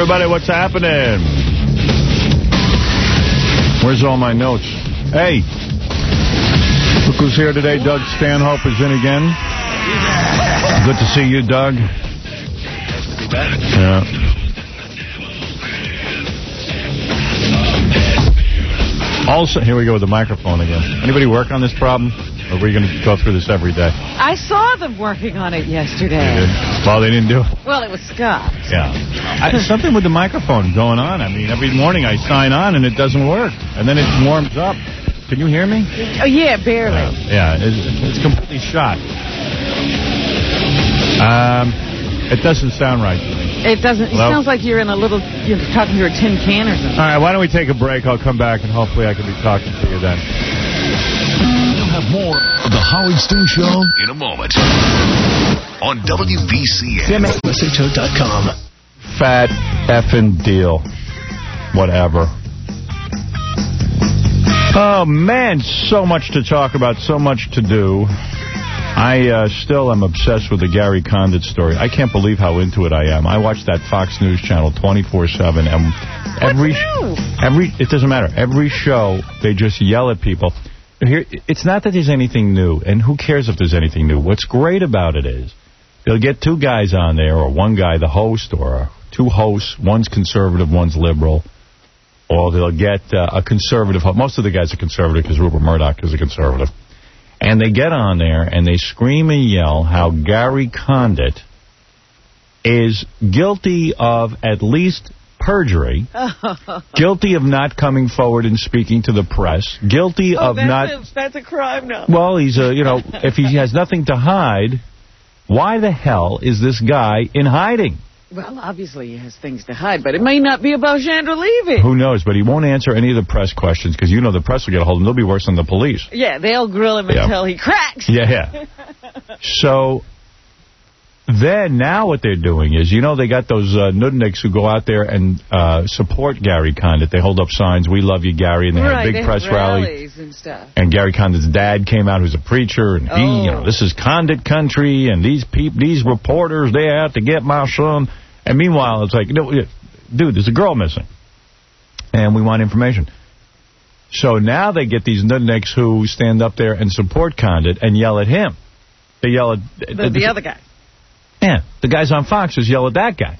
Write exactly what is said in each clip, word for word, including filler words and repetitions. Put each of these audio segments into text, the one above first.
everybody. What's happening? Where's all my notes? Hey. Look who's here today. Doug Stanhope is in again. Good to see you, Doug. Yeah. Also, here we go with the microphone again. Anybody work on this problem? Or are we going to go through this every day? I saw them working on it yesterday. They did? Well, they didn't do it. Well, it was Scott. Yeah. I, something with the microphone going on. I mean, every morning I sign on and it doesn't work. And then it warms up. Can you hear me? Oh, yeah, barely. Uh, yeah, it's, it's completely shot. Um, it doesn't sound right to me. It doesn't. It Hello? sounds like you're in a little, you're talking to a tin can or something. All right, why don't we take a break? I'll come back and hopefully I can be talking to you then. We'll have more of the Howard Stern Show in a moment on W B C N. S H O dot com. Fat effing deal. Whatever. Oh, man, so much to talk about, so much to do. I uh, still am obsessed with the Gary Condit story. I can't believe how into it I am. I watch that Fox News channel twenty-four seven. And every, every It doesn't matter. Every show, they just yell at people. Here, it's not that there's anything new, and who cares if there's anything new. What's great about it is they'll get two guys on there, or one guy, the host, or two hosts. One's conservative, one's liberal. Or they'll get uh, a conservative. Most of the guys are conservative because Rupert Murdoch is a conservative. And they get on there and they scream and yell how Gary Condit is guilty of at least perjury, guilty of not coming forward and speaking to the press, guilty oh, of that's not... A, that's a crime now. Well, he's a, you know, if he has nothing to hide, why the hell is this guy in hiding? Well, obviously he has things to hide, but it may not be about Chandra Levy. Who knows? But he won't answer any of the press questions because you know the press will get a hold of him. They'll be worse than the police. Yeah, they'll grill him yeah. until he cracks. Yeah, yeah. So then now what they're doing is, you know, they got those uh, nudniks who go out there and uh, support Gary Condit. They hold up signs, "We love you, Gary," and they right, have a big they press have rally. And stuff. And Gary Condit's dad came out, who's a preacher, and he, oh. you know, this is Condit country, and these peop these reporters, they have to get my son. And meanwhile, it's like, no, dude, there's a girl missing. And we want information. So now they get these nudniks who stand up there and support Condit and yell at him. They yell at... The, the other guy. Yeah, the guys on Fox just yell at that guy.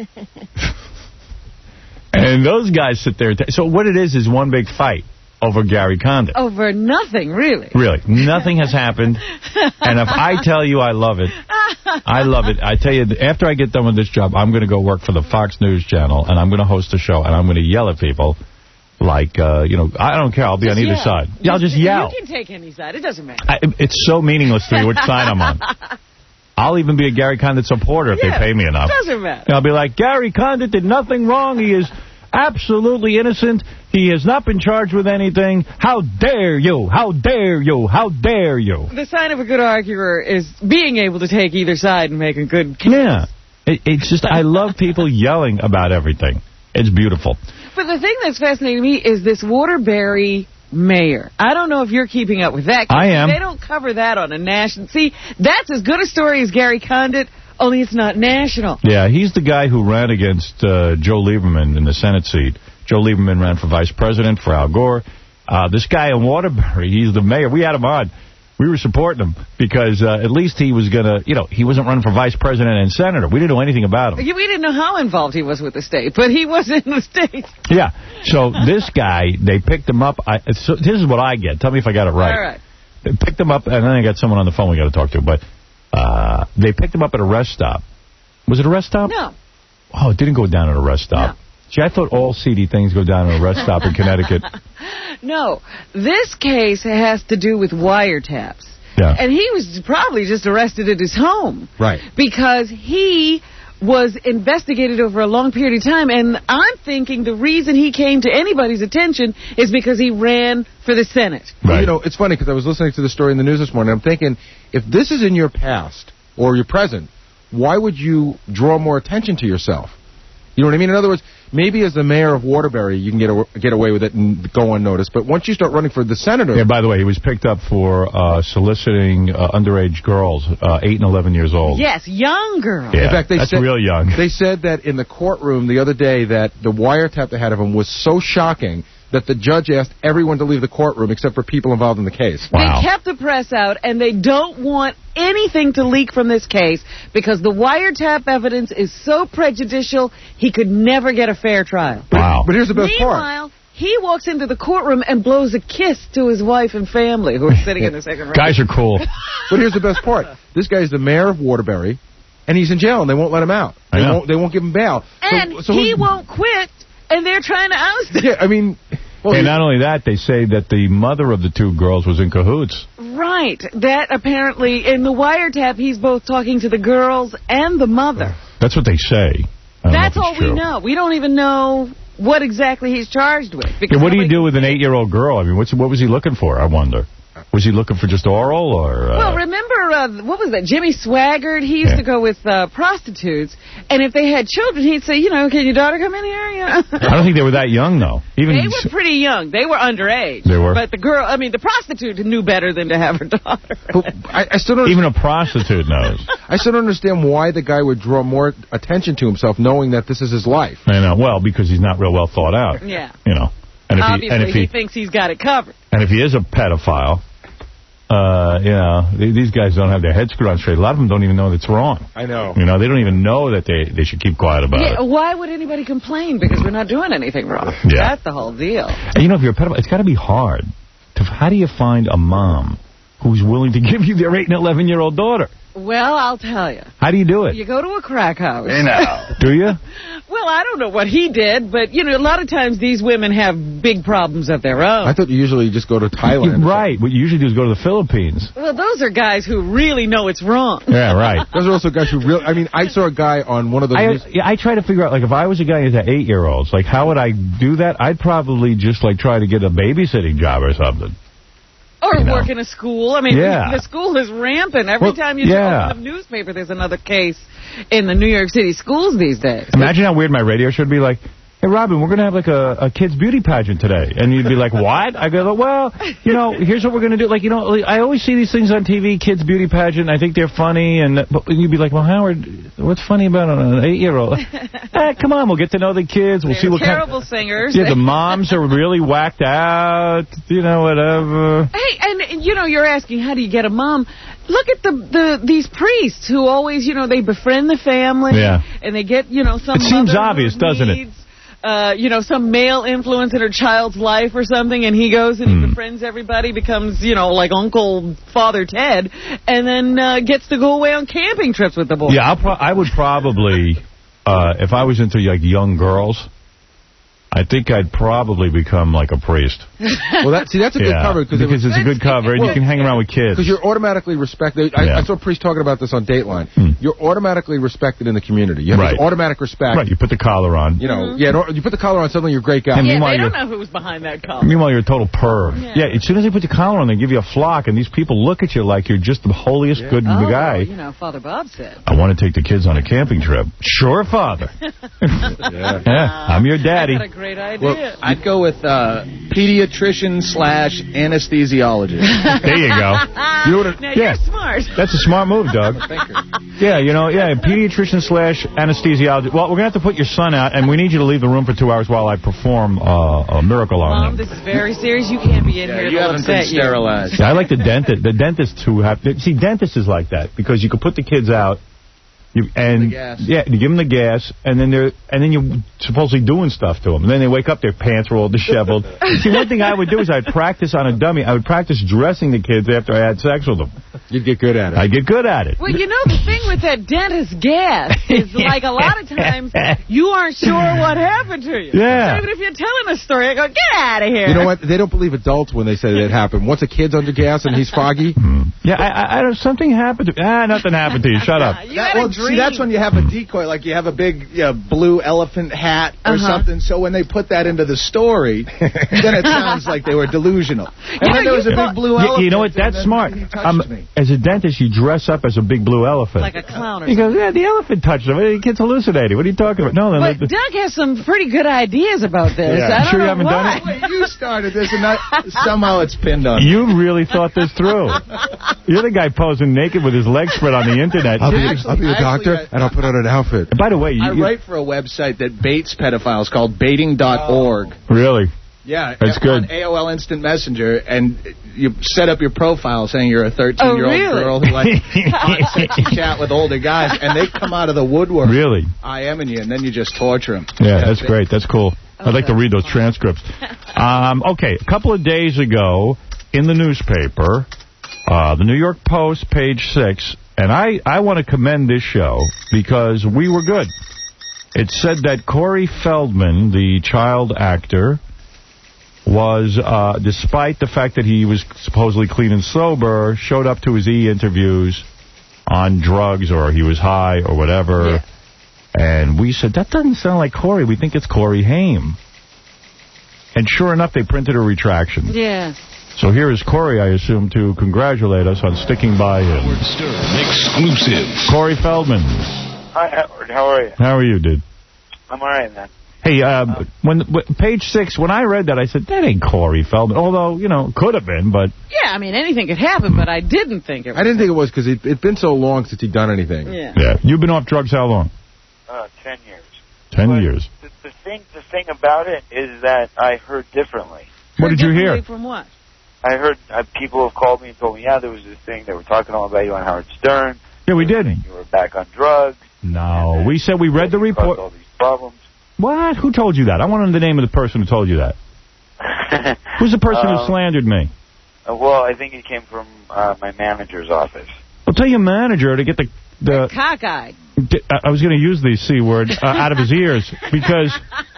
And those guys sit there. So what it is is one big fight over Gary Condit. Over nothing, really. Really. Nothing has happened. And if I tell you I love it, I love it. I tell you, after I get done with this job, I'm going to go work for the Fox News channel, and I'm going to host a show, and I'm going to yell at people like, uh, you know, I don't care. I'll be just on either yell. side. Yeah, I'll just yell. You can take any side. It doesn't matter. I, it's so meaningless to me which side I'm on. I'll even be a Gary Condit supporter if yeah, they pay me enough. It doesn't matter. And I'll be like, Gary Condit did nothing wrong. He is absolutely innocent. He has not been charged with anything. How dare you? How dare you? How dare you? The sign of a good arguer is being able to take either side and make a good case. Yeah. It, it's just, I love people yelling about everything. It's beautiful. But the thing that's fascinating to me is this Waterbury mayor. I don't know if you're keeping up with that. I am. They don't cover that on a national... See, that's as good a story as Gary Condit, only it's not national. Yeah, he's the guy who ran against uh, Joe Lieberman in the Senate seat. Joe Lieberman ran for vice president for Al Gore. Uh, this guy in Waterbury, he's the mayor. We had him on. We were supporting him because uh, at least he was going to, you know, he wasn't running for vice president and senator. We didn't know anything about him. We didn't know how involved he was with the state, but he was in the state. Yeah. So this guy, they picked him up. I, so this is what I get. Tell me if I got it right. All right. They picked him up, and then I got someone on the phone we got to talk to. But uh, they picked him up at a rest stop. Was it a rest stop? No. Oh, it didn't go down at a rest stop. No. See, I thought all seedy things go down at a rest stop in Connecticut. No. This case has to do with wiretaps. Yeah. And he was probably just arrested at his home. Right. Because he was investigated over a long period of time, and I'm thinking the reason he came to anybody's attention is because he ran for the Senate. Right. Well, you know, it's funny because I was listening to the story in the news this morning. I'm thinking, if this is in your past or your present, why would you draw more attention to yourself? You know what I mean? In other words, maybe as the mayor of Waterbury, you can get a, get away with it and go unnoticed. But once you start running for the senator... Yeah, by the way, he was picked up for uh, soliciting uh, underage girls, uh, eight and eleven years old. Yes, young girls. Yeah, in fact, they that's said, real young. They said that in the courtroom the other day that the wiretap they had of him was so shocking that the judge asked everyone to leave the courtroom except for people involved in the case. Wow. They kept the press out, and they don't want anything to leak from this case because the wiretap evidence is so prejudicial, he could never get a fair trial. Wow. But here's the best part. Meanwhile, he walks into the courtroom and blows a kiss to his wife and family who are sitting in the second row. Guys are cool. But here's the best part. This guy's the mayor of Waterbury, and he's in jail, and they won't let him out. They, won't, they won't give him bail. And so, so he won't quit, and they're trying to oust him. Yeah, I mean... Well, and not only that, they say that the mother of the two girls was in cahoots. Right. That apparently, in the wiretap, he's both talking to the girls and the mother. That's what they say. That's all we know. We don't even know what exactly he's charged with. Yeah, what do you do with an eight-year-old girl? I mean, what's what was he looking for, I wonder? Was he looking for just oral, or... Uh... Well, remember, uh, what was that, Jimmy Swaggart? He used yeah. to go with uh, prostitutes, and if they had children, he'd say, you know, can your daughter come in here? You know? I don't think they were that young, though. Even They were pretty young. They were underage. They were? But the girl, I mean, the prostitute knew better than to have her daughter. I, I still don't Even a prostitute knows. I still don't understand why the guy would draw more attention to himself knowing that this is his life. I know. Well, because he's not real well thought out. Yeah. You know. And if Obviously, he, and if he, he thinks he's got it covered. And if he is a pedophile... Uh, you know, these guys don't have their heads screwed on straight. A lot of them don't even know that's wrong. I know. You know, they don't even know that they, they should keep quiet about Yeah, it. why would anybody complain? Because we're not doing anything wrong. Yeah. That's the whole deal. And you know, if you're a pedophile, it's got to be hard. To, how do you find a mom who's willing to give you their eight and eleven-year-old daughter? Well, I'll tell you. How do you do it? You go to a crack house. You know. Do you? Well, I don't know what he did, but, you know, a lot of times these women have big problems of their own. I thought you usually just go to Thailand. Right. What you usually do is go to the Philippines. Well, those are guys who really know it's wrong. Yeah, right. Those are also guys who really... I mean, I saw a guy on one of those... I, news yeah, I try to figure out, like, if I was a guy who's at eight-year-olds, like, how would I do that? I'd probably just, like, try to get a babysitting job or something. Or You know. work in a school. I mean, Yeah. the school is rampant. Every Well, time you yeah. open the newspaper, there's another case in the New York City schools these days. Imagine how weird my radio show would be like, hey, Robin, we're going to have, like, a, a kid's beauty pageant today. And you'd be like, what? I go, well, you know, here's what we're going to do. Like, you know, like, I always see these things on T V, kids' beauty pageant. I think they're funny. And but you'd be like, well, Howard, what's funny about an eight-year-old? eh, come on, we'll get to know the kids. We'll They're see what terrible kind singers. Yeah, the moms are really whacked out, you know, whatever. Hey, and, you know, you're asking, how do you get a mom? Look at the, the these priests who always, you know, they befriend the family. Yeah. And they get, you know, some It seems mother obvious, who doesn't it? needs, Uh, you know, some male influence in her child's life or something, and he goes and he Hmm. befriends everybody, becomes, you know, like Uncle Father Ted, and then uh, gets to go away on camping trips with the boys. Yeah, I'll pro I would probably, uh, if I was into, like, young girls, I think I'd probably become like a priest. Well, that, see, that's a good yeah, cover. because it was, it's a good cover, and well, you can hang around with kids. Because you're automatically respected. I, Yeah. I saw a priest talking about this on Dateline. Hmm. You're automatically respected in the community. You have Right. this automatic respect. Right, you put the collar on. You know, Mm-hmm. yeah, no, you put the collar on, suddenly you're a great guy. And Yeah, meanwhile, they don't you're- know who's behind that collar. Meanwhile, you're a total perv. Yeah. Yeah, as soon as they put the collar on, they give you a flock, and these people look at you like you're just the holiest good Oh, guy. you know, Father Bob said. I want to take the kids on a camping trip. Sure, Father. Yeah. Yeah, I'm your daddy. I got a great idea. Well, I'd go with uh, pediatrician slash anesthesiologist. There you go. You know what? A, now, yeah, you're smart. that's a smart move, Doug. Thank you. Yeah, you know, yeah, pediatrician slash anesthesiologist. Well, we're going to have to put your son out, and we need you to leave the room for two hours while I perform uh, a miracle on Mom, him. this is very serious. You can't be in Yeah, here. you It'll haven't been upset you. sterilized. Yeah, I like the dentist. The dentists who have... See, dentists is like that, because you can put the kids out, you, and The gas. yeah, you give them the gas, and then they're and then you're supposedly doing stuff to them, and then they wake up, their pants are all disheveled. See, one thing I would do is I'd practice on a dummy. I would practice dressing the kids after I had sex with them. You'd get good at it. I'd get good at it. Well, you know, the thing with that dentist gas is, like, a lot of times you aren't sure what happened to you. Yeah. So even if you're telling a story, I go, get out of here. You know what? They don't believe adults when they say that happened. Once a kid's under gas and he's foggy. Yeah, I, I, I don't. Something happened to ah, nothing happened to you. Shut up. You That- had well, a dream. See, that's when you have a decoy, like you have a big you know, blue elephant hat or Uh-huh. something. So when they put that into the story, then it sounds like they were delusional. And Yeah, then there was a you big blue You, elephant. you know what? and That's then smart. He touched Um, me. as a dentist, you dress up as a big blue elephant. Like a clown or He something. goes, yeah, the elephant touched him. The kid's hallucinating. What are you talking about? No, no, But no. Doug has some pretty good ideas about this. Yeah. I don't Sure you know haven't why. done it? Wait, you started this, and I, somehow it's pinned on. You really thought this through. You're the guy posing naked with his legs spread on the internet. I'll be, Actually- I'll be a doctor, actually, I- and I'll put on an outfit. By the way, you, I you- write for a website that baits pedophiles called baiting dot org. really? Yeah, That's on good. A O L Instant Messenger, and you set up your profile saying you're a Oh, thirteen-year-old really? girl who likes hot, sexy chat with older guys, and they come out of the woodwork. Really? I am in you, and then you just torture them. Yeah, that's great. That's cool. I'd like to read those transcripts. Um, okay, a couple of days ago, in the newspaper, uh, the New York Post, page six, and I, I want to commend this show because we were good. It said that Corey Feldman, the child actor, was, uh, despite the fact that he was supposedly clean and sober, showed up to his E! interviews on drugs or he was high or whatever. Yeah. And we said, that doesn't sound like Corey. We think it's Corey Haim. And sure enough, they printed a retraction. Yeah. So here is Corey, I assume, to congratulate us on sticking by him. Howard Stern exclusive. Corey Feldman. Hi, Howard. How are you? How are you, dude? I'm all right, man. Hey, uh, when, when page six, when I read that, I said, that ain't Corey Feldman. Although, you know, could have been, but... Yeah, I mean, anything could happen, but I didn't think it was. I didn't think it was because it, it'd been so long since he'd done anything. Yeah. Yeah. You've been off drugs how long? Uh, ten years. Ten But years. The, the thing, the thing about it is that I heard differently. What did you hear? Differently From what? I heard uh, people have called me and told me, yeah, there was this thing they were talking all about you on Howard Stern. Yeah, we did. You were back on drugs. No, we said we read the You caused report. all these problems. What? Who told you that? I want to know the name of the person who told you that. Who's the person who Um, slandered me? Uh, well, I think it came from uh, my manager's office. Well, tell your manager to get the... the Cockeyed. get, I was going to use the C word uh, out of his ears because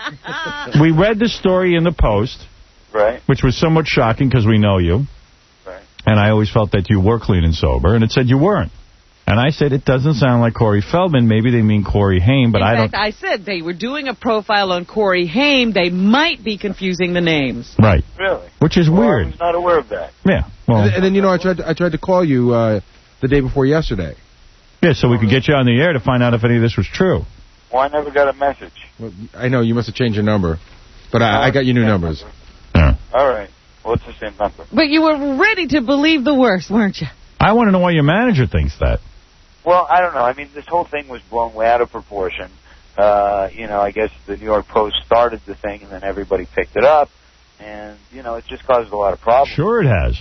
we read the story in the Post, Right. which was somewhat shocking because we know you. Right. And I always felt that you were clean and sober, and it said you weren't. And I said, it doesn't sound like Corey Feldman. Maybe they mean Corey Haim, but In I fact, don't... I said they were doing a profile on Corey Haim. They might be confusing the names. Right. Really? Which is Well, I weird. was not aware of that. Yeah. Well, And, and then, you know, I tried to, I tried to call you uh, the day before yesterday. yeah, so we could get you on the air to find out if any of this was true. Well, I never got a message. Well, I know you must have changed your number, but I, I got you new numbers. Yeah. All right. Well, it's the same number. But you were ready to believe the worst, weren't you? I want to know why your manager thinks that. Well, I don't know. I mean, this whole thing was blown way out of proportion. Uh, you know, I guess the New York Post started the thing, and then everybody picked it up. And, you know, it just caused a lot of problems. Sure it has.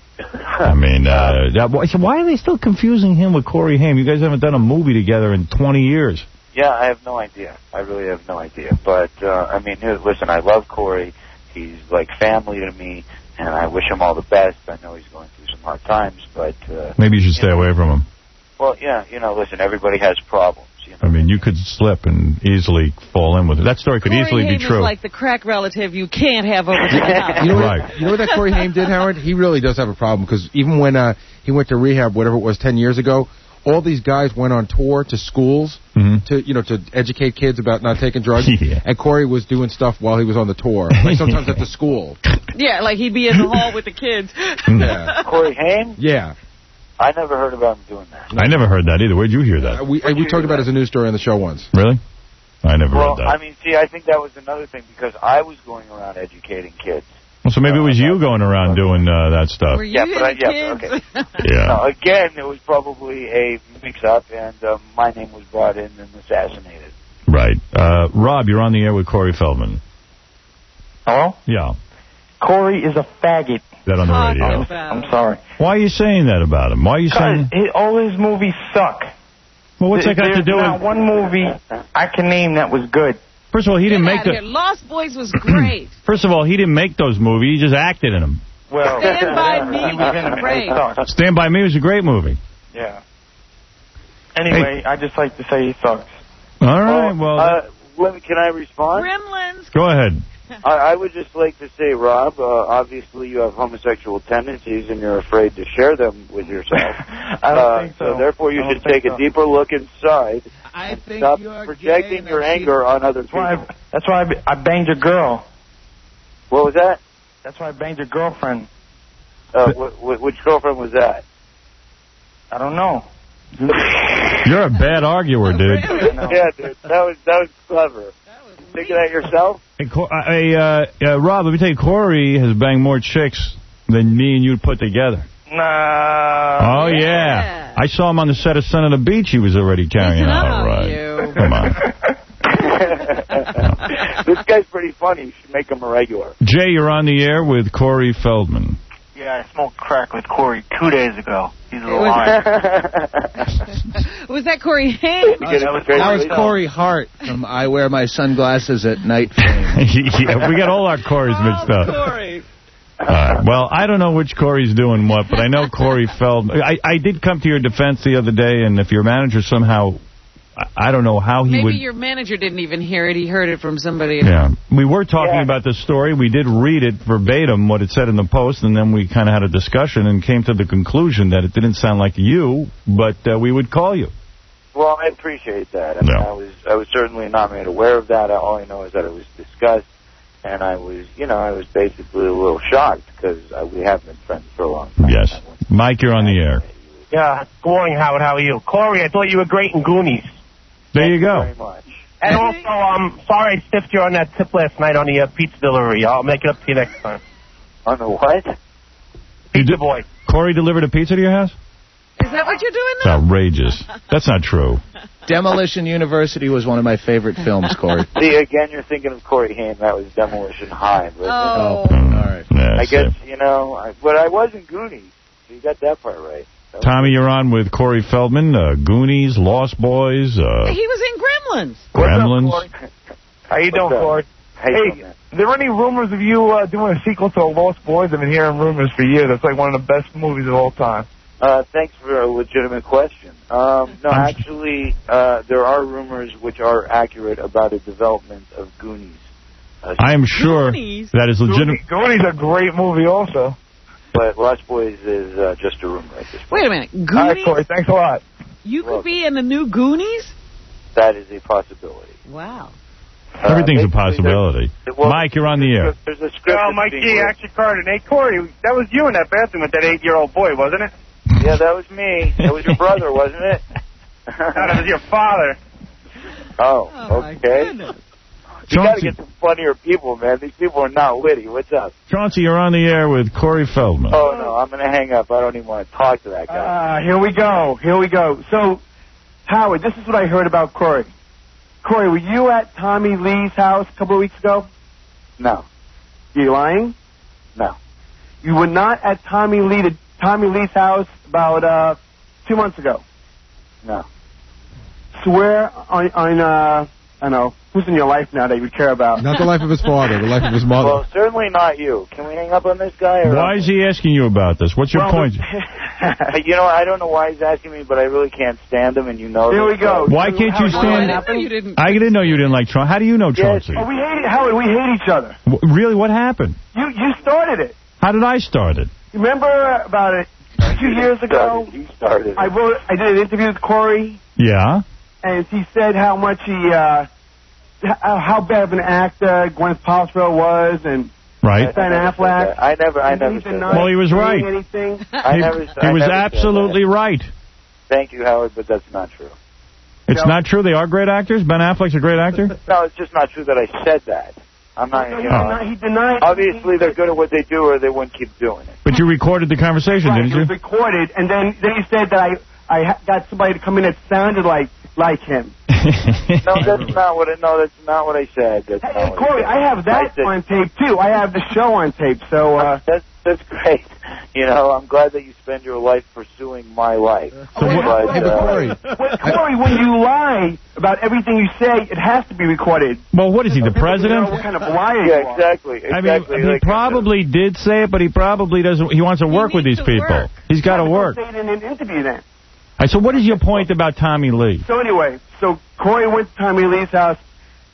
I mean, uh, that, why- so why are they still confusing him with Corey Haim? You guys haven't done a movie together in twenty years. Yeah, I have no idea. I really have no idea. But, uh, I mean, here, listen, I love Corey. He's like family to me, and I wish him all the best. I know he's going through some hard times, but... Uh, Maybe you should stay you know, away from him. Well, yeah, you know, listen, everybody has problems. You know? I mean, you could slip and easily fall in with it. That story could Corey easily Haim be true. is like the crack relative you can't have over to the house. You know, Right. what, you know what that Corey Haim did, Howard? He really does have a problem because even when uh, he went to rehab, whatever it was, ten years ago, all these guys went on tour to schools Mhm. to, you know, to educate kids about not taking drugs. Yeah. And Corey was doing stuff while he was on the tour, like sometimes at the school. Yeah, like he'd be in the hall with the kids. Yeah. Corey Haim? Yeah. I never heard about him doing that. I never heard that either. Where'd you hear that? Uh, we uh, we talked about it as a news story on the show once. Really? I never Well, heard that. I mean, see, I think that was another thing because I was going around educating kids. Well, so maybe it was you going around doing uh, that stuff. Were you Yeah, but I- the yeah, kids? but Yeah. Now, again, it was probably a mix-up, and uh, my name was brought in and assassinated. Right. Uh, Rob, you're on the air with Corey Feldman. Hello? Yeah. Corey is a faggot. Is that on the Talk radio? about I'm it. sorry. Why are you saying that about him? Why are you saying... Because all his movies suck. Well, what's that got There's to do not with... one movie I can name that was good. First of all, he didn't Get make outta here. the... Lost Boys was great. First of all, he didn't make those movies. He just acted in them. Well, Stand By Me he was in was it. great. It sucked. Stand By Me was a great movie. Yeah. Anyway, I just like to say he sucks. All right, well... uh, let me, can I respond? Gremlins. go ahead. I, I would just like to say, Rob, uh, obviously you have homosexual tendencies and you're afraid to share them with yourself. I don't uh, think so. So therefore you I should don't take think a so. deeper look inside I and think stop you're projecting gay your and anger on other That's why, people. I, that's why I, b- I banged your girl. What was that? That's why I banged your girlfriend. Uh, wh- wh- which girlfriend was that? I don't know. You're a bad arguer, dude. Yeah, dude, that was that was clever. Think of that yourself? Hey, Cor- uh, uh, uh, Rob, let me tell you, Corey has banged more chicks than me and you put together. Nah. Oh, yeah. yeah. I saw him on the set of Son of the Beach. He was already carrying Listen out. up, Right. you. Come on. This guy's pretty funny. You should make him a regular. Jay, you're on the air with Corey Feldman. Yeah, I smoked crack with Corey two days ago. He's a was- liar. Was that Corey Haim? Uh, that was, that was Corey Hart from I Wear My Sunglasses at Night fame. Yeah, we got all our Corys mixed up. Corey. Uh, well, I don't know which Corey's doing what, but I know Corey Feldman. I, I did come to your defense the other day, and if your manager somehow, I, I don't know how he Maybe would... your manager didn't even hear it. He heard it from somebody else. Yeah. We were talking Yeah. about the story. We did read it verbatim, what it said in the Post, and then we kind of had a discussion and came to the conclusion that it didn't sound like you, but uh, we would call you. Well, I appreciate that. I mean, No. I was I was certainly not made aware of that. All I know is that it was discussed, and I was, you know, I was basically a little shocked because uh, we have been friends for a long time. Yes. Mike, you're on the air. Yeah, good morning, Howard. How are you? Corey, I thought you were great in Goonies. There you go. Very much. And also, I'm sorry I stiffed you on that tip last night on the uh, pizza delivery. I'll make it up to you next time. On the what? You Pizza did- boy. Corey delivered a pizza to your house? Is that what you're doing It's now? outrageous. That's not true. Demolition University was one of my favorite films, Corey. See, again, you're thinking of Corey Haim. That was Demolition High. But, Oh. all right. Yeah, I so- guess, you know, I, but I was in Goonies. So you got that part right. That was- Tommy, you're on with Corey Feldman, uh, Goonies, Lost Boys, uh, He was in Gremlins. Gremlins. How you doing, What's up? Corey? How you doing, Hey, man? are there any rumors of you uh, doing a sequel to Lost Boys? I've been hearing rumors for years. That's like one of the best movies of all time. Uh, thanks for a legitimate question. Um, no, I'm- actually, uh, there are rumors which are accurate about a development of Goonies. Uh, I am sure Goonies? that is legitimate. Goonies a great movie also. but Lost Boys is uh, just a rumor at this point. Wait a minute. All right, Goonies? Corey, thanks a lot. You could Welcome. be in the new Goonies? That is a possibility. Wow. Uh, Everything's a basically, possibility. there's- well, Mike, you're on the air. There's a script. Oh, that's Mike being G, written. Action Carter. Hey, Corey, that was you in that bathroom with that eight-year-old boy, wasn't it? Yeah, that was me. That was your brother, wasn't it? No, that was your father. Oh, Oh, my okay. goodness. You got to Chauncey, get some funnier people, man. These people are not witty. What's up? Chauncey, you're on the air with Corey Feldman. Oh, no, I'm going to hang up. I don't even want to talk to that guy. Uh, here we go. Here we go. So, Howard, this is what I heard about Corey. Corey, were you at Tommy Lee's house a couple of weeks ago? No, You lying? no. You were not at Tommy Lee, Tommy Lee's house about uh, two months ago. No. Swear on, on uh, I don't know, who's in your life now that you would care about? Not the life of his father, the life of his mother. Well, certainly not you. Can we hang up on this guy? Or Why is he asking you about this? What's your Well, point? You know, I don't know why he's asking me, but I really can't stand him, and you know Here this, we go. so- Why can't you Howard, Oh, I stand... didn't know you didn't. I didn't know you didn't like Chauncey. How do you know Chauncey? Oh, we hate Howard. We hate each other. W- Really, what happened? You you started it. How did I start it? Remember about a few years ago? He started. I wrote. I did an interview with Corey, Yeah? and he said how much he, uh, h- how bad of an actor Gwyneth Paltrow was, and Right? Ben I never said Affleck. that. I never, I and never he said denied Well, he was saying right. Anything. I he, never, he I was never said absolutely right. that. Thank you, Howard, but that's not true. It's Yeah. not true. They are great actors. Ben Affleck's a great actor. No, it's just not true that I said that. I'm not, No, you he, know. denied, he denied. Obviously, they're good at what they do, or they wouldn't keep doing it. But you recorded the conversation, Right, didn't it was you? recorded, and then then he said that I I ha- got somebody to come in that sounded like like him. No, that's not what. I, no, that's not what I said. That's Hey, not what Corey, I, said. I have that I said- on tape too. I have the show on tape, so. uh That's that's great. You know, I'm glad that you spend your life pursuing my life. So what- but, Hey, but uh, Corey, Well, Corey, when you lie about everything you say, it has to be recorded. Well, what is he, the People president? know what kind of liar you yeah, are. exactly. exactly. I mean, he like, probably did say it, but he probably doesn't. He wants to work with needs these to people. work. He's got to Don't work. Say it in an interview then. I said, what is your point about Tommy Lee? So anyway, so Corey went to Tommy Lee's house.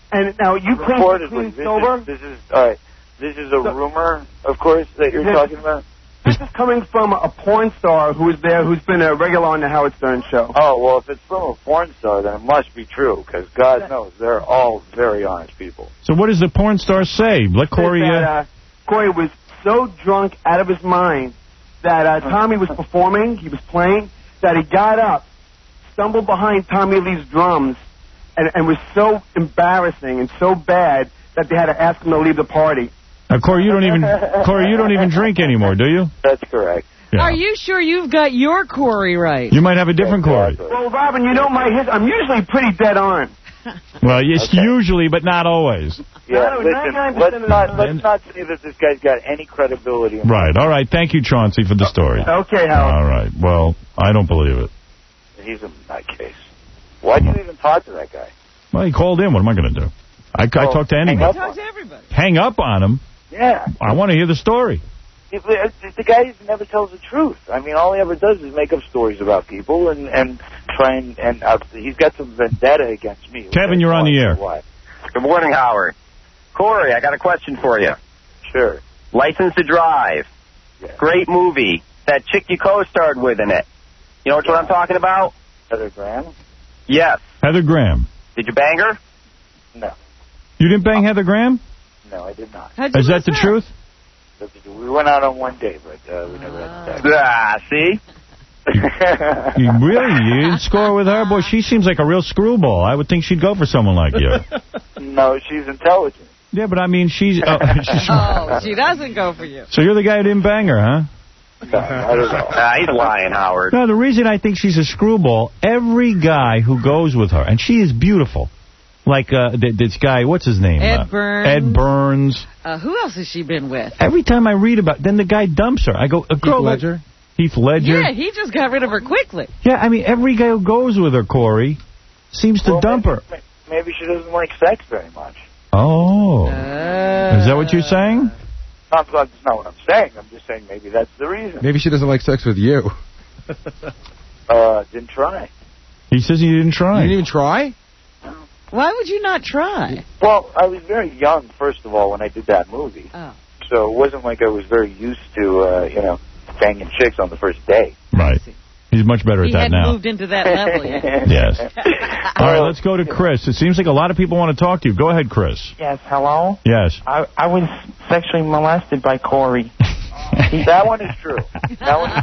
And now you claim you're clean Reportedly, this sober? is, this is, all right, this is a rumor, of course, that you're This- talking about? This is coming from a porn star who is there, who's been a regular on the Howard Stern show. Oh, well, if it's from a porn star, then it must be true, because God knows they're all very honest people. So what does the porn star say? Let Corey... That, Uh, uh, Corey was so drunk out of his mind that uh, Tommy was performing, he was playing, that he got up, stumbled behind Tommy Lee's drums, and, and was so embarrassing and so bad that they had to ask him to leave the party. uh, Corey, you don't even Corey, you don't even drink anymore, do you? That's correct. Yeah. Are you sure you've got your Corey right? You might have a different Corey. Well, Robin, you know my his. I'm usually pretty dead on. Well, it's usually, but not always. Yeah, No, listen, ninety-nine percent let's of the not, time. let's not say that this guy's got any credibility. in Right. All right. Thank you, Chauncey, for the story. Okay, Howard. All right. Well, I don't believe it. He's a nutcase. Why'd you even talk to that guy? Well, he called in. What am I going to do? I, I Oh, talk to hang anybody. up on Talk to everybody. Hang up on him? Yeah. I want to hear the story. He- The the guy never tells the truth. I mean, all he ever does is make up stories about people and, and try and... and uh, he's got some vendetta against me. Kevin, you're on the air. Why? Good morning, Howard. Corey, I got a question for you. Sure. License to Drive. Yeah. Great movie. That chick you co-starred with in it. You know what I'm talking about? Heather Graham? Yes. Heather Graham. Did you bang her? No. You didn't bang Heather Graham? No, I did not. How'd you Is that miss the truth? We went out on one date, but uh, we never had sex. Ah, see? You really? You didn't score with her? Boy, she seems like a real screwball. I would think she'd go for someone like you. No, she's intelligent. Yeah, but I mean, she's... Uh, she's Oh, she doesn't go for you. so you're the guy who didn't bang her, huh? No, I don't know. Ah, he's lying, Howard. No, the reason I think she's a screwball, every guy who goes with her, and she is beautiful. Like uh, th this guy, what's his name? Ed uh, Burns. Ed Burns. Uh, who else has she been with? Every time I read about, then the guy dumps her. I go, a girl Heath like- Ledger? Heath Ledger. Yeah, he just got rid of her quickly. Yeah, I mean, every guy who goes with her, Corey, seems to Well, dump maybe, her. Maybe she doesn't like sex very much. Oh. Uh, Is that what you're saying? Not, that's not what I'm saying. I'm just saying maybe that's the reason. Maybe she doesn't like sex with you. Uh, didn't try. He says he didn't try. You didn't even try? Why would you not try? Well, I was very young, first of all, when I did that movie. Oh. So it wasn't like I was very used to, uh, you know, banging chicks on the first day. Right. He's much better He at that hadn't now. moved into that level yet. Yes. All right, let's go to Chris. It seems like a lot of people want to talk to you. Go ahead, Chris. Yes, hello? Yes. I, I was sexually molested by Corey. That one is true. That one is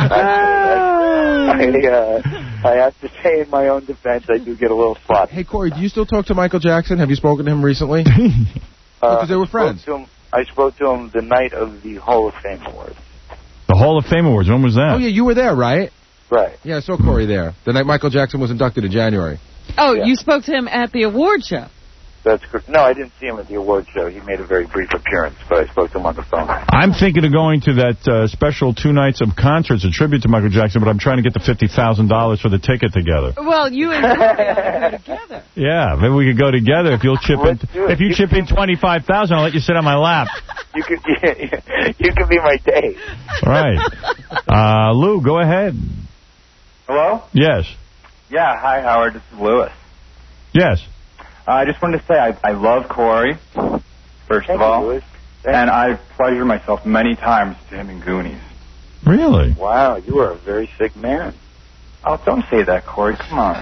true. I, uh, I have to say, in my own defense, I do get a little sloppy. Hey, Corey, do you still talk to Michael Jackson? Have you spoken to him recently? Uh, they were I spoke friends. to him- I spoke to him the night of the Hall of Fame Awards. The Hall of Fame Awards. When was that? Oh, yeah, you were there, right? Right. Yeah, I saw Corey there. The night Michael Jackson was inducted in January. Oh, Yeah. you spoke to him at the award show. That's correct. No, I didn't see him at the award show. He made a very brief appearance, but I spoke to him on the phone. I'm thinking of going to that uh, special two nights of concerts, a tribute to Michael Jackson, but I'm trying to get the fifty thousand dollars for the ticket together. Well, you and Corey ought to go together. Yeah, maybe we could go together. If you'll chip in, Let's do it. if you chip in twenty-five thousand, I'll let you sit on my lap. You could, you could be my date. Right. Uh, Lou, go ahead. Hello? Yes. Yeah, hi, Howard. This is Lewis. Yes. Uh, I just wanted to say I, I love Corey, first Thank of all. you, Louis. Thank And you. I've pleasured myself many times to him in Goonies. Really? Wow, you are a very sick man. Oh, don't say that, Corey. Come on.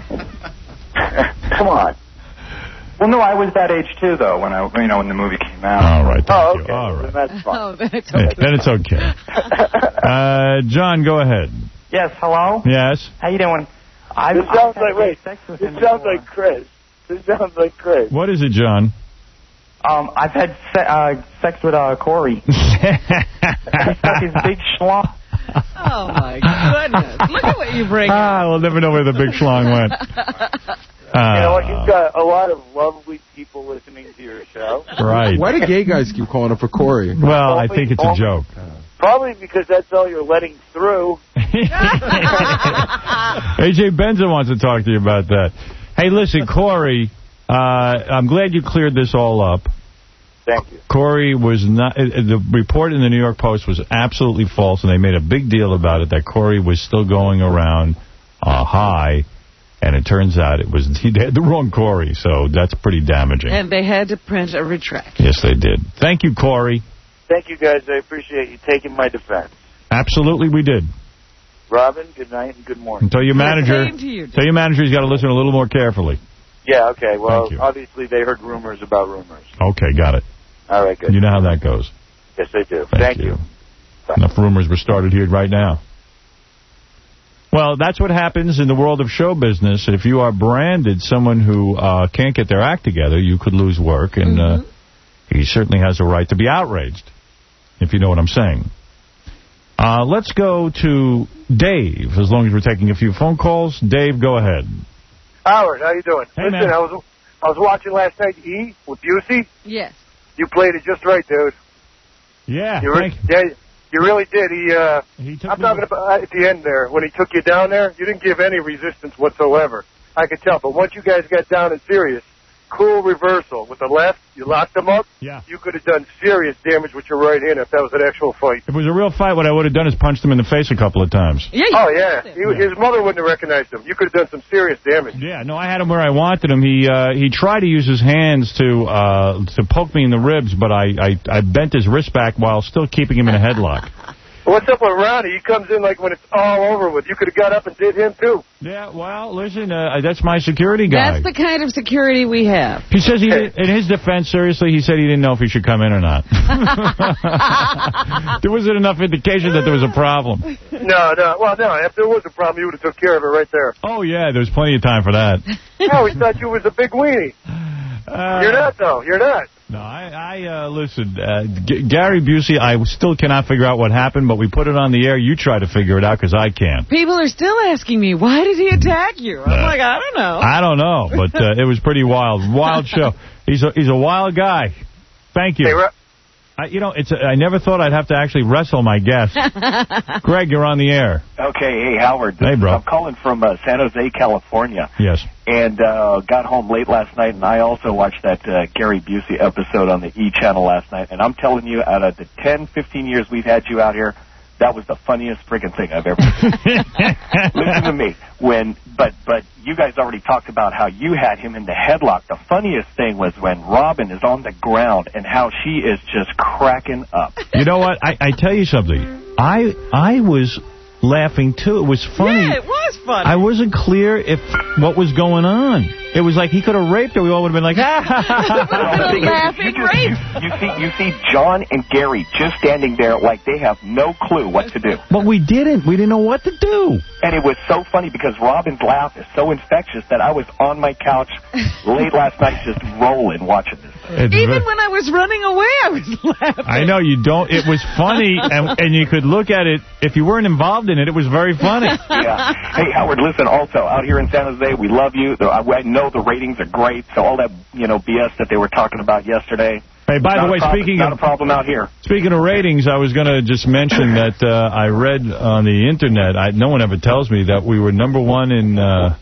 Come on. Well, no, I was that age, too, though, when I, you know, when the movie came out. All right. Thank Oh, you. okay. All Then right. that's fine. Oh, then it's Yeah, okay. then it's okay. Uh, John, go ahead. Yes, hello? Yes. How you doing? I, This sounds like, wait, sex with this him sounds before. like Chris. This sounds like Chris. What is it, John? Um, I've had se- uh, sex with uh, Corey. He's got his big schlong. Oh, my goodness. Look at what you bring up. Ah, we'll never know where the big schlong went. You know what? Uh, You've got a lot of lovely people listening to your show. right. Why do gay guys keep calling him for Corey? Well, I think it's a joke. Probably because that's all you're letting through. A J Benson wants to talk to you about that. Hey, listen, Corey, uh, I'm glad you cleared this all up. Thank you. Corey was not, uh, the report in the New York Post was absolutely false, and they made a big deal about it, that Corey was still going around uh, high. And it turns out it was he had the wrong Corey, so that's pretty damaging. And they had to print a retract. Yes, they did. Thank you, Corey. Thank you, guys. I appreciate you taking my defense. Absolutely, we did. Robin, good night and good morning. Tell your manager, Same to you. tell your manager he's got to listen a little more carefully. Yeah, okay. Well, Thank you. obviously they heard rumors about rumors. Okay, got it. All right, good. You know how that goes. Yes, I do. Thank, Thank you. you. Enough rumors were started here right now. Well, that's what happens in the world of show business. If you are branded someone who uh, can't get their act together, you could lose work, and mm-hmm. uh, he certainly has a right to be outraged, if you know what I'm saying. Uh, let's go to Dave, as long as we're taking a few phone calls. Dave, go ahead. Howard, how you doing? Hey, Listen, man. I was I was watching last night E! with Busey. Yes. You played it just right, dude. Yeah, you re- thank yeah, you really did. He, uh, he took I'm talking about at the end there, when he took you down there, you didn't give any resistance whatsoever. I could tell. But once you guys got down and serious, cool reversal. With the left, you locked him up. Yeah. You could have done serious damage with your right hand if that was an actual fight. If it was a real fight, what I would have done is punched him in the face a couple of times. Yeah, oh, yeah. He, yeah. His mother wouldn't have recognized him. You could have done some serious damage. Yeah, no, I had him where I wanted him. He uh, he tried to use his hands to uh, to poke me in the ribs, but I, I, I bent his wrist back while still keeping him in a headlock. What's up with Ronnie? He comes in like when it's all over with. You could have got up and did him, too. Yeah, well, listen, uh, that's my security guy. That's the kind of security we have. He says, he, in his defense, seriously, he said he didn't know if he should come in or not. There wasn't enough indication that there was a problem. No, no. Well, no, if there was a problem, you would have took care of it right there. Oh, yeah, there was plenty of time for that. No, he thought you was a big weenie. Uh, You're not, though. You're not. No, I, I uh, listen, uh, G- Gary Busey, I still cannot figure out what happened, but we put it on the air. You try to figure it out, because I can't. People are still asking me, why did he attack you? I'm uh, like, I don't know. I don't know, but uh, it was pretty wild. Wild show. He's a, he's a wild guy. Thank you. Hey, Ra- I, you know, it's a, I never thought I'd have to actually wrestle my guest. Greg, you're on the air. Okay, hey, Howard. Hey, bro. I'm calling from uh, San Jose, California. Yes. And uh, got home late last night, and I also watched that uh, Gary Busey episode on the E! channel last night. And I'm telling you, out of the ten, fifteen years we've had you out here, that was the funniest friggin' thing I've ever seen. Listen to me. When, but, but you guys already talked about how you had him in the headlock. The funniest thing was when Robin is on the ground and how she is just cracking up. You know what? I, I tell you something. I I was laughing, too. It was funny. Yeah, it was funny. I wasn't clear if what was going on. It was like he could have raped her. We all would have been like, ha, ha, ha, ha. It was a laughing you, rape. You, you, see, you see John and Gary just standing there like they have no clue what to do. But we didn't. We didn't know what to do. And it was so funny because Robin's laugh is so infectious that I was on my couch late last night just rolling watching this. It's Even very, when I was running away, I was laughing. I know, you don't. It was funny, and, and you could look at it. If you weren't involved in it, it was very funny. Yeah. Hey, Howard, listen, also, out here in San Jose, we love you. I know the ratings are great, so all that, you know, B S that they were talking about yesterday. Hey, by the way, problem, speaking not of a problem out here. Speaking of ratings, I was going to just mention that uh, I read on the internet. I, no one ever tells me that we were number one in uh,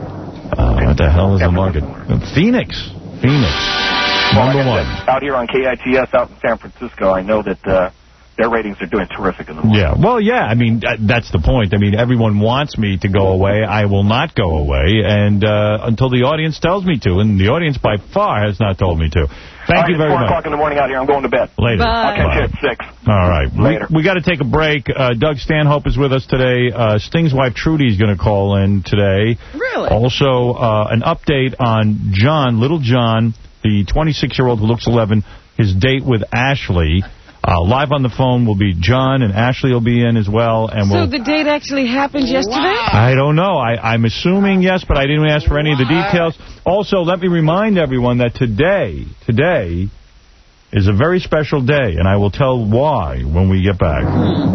uh, what the hell is the market? Phoenix, Phoenix, well, number like one. Said, out here on K I T S out in San Francisco, I know that uh, their ratings are doing terrific in the morning. Yeah, well, yeah. I mean, that's the point. I mean, everyone wants me to go away. I will not go away, and uh, until the audience tells me to, and the audience by far has not told me to. Thank All right, you very four much. four o'clock in the morning out here. I'm going to bed. Later. Bye. I'll catch you at six. All right. Later. We, we got to take a break. Uh, Doug Stanhope is with us today. Uh, Sting's wife, Trudy, is going to call in today. Really? Also, uh, an update on John, little John, the twenty-six-year-old who looks eleven, his date with Ashley. Uh, live on the phone will be John, and Ashley will be in as well. And So we'll, the date actually happened yesterday? I don't know. I, I'm assuming yes, but I didn't ask for any of the details. Also, let me remind everyone that today, today is a very special day, and I will tell why when we get back.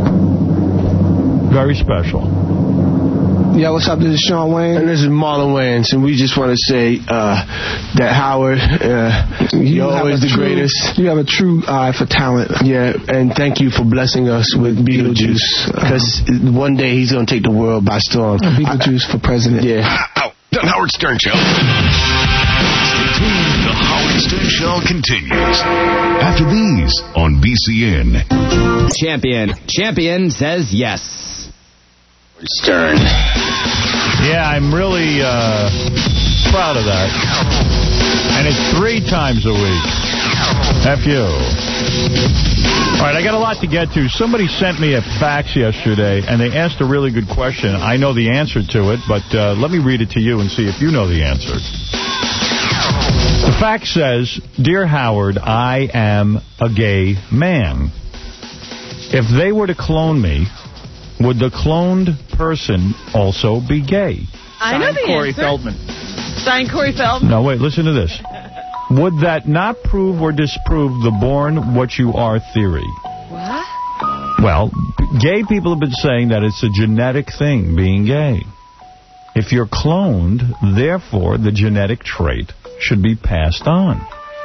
Very special. Yeah, what's up? This is Sean Wayne. And this is Marlon Wayans. And we just want to say uh, that Howard, uh, you're always the true, greatest. You have a true eye for talent. Yeah, and thank you for blessing us with Beetlejuice. Because um, one day he's going to take the world by storm. Beetlejuice I, for president. Yeah. Ow. The Howard Stern Show. Stay tuned. The Howard Stern Show continues after these on B C N. Champion. Champion says yes. Stern. Yeah, I'm really uh, proud of that. And it's three times a week. F you. All right, I got a lot to get to. Somebody sent me a fax yesterday, and they asked a really good question. I know the answer to it, but uh, let me read it to you and see if you know the answer. The fax says, Dear Howard, I am a gay man. If they were to clone me, would the cloned person also be gay? I know the Corey answer. Feldman. Signed Corey Feldman. No, wait, listen to this. Would that not prove or disprove the born what you are theory? What? Well, gay people have been saying that it's a genetic thing, being gay. If you're cloned, therefore, the genetic trait should be passed on.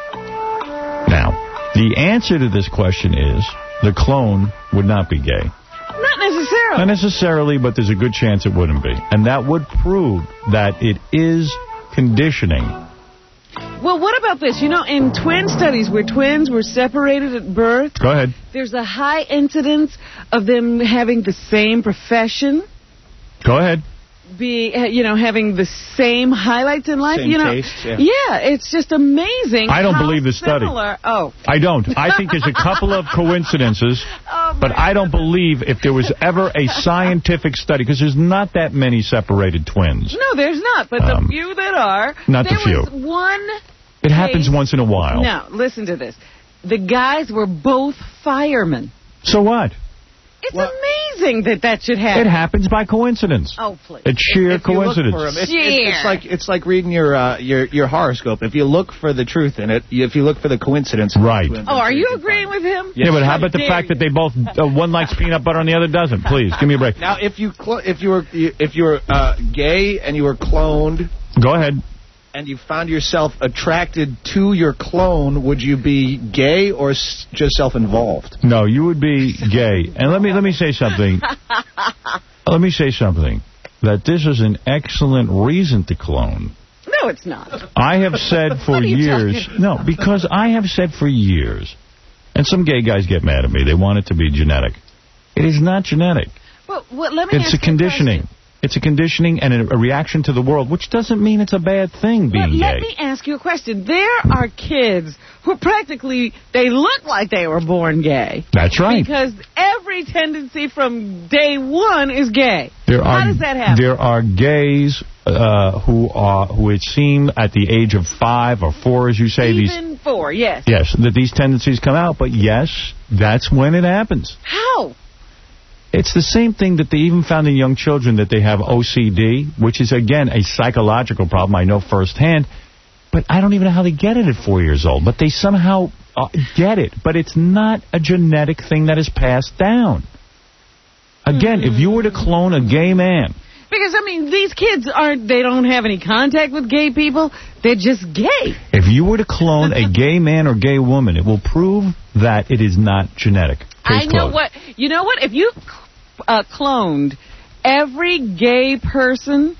Now, the answer to this question is the clone would not be gay. Not necessarily. Not necessarily, but there's a good chance it wouldn't be. And that would prove that it is conditioning. Well, what about this? You know, in twin studies where twins were separated at birth, Go ahead. there's a high incidence of them having the same profession. Go ahead. Be you know having the same highlights in life. Same you know, tastes, yeah. yeah, it's just amazing. I don't how believe the study. similar- Oh, I don't. I think there's a couple of coincidences, oh but I don't believe if there was ever a scientific study, because there's not that many separated twins. no, there's not. But Um, the few that are, not the there few. was one. It happens case- once in a while. No, listen to this. The guys were both firemen. So what? It's amazing that that should happen. It happens by coincidence. Oh, please. It's sheer If you look coincidence. for 'em, it's, it's, it's like it's like reading your uh, your your horoscope. If you look for the truth in it, if you look for the coincidence, right? Oh, are you agreeing with him? Yeah, but how about the fact that they both uh, one likes peanut butter and the other doesn't? Please give me a break. Now, if you clo- if you were if you were uh, gay and you were cloned, go ahead. And you found yourself attracted to your clone, would you be gay or s- just self-involved? No, you would be gay. And let me let me say something. Let me say something. That this is an excellent reason to clone. No, it's not. I have said for What are you years. talking No, because I have said for years, and some gay guys get mad at me. They want it to be genetic. It is not genetic. Well, what, let me It's ask a you conditioning. It's a conditioning and a, a reaction to the world, which doesn't mean it's a bad thing being But let gay. me ask you a question. There are kids who practically, they look like they were born gay. That's right. Because every tendency from day one is gay. There How are, does that happen? There are gays uh, who are who it seem at the age of five or four, as you say, Even these four, yes. yes, that these tendencies come out. But yes, that's when it happens. How? It's the same thing that they even found in young children, that they have O C D, which is, again, a psychological problem. I know firsthand. But I don't even know how they get it at four years old. But they somehow uh, get it. But it's not a genetic thing that is passed down. Again, mm. if you were to clone a gay man... Because, I mean, these kids aren't, they don't have any contact with gay people. They're just gay. If you were to clone a gay man or gay woman, it will prove that it is not genetic. Case I know closed. what, you know what? If you uh, cloned every gay person,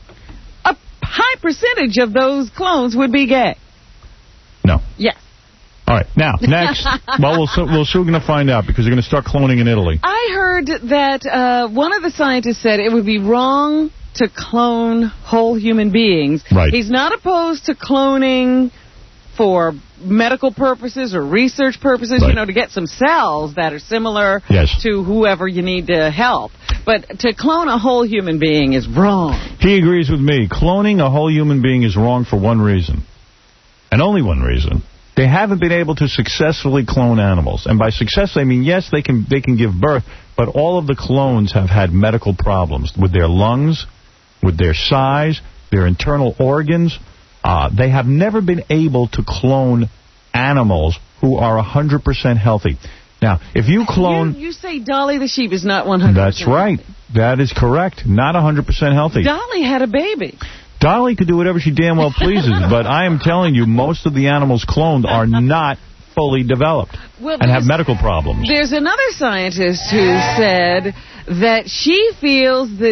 a high percentage of those clones would be gay. No. Yes. All right. Now, next. well, we'll, so, we're soon going to find out because they're going to start cloning in Italy. I heard that uh, one of the scientists said it would be wrong to clone whole human beings. Right. He's not opposed to cloning for medical purposes or research purposes, right. you know, to get some cells that are similar yes. to whoever you need to help. But to clone a whole human being is wrong. He agrees with me. Cloning a whole human being is wrong for one reason, and only one reason. They haven't been able to successfully clone animals. And by success, I mean, yes, they can they can give birth, but all of the clones have had medical problems with their lungs, with their size, their internal organs. Uh, they have never been able to clone animals who are one hundred percent healthy. Now, if you clone... You, you say Dolly the sheep is not one hundred percent That's right. That is correct. Not one hundred percent healthy. Dolly had a baby. Dolly could do whatever she damn well pleases, but I am telling you, most of the animals cloned are not fully developed well, and have medical problems. There's another scientist who said that she feels that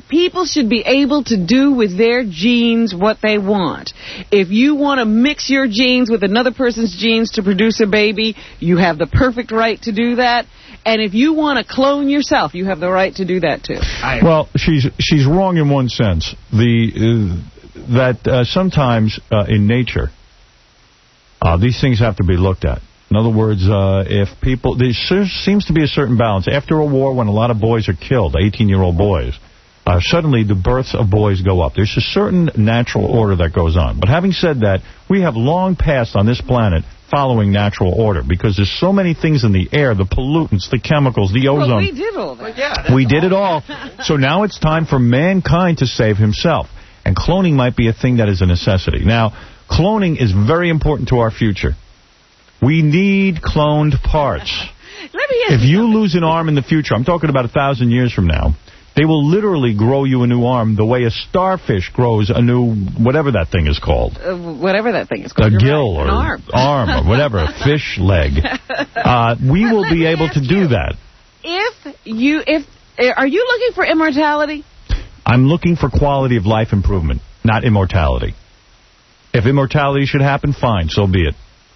People should be able to do with their genes what they want. If you want to mix your genes with another person's genes to produce a baby, you have the perfect right to do that. And if you want to clone yourself, you have the right to do that, too. Well, she's she's wrong in one sense. The uh, that uh, sometimes uh, in nature, uh, these things have to be looked at. In other words, uh, if people... There seems to be a certain balance. After a war, when a lot of boys are killed, eighteen-year-old boys, uh, suddenly the births of boys go up. There's a certain natural order that goes on. But having said that, we have long passed on this planet following natural order because there's so many things in the air, the pollutants, the chemicals, the ozone. Well, we did all that. Yeah, we did it all. So now it's time for mankind to save himself. And cloning might be a thing that is a necessity. Now, cloning is very important to our future. We need cloned parts. Let me ask if you something. lose an arm in the future, I'm talking about a thousand years from now, they will literally grow you a new arm the way a starfish grows a new, whatever that thing is called. Uh, whatever that thing is called. A You're gill right. or An arm. arm or whatever, a fish leg. Uh, we But will let be me able to ask do you, that. If you, if, are you looking for immortality? I'm looking for quality of life improvement, not immortality. If immortality should happen, fine, so be it.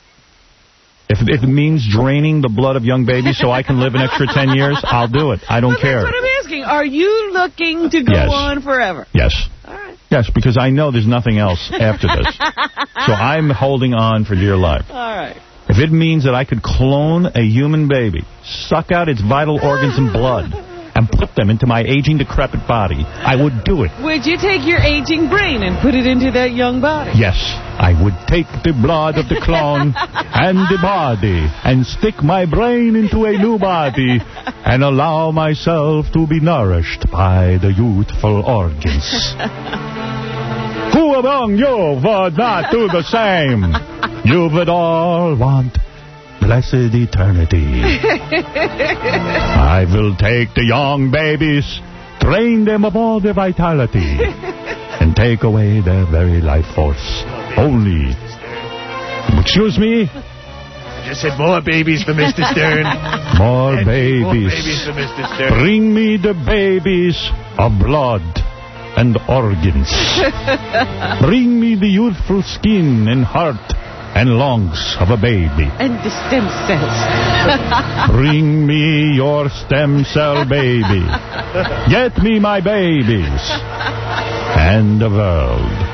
If, if it means draining the blood of young babies so I can live an extra ten years, I'll do it. I don't well, care. That's what I'm asking. Are you looking to go Yes. on forever? Yes. All right. Yes, because I know there's nothing else after this. So I'm holding on for dear life. All right. If it means that I could clone a human baby, suck out its vital organs and blood, and put them into my aging, decrepit body, I would do it. Would you take your aging brain and put it into that young body? Yes, I would take the blood of the clone and the body and stick my brain into a new body and allow myself to be nourished by the youthful organs. Who among you would not do the same? You would all want blessed eternity. I will take the young babies, drain them of all their vitality, and take away their very life force. Only. Excuse me? I just said more babies for Mister Stern. More And babies. More babies for Mister Stern. Bring me the babies of blood and organs. Bring me the youthful skin and heart and lungs of a baby. And the stem cells. Bring me your stem cell baby. Get me my babies. And the world.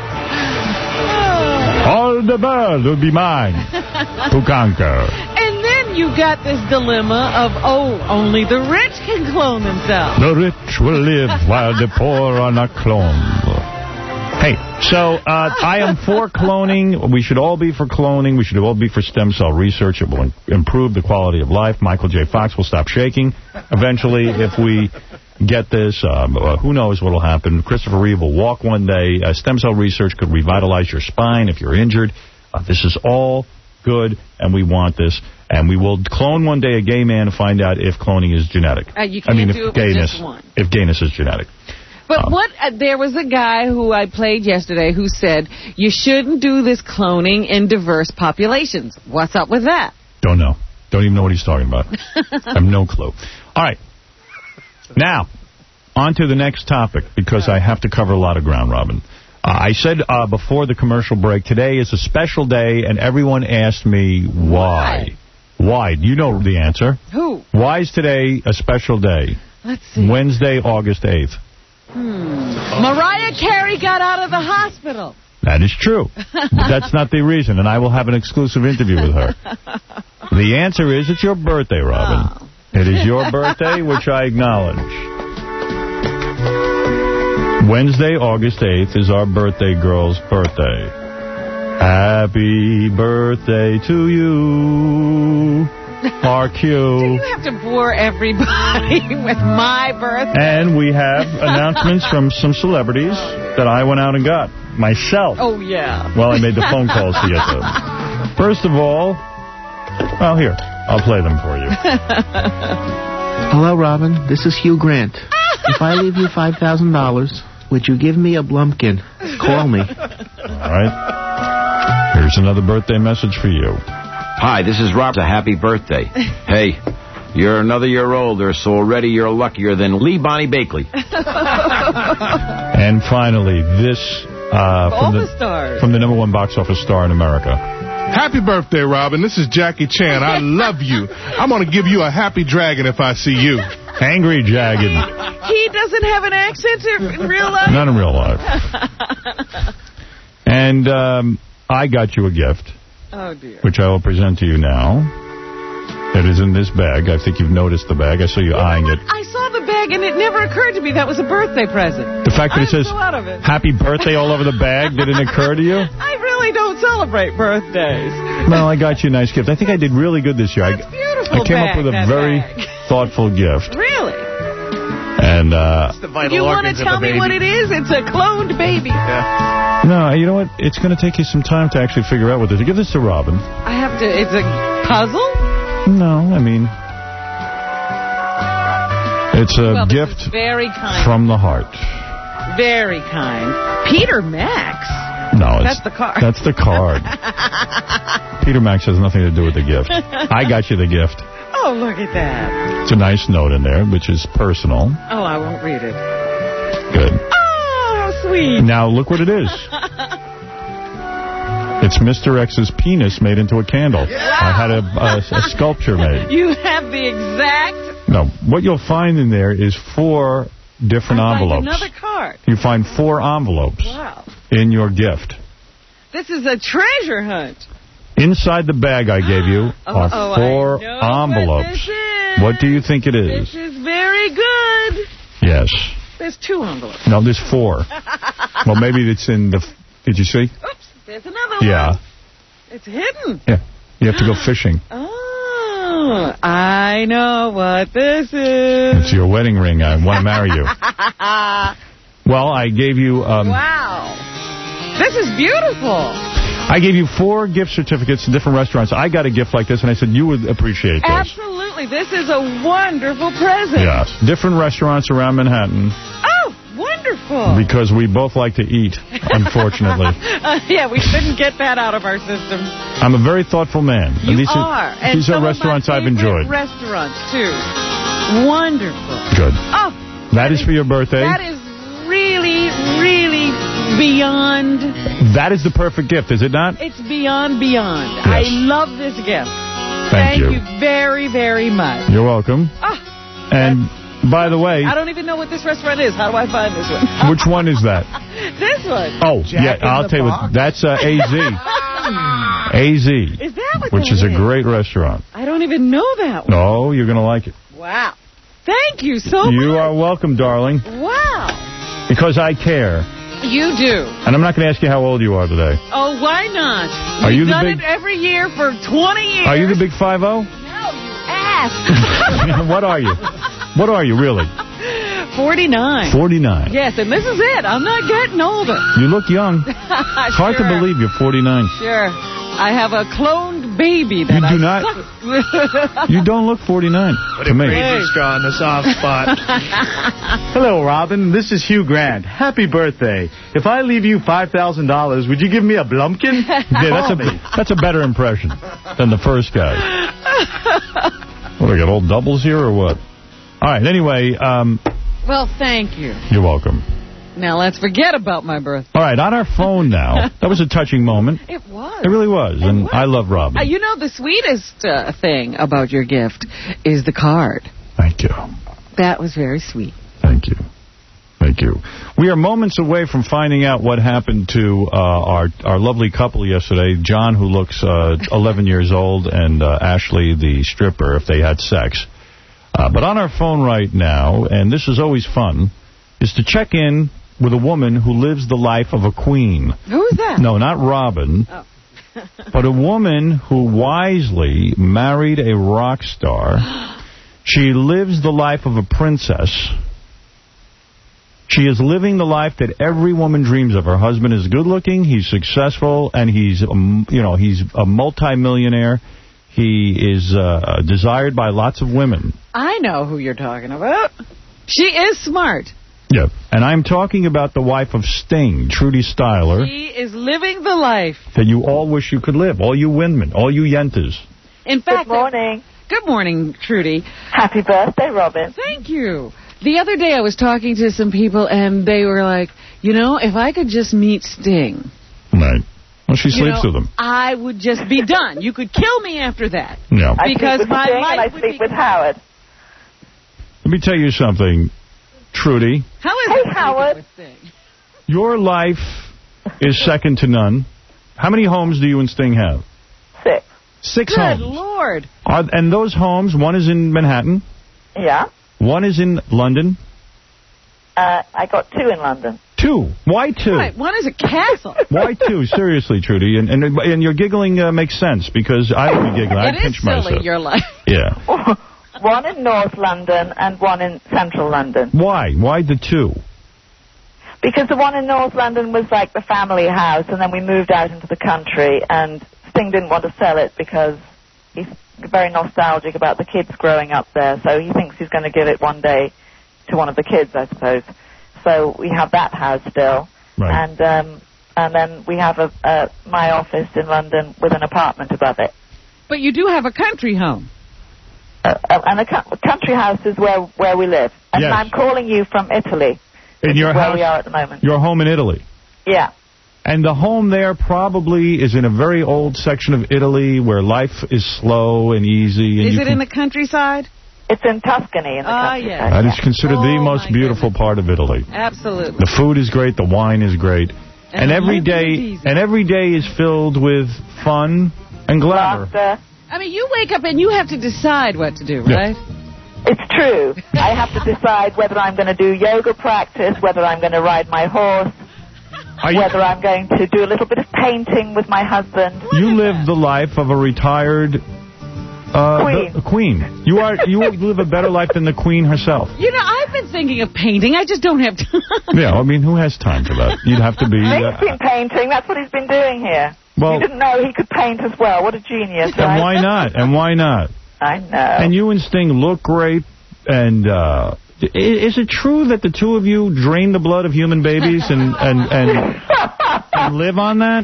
All the world will be mine to conquer. And then you got this dilemma of, oh, only the rich can clone themselves. The rich will live while the poor are not cloned. Hey, so uh, I am for cloning. We should all be for cloning. We should all be for stem cell research. It will im- improve the quality of life. Michael J. Fox will stop shaking eventually if we get this. Um, uh, who knows what will happen. Christopher Reeve will walk one day. Uh, stem cell research could revitalize your spine if you're injured. Uh, this is all good, and we want this. And we will clone one day a gay man to find out if cloning is genetic. Uh, you can't I mean, if do it with gayness, just one. if gayness is genetic. But Um, what, uh, there was a guy who I played yesterday who said, you shouldn't do this cloning in diverse populations. What's up with that? Don't know. Don't even know what he's talking about. I have no clue. All right. Now, on to the next topic, because I have to cover a lot of ground, Robin. Uh, I said uh, before the commercial break, today is a special day, and everyone asked me why. Why? You know the answer. Who? Why is today a special day? Let's see. Wednesday, August eighth. Hmm. Mariah Carey got out of the hospital. That is true. But that's not the reason, and I will have an exclusive interview with her. The answer is it's your birthday, Robin. Oh. It is your birthday, which I acknowledge. Wednesday, August eighth is our birthday girl's birthday. Happy birthday to you, R Q. Do you have to bore everybody with my birthday? And we have announcements from some celebrities that I went out and got myself. Oh, yeah. Well, I made the phone calls to get them. First of all, well, here, I'll play them for you. Hello, Robin. This is Hugh Grant. If I leave you five thousand dollars, would you give me a blumpkin? Call me. All right. Here's another birthday message for you. Hi, this is Rob. A happy birthday. Hey, You're another year older, so already you're luckier than Lee Bonnie Bakley. And finally, this uh, from, the, stars. from the number one box office star in America. Happy birthday, Robin. This is Jackie Chan. I love you. I'm going to give you a happy dragon if I see you. Angry dragon. He doesn't have an accent in real life? Not in real life. And um, I got you a gift. Oh, dear. Which I will present to you now. It is in this bag. I think you've noticed the bag. I saw you, you eyeing it. I saw the bag, and it never occurred to me that was a birthday present. The fact that it says so out of it. happy birthday all over the bag didn't occur to you? I really don't celebrate birthdays. No, I got you a nice gift. I think I did really good this year. That's beautiful I came bag, up with a that very bag. thoughtful gift. Really? And uh, You want to tell me what it is? It's a cloned baby. Yeah. No, you know what? It's going to take you some time to actually figure out what this is. Give this to Robin. I have to... It's a puzzle? No, I mean... It's a well, gift very kind. from the heart. Very kind. Peter Max? No, That's it's, the card. That's the card. Peter Max has nothing to do with the gift. I got you the gift. Oh, look at that. It's a nice note in there, which is personal. Oh, I won't read it. Good. Oh, how sweet. Now, look what it is. It's Mister X's penis made into a candle. Yeah. I had a, a, a sculpture made. You have the exact... No, what you'll find in there is four different I envelopes. Find another card. You find four envelopes wow. in your gift. This is a treasure hunt. Inside the bag I gave you oh, are oh, four I know envelopes. What, what do you think it is? This is very good. Yes. There's two envelopes. No, there's four. Well, maybe it's in the... Did you see? Oops, there's another one. Yeah. It's hidden. Yeah. You have to go fishing. Oh, I know what this is. It's your wedding ring. I want to marry you. Well, I gave you... Um, wow. This is beautiful. I gave you four gift certificates to different restaurants. I got a gift like this, and I said you would appreciate this. Absolutely. This is a wonderful present. Yes. Different restaurants around Manhattan. Oh, wonderful. Because we both like to eat, unfortunately. uh, yeah, we shouldn't get that out of our system. I'm a very thoughtful man. You and these are. Are, and these are restaurants I've enjoyed. Restaurants, too. Wonderful. Good. Oh. That is for your birthday. That is really, really beyond... That is the perfect gift, is it not? It's beyond beyond. Yes. I love this gift. Thank, Thank you. you very, very much. You're welcome. Oh, and, by the way... I don't even know what this restaurant is. How do I find this one? Which one is that? This one. Oh, Jack yeah, I'll tell you what. That's uh, A Z. A Z. Is that what Which that is a is? great restaurant. I don't even know that one. No, you're going to like it. Wow. Thank you so much. You are welcome, darling. Wow. Because I care. You do. And I'm not going to ask you how old you are today. Oh, why not? Are We've you the done big... it every year for twenty years. Are you the big five oh? No, you asked. What are you? What are you, really? forty-nine. forty-nine. Yes, and this is it. I'm not getting older. You look young. It's hard Sure. to believe you're forty-nine. Sure. I have a cloned baby that You do I not. suck. You don't look forty-nine What to a me. crazy straw in the soft spot. Hello, Robin. This is Hugh Grant. Happy birthday. If I leave you five thousand dollars, would you give me a blumpkin? Yeah, that's a, that's a better impression than the first guy. What, I got old doubles here or what? All right, anyway. Um, Well, thank you. You're welcome. Now, let's forget about my birthday. All right, on our phone now. That was a touching moment. It was. It really was, and was. I love Robin. Uh, you know, the sweetest uh, thing about your gift is the card. Thank you. That was very sweet. Thank you. Thank you. We are moments away from finding out what happened to uh, our our lovely couple yesterday, John, who looks uh, eleven years old, and uh, Ashley, the stripper, if they had sex. Uh, but on our phone right now, and this is always fun, is to check in with a woman who lives the life of a queen. Who is that? No, not Robin. Oh. But a woman who wisely married a rock star. She lives the life of a princess. She is living the life that every woman dreams of. Her husband is good-looking, he's successful, and he's, um, you know, he's a multimillionaire. He is uh, desired by lots of women. I know who you're talking about. She is smart. Yeah, and I'm talking about the wife of Sting, Trudy Styler. She is living the life. That you all wish you could live, all you women, all you yentas. In fact, Good morning. Good morning, Trudy. Happy birthday, Robin. Thank you. The other day I was talking to some people, and they were like, you know, if I could just meet Sting. Right. Well, she sleeps you know, with him. I would just be done. You could kill me after that. No. I Because sleep with my Sting life and I would sleep be... with Howard. Let me tell you something, Trudy. How is hey, it Howard. with Sting? Your life is second to none. How many homes do you and Sting have? Six. Six Good homes. Lord. Are, and those homes, one is in Manhattan. Yeah. One is in London. Uh, I got two in London. Two. Why two? Right, one is a castle. Why two? Seriously, Trudy. And and, and your giggling uh, makes sense, because I would be giggling. I'd It is pinch silly, myself. your life. Yeah. One in North London and one in Central London. Why? Why the two? Because the one in North London was like the family house, and then we moved out into the country, and Sting didn't want to sell it because he's very nostalgic about the kids growing up there, so he thinks he's going to give it one day to one of the kids, I suppose. So we have that house still. Right. And um, and then we have a, a my office in London with an apartment above it. But you do have a country home. Uh, uh, and a co- country house is where, where we live. And Yes. I'm calling you from Italy. In your where house, we are at the moment. your home in Italy. Yeah. And the home there probably is in a very old section of Italy where life is slow and easy. And Is you it can, in the countryside? It's in Tuscany. In the Ah, countryside. yes. That is considered Oh, the most my beautiful part of Italy. Absolutely. The food is great. The wine is great. And, And every living day, is easy. and every day is filled with fun and glamour. Laughter. I mean, you wake up and you have to decide what to do, Yeah. right? It's true. I have to decide whether I'm going to do yoga practice, whether I'm going to ride my horse, Are you, whether I'm going to do a little bit of painting with my husband. you live the life of a retired uh, Queen. the- queen. You are you live a better life than the queen herself. You know, I've been thinking of painting. I just don't have time. Yeah, I mean, who has time for that? You'd have to be. Nick's Uh, been painting. That's what he's been doing here. Well- you didn't know he could paint as well. What a genius, right? and why not? And why not? I know. And you and Sting look great. And uh, i- is it true that the two of you drain the blood of human babies and and and, and live on that?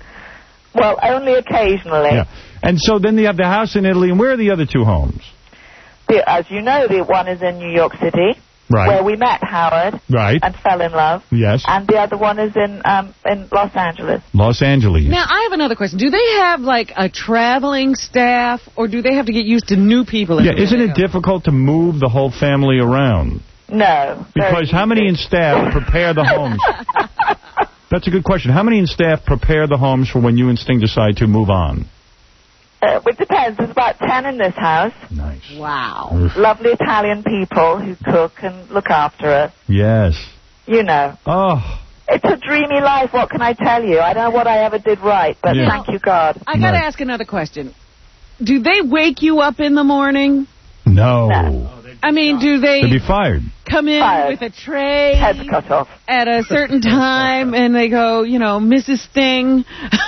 Well, only occasionally. Yeah. And so then you have the house in Italy. And where are the other two homes? The, as you know, the one is in New York City, Right. where we met Howard Right. and fell in love. Yes. And the other one is in um, in Los Angeles. Los Angeles. Now, I have another question. Do they have, like, a traveling staff, or do they have to get used to new people? Yeah, everywhere isn't they it go? difficult to move the whole family around? No. Because how many in staff prepare the homes? That's a good question. How many in staff prepare the homes for when you and Sting decide to move on? Uh, it depends. There's about ten in this house. Nice. Wow. Lovely Italian people who cook and look after us. Yes. You know. Oh. It's a dreamy life, what can I tell you? I don't know what I ever did right, but Yeah. thank you, God. I got to Right. ask another question. Do they wake you up in the morning? No. I mean, do they They'd be fired. come in Fired. with a tray Heads cut off. at a certain time and they go, you know, Missus Sting?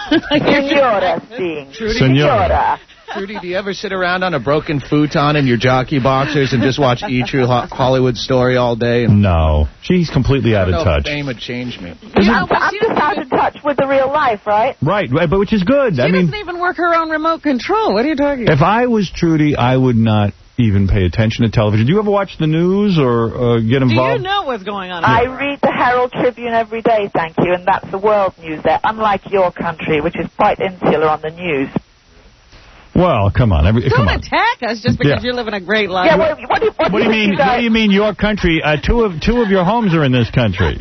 Senora Sting. Senora. Trudy, do you ever sit around on a broken futon in your jockey boxers and just watch E! True Ho- Hollywood Story all day? And No. She's completely out I of don't know if touch. fame would change me. Yeah, but I'm just out of touch with the real life, right? Right, right, but which is good. She I mean, doesn't even work her own remote control. What are you talking about? if I was Trudy, I would not even pay attention to television. Do you ever watch the news or uh, get Do you involved? know what's going on? I read the Herald Tribune every day, thank you, and that's the world news there, unlike your country, which is quite insular on the news. Well, come on. Every, Don't come on. attack us just because Yeah. you're living a great life. Yeah, what, what, do- what, What do you mean? think What do you mean your country? Uh, two of two of your homes are in this country.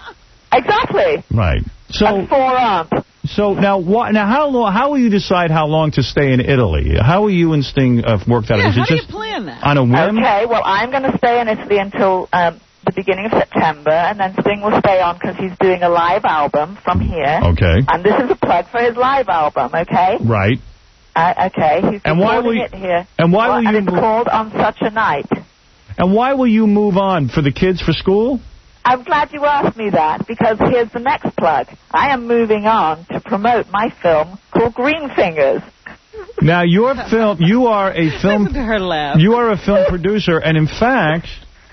Exactly. Right. So And four aren't. so now what? Now how long? How will you decide how long to stay in Italy? How will you and Sting uh, work that Yeah, out? Is how it do you just plan that? on a whim? Okay, well, I'm going to stay in Italy until um, the beginning of September, and then Sting will stay on because he's doing a live album from here. Okay. And this is a plug for his live album, okay? Right. Uh, okay, he's And why recording will you- it here. and why will and you it's move- called On Such a Night. And why will you move on? For the kids for school? I'm glad you asked me that, because here's the next plug. I am moving on to promote my film called Green Fingers. Now your film, you are a film, Listen to her laugh. you are a film producer, and in fact,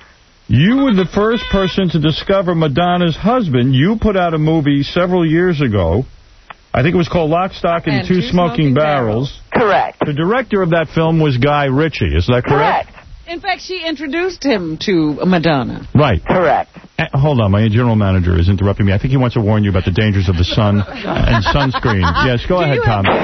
you were the first person to discover Madonna's husband. You put out a movie several years ago. I think it was called Lock, Stock, and, And Two, Two Smoking, Smoking Barrels. Correct. The director of that film was Guy Ritchie. Is that correct? Correct. In fact, she introduced him to Madonna. Right. Correct. Uh, hold on, my general manager is interrupting me. I think he wants to warn you about the dangers of the sun and sunscreen. Yes, go ahead, Tom. No,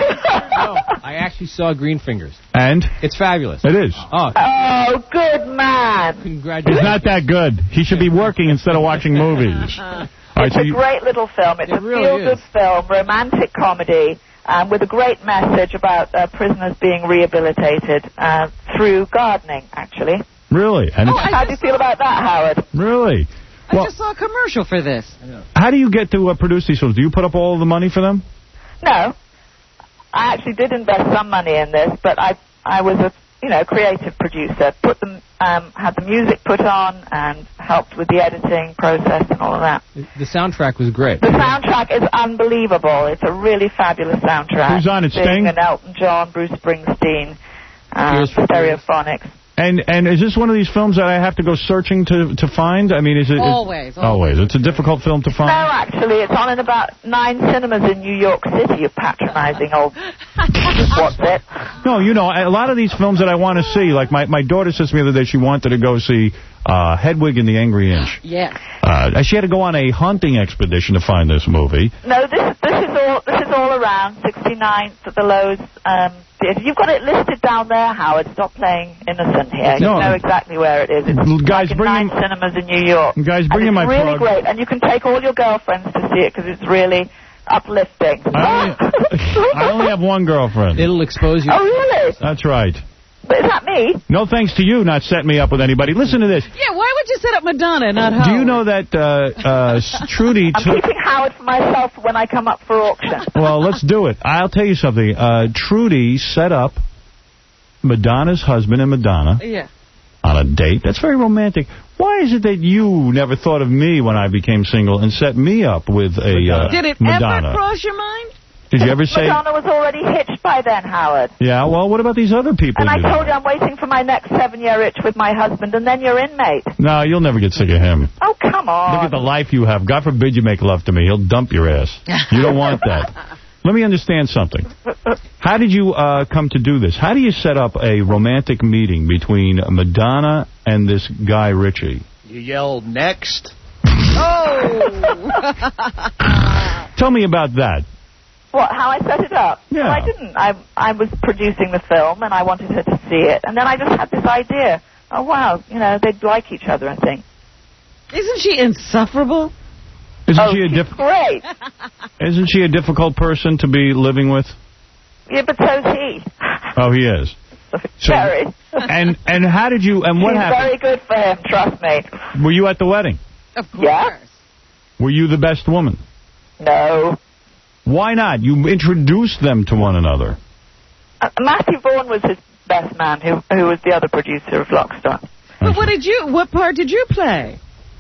I actually saw Green Fingers. And? It's fabulous. It is. Oh, oh good man. Congratulations. He's not that good. He should be working instead of watching movies. All right, It's so a you, great little film. It's It a really feel-good is. film, romantic comedy, um, with a great message about uh, prisoners being rehabilitated uh, through gardening, actually. really? And Oh, it's, How do you feel about that, Howard? really? I Well, just saw a commercial for this. how do you get to uh, produce these films? Do you put up all the money for them? No. I actually did invest some money in this, but I I was a you know creative producer. Put them um, had the music put on and helped with the editing process and all of that. The soundtrack was great. The soundtrack is unbelievable. It's a really fabulous soundtrack. Who's on it, Sting? And Elton John, Bruce Springsteen, uh, Tears for Fears. Stereophonics. And and is this one of these films that I have to go searching to to find? I mean, is it... Always, It, always. It's a difficult film to No, find? actually, it's on in about nine cinemas in New York City. You're patronizing old... What's it? No, you know, a lot of these films that I want to see, like my, my daughter says to me the other day she wanted to go see uh, Hedwig and the Angry Inch. Yes. Uh, she had to go on a hunting expedition to find this movie. No, this this is all this is all around sixty-ninth at the Lowe's um, Theatre. You've got it listed down there, Howard. Stop playing innocent here. You No. know exactly where it is. It's Guys, like in bring nine in- cinemas in New York. Guys, bring and in my it's really plug. great, and you can take all your girlfriends to see it because it's really uplifting. I only, I only have one girlfriend. It'll expose you. Oh, really? That's right. But is that me? No thanks to you not setting me up with anybody. Listen to this. Yeah, why would you set up Madonna and not Howard? Do you know that uh, uh, Trudy I'm took... keeping Howard for myself when I come up for auction. Well, let's do it. I'll tell you something. Uh, Trudy set up Madonna's husband and Madonna Yeah. on a date. That's very romantic. Why is it that you never thought of me when I became single and set me up with a uh, Did it Madonna? ever cross your mind? Did you ever say... Madonna was already hitched by then, Howard. Yeah, well, what about these other people? And I you know? told you I'm waiting for my next seven-year itch with my husband, and then you're inmate. No, you'll never get sick of him. Oh, come on. Look at the life you have. God forbid you make love to me. He'll dump your ass. You don't want that. Let me understand something. How did you uh, come to do this? How do you set up a romantic meeting between Madonna and this Guy Ritchie? You yell, next. Oh! Tell me about that. What, how I set it up? Yeah. Well, I didn't. I I was producing the film, and I wanted her to see it. And then I just had this idea. Oh, wow, you know, they'd like each other and things. Isn't she insufferable? Isn't oh, she a she's diff- great. Isn't she a difficult person to be living with? Yeah, but so's he. Oh, he is. So, Very. and and how did you and what She's happened? very good for him, trust me. Were you at the wedding? Of course. Yeah. Were you the best woman? No. Why not? You introduced them to one another. Uh, Matthew Vaughn was his best man, who who was the other producer of Lockstock. But what did you? What part did you play?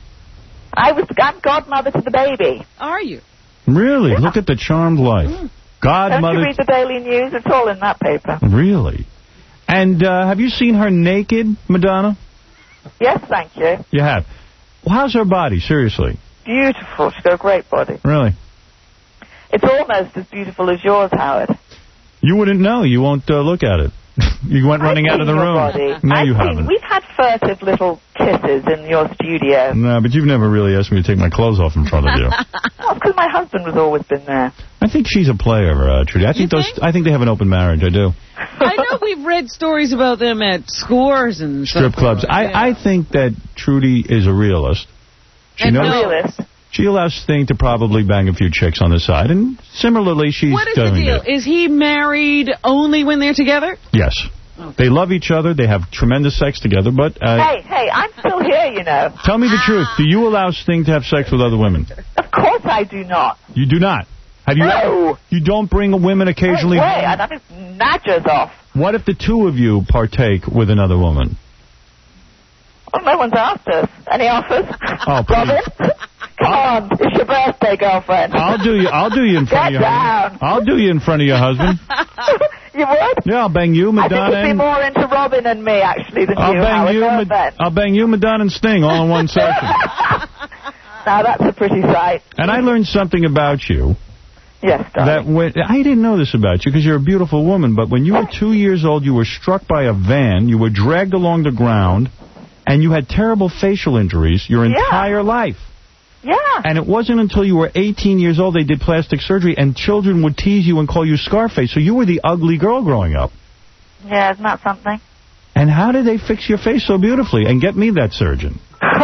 I was I'm godmother to the baby. Are you? Really? Yeah. Look at the charmed life. Mm. Godmother. Don't you read the Daily News? It's all in that paper. Really? And uh, have you seen her naked, Madonna? Yes, thank you. You have. Well, how's her body? Seriously. Beautiful. She's got a great body. Really? It's almost as beautiful as yours, Howard. You wouldn't know. You won't uh, look at it. You went running I've out of the seen room. your body. No, I've you seen, haven't. We've had furtive little kisses in your studio. No, but you've never really asked me to take my clothes off in front of you. Well, because my husband has always been there. I think she's a player, uh, Trudy. I think You those. think? I think they have an open marriage. I do. I know we've read stories about them at scores and Strip stuff. clubs. Yeah. I, I think that Trudy is a realist. She And knows. no. Realist. She allows Sting to probably bang a few chicks on the side, and similarly, she's What is the doing deal? it. Is he married only when they're together? Yes. They love each other. They have tremendous sex together, but... Uh, Hey, hey, I'm still here, you know. Tell me the truth. Do you allow Sting to have sex with other women? Of course I do not. You do not. Have you? No. You don't bring women occasionally... Wait, wait, I'd have his natchers off. What if the two of you partake with another woman? Well, no one's asked us. Any offers? Oh, please. Robin? Come on, it's your birthday, girlfriend. I'll do you. I'll do you in front Get of your down. husband. I'll do you in front of your husband. You would? Yeah, I'll bang you, I think Madonna. you'd be and- more into Robin and me, actually, than I'll you, bang Howard. you. Go Ma- then. I'll bang you, Madonna, and Sting all in one session. Now, that's a pretty sight. And I learned something about you. Yes, darling. That when, I didn't know this about you because you're a beautiful woman, but when you were two years old, you were struck by a van, you were dragged along the ground, and you had terrible facial injuries your Yeah. entire life. Yeah. And it wasn't until you were eighteen years old they did plastic surgery, and children would tease you and call you Scarface. So you were the ugly girl growing up. Yeah, isn't that something? And how did they fix your face so beautifully and get me that surgeon?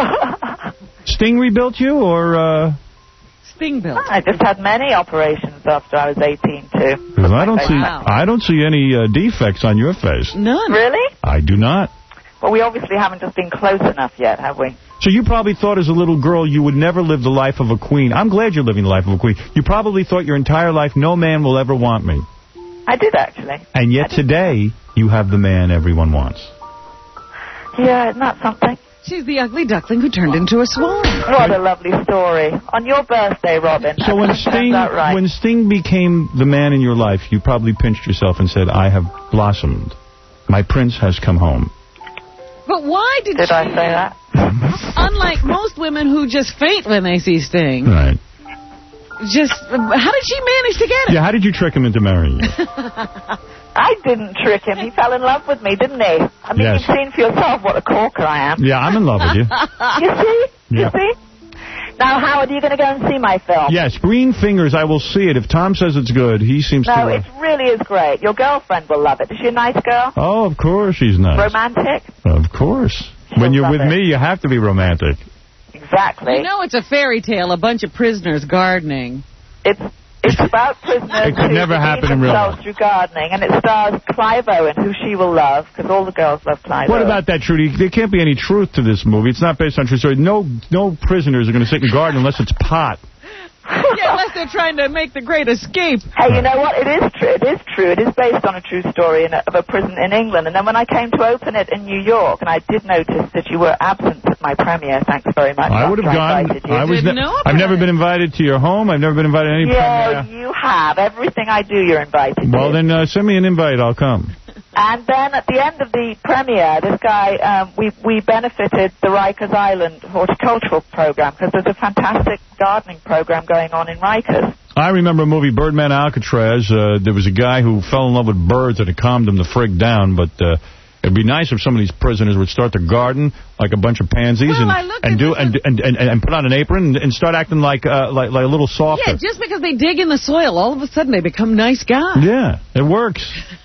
Sting rebuilt you, or... Uh... Sting built. I just had many operations after I was eighteen, too. Because I don't see, Wow. I don't see any uh, defects on your face. None. Really? I do not. Well, we obviously haven't just been close enough yet, have we? So you probably thought as a little girl you would never live the life of a queen. I'm glad you're living the life of a queen. You probably thought your entire life, no man will ever want me. I did, actually. And yet today, you have the man everyone wants. Yeah, isn't that something? She's the ugly duckling who turned into a swan. What a lovely story. On your birthday, Robin. So when Sting, that right. when Sting became the man in your life, you probably pinched yourself and said, I have blossomed. My prince has come home. But why did, Did she... I say that? Unlike most women who just faint when they see Sting. Right. Just, how did she manage to get it? Yeah, how did you trick him into marrying you? I didn't trick him. He fell in love with me, didn't he? I mean, Yes. you've seen for yourself what a corker I am. Yeah, I'm in love with you. You see? Yeah. You see? Now, Howard, are you going to go and see my film? Yes, Green Fingers, I will see it. If Tom says it's good, he seems No, to... Uh... it really is great. Your girlfriend will love it. Is she a nice girl? Oh, of course she's nice. Romantic? Of course. When you're love with it. me, you have to be romantic. Exactly. You know it's a fairy tale, a bunch of prisoners gardening. It's it's about prisoners It could who never redeem happen in real themselves life. through gardening, and it stars Clive Owen, who she will love, because all the girls love Clive What Owen. about that, Trudy? There can't be any truth to this movie. It's not based on true story. No, no prisoners are going to sit and garden unless it's pot. Yeah, unless they're trying to make the great escape. Hey, you know what? It is true. It is true. It is based on a true story in a, of a prison in England. And then when I came to open it in New York, and I did notice that you were absent at my premiere, thanks very much. I would have after gone. invited you. I was. Didn't Ne know I've about never it. been invited to your home. I've never been invited to any Yeah, premiere. you have. Everything I do, you're invited Well, to. then uh, send me an invite. I'll come. And then at the end of the premiere, this guy, um, we, we benefited the Rikers Island horticultural program, because there's a fantastic gardening program going on in Rikers. I remember a movie, Birdman Alcatraz. Uh, there was a guy who fell in love with birds and it calmed him the frig down, but uh, it'd be nice if some of these prisoners would start to garden like a bunch of pansies Well, and, I looked and at do this and, and, and and put on an apron and, and start acting like uh, like like a little softer. Yeah, just because they dig in the soil, all of a sudden they become nice guys. Yeah, it works.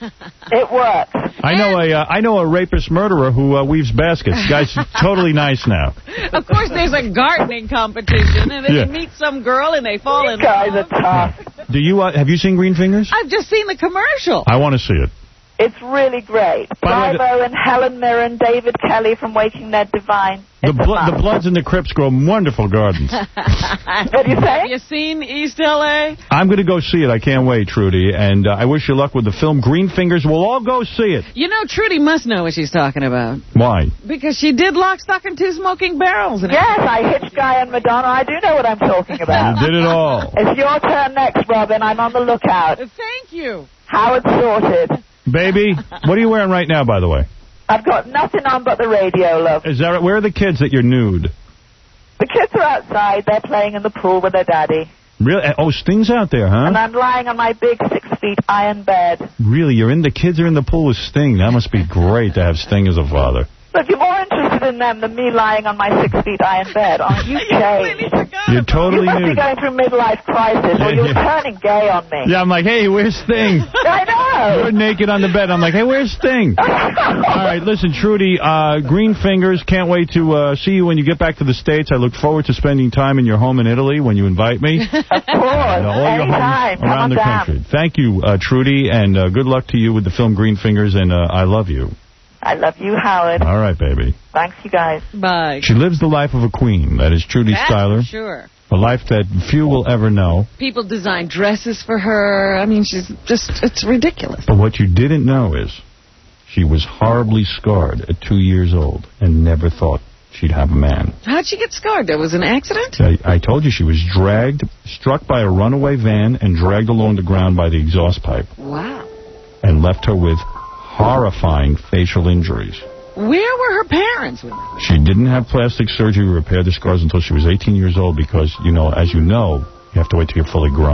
It works. I know a uh, I know a rapist murderer who uh, weaves baskets. The guy's totally nice now. Of course, there's a gardening competition, and then Yeah. you meet some girl and they fall in Guys love. are tough. Do you uh, have you seen Green Fingers? I've just seen the commercial. I want to see it. It's really great. By the Clive way, Owen, Helen Mirren, David Kelly from Waking Ned Divine. The, It's a blo the must. Bloods and the Crips grow wonderful gardens. What do you say? Have you seen East L A? I'm going to go see it. I can't wait, Trudy. And uh, I wish you luck with the film Green Fingers. We'll all go see it. You know, Trudy must know what she's talking about. Why? Because she did Lock, Stock, and Two Smoking Barrels. And Yes, I hitched Guy and Madonna. I do know what I'm talking about. You did it all. It's your turn next, Robin. I'm on the lookout. Thank you. Howard sorted. Baby, what are you wearing right now, by the way? I've got nothing on but the radio, love. Is that right? Where are the kids that you're nude? The kids are outside. They're playing in the pool with their daddy. Really? Oh, Sting's out there, And huh? I'm lying on my big six-feet iron bed. Really? You're in the kids are in the pool with Sting. That must be great to have Sting as a father. Look, you're more interested in them than me lying on my six-feet iron bed. Aren't you changed? You're totally You must be nude. going through midlife crisis, or you're turning gay on me. Yeah, I'm like, hey, where's Sting? I know. You're naked on the bed. I'm like, hey, where's Sting? All right, listen, Trudy, uh, Green Fingers, can't wait to uh, see you when you get back to the States. I look forward to spending time in your home in Italy when you invite me. Of course. And all your Anytime. homes Come around on the down. country. Thank you, uh, Trudy, and uh, good luck to you with the film Green Fingers, and uh, I love you. I love you, Howard. All right, baby. Thanks, you guys. Bye. She lives the life of a queen. That is Trudy That's Styler. for sure. A life that few will ever know. People design dresses for her. I mean, she's just, it's ridiculous. But what you didn't know is she was horribly scarred at two years old and never thought she'd have a man. How'd she get scarred? There was an accident? I, I told you she was dragged, struck by a runaway van, and dragged along the ground by the exhaust pipe, Wow. and left her with horrifying facial injuries. Where were her parents? With her? She didn't have plastic surgery to repair the scars until she was eighteen years old because, you know, as you know, you have to wait till you're fully grown.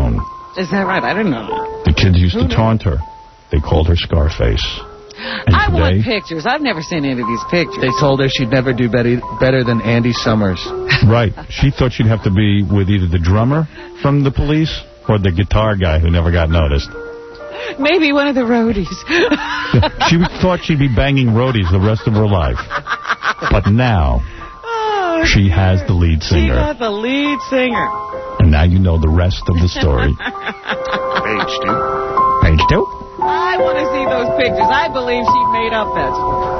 Is that right? I didn't know that. The kids used to taunt her. They called her Scarface. And I today, want pictures. I've never seen any of these pictures. They told her she'd never do better, better than Andy Summers. Right. She thought she'd have to be with either the drummer from the Police or the guitar guy who never got noticed. Maybe one of the roadies. She thought she'd be banging roadies the rest of her life. But now, Oh, she has the lead she singer. got the lead singer. And now you know the rest of the story. Page two. Page two. I want to see those pictures. I believe she made up that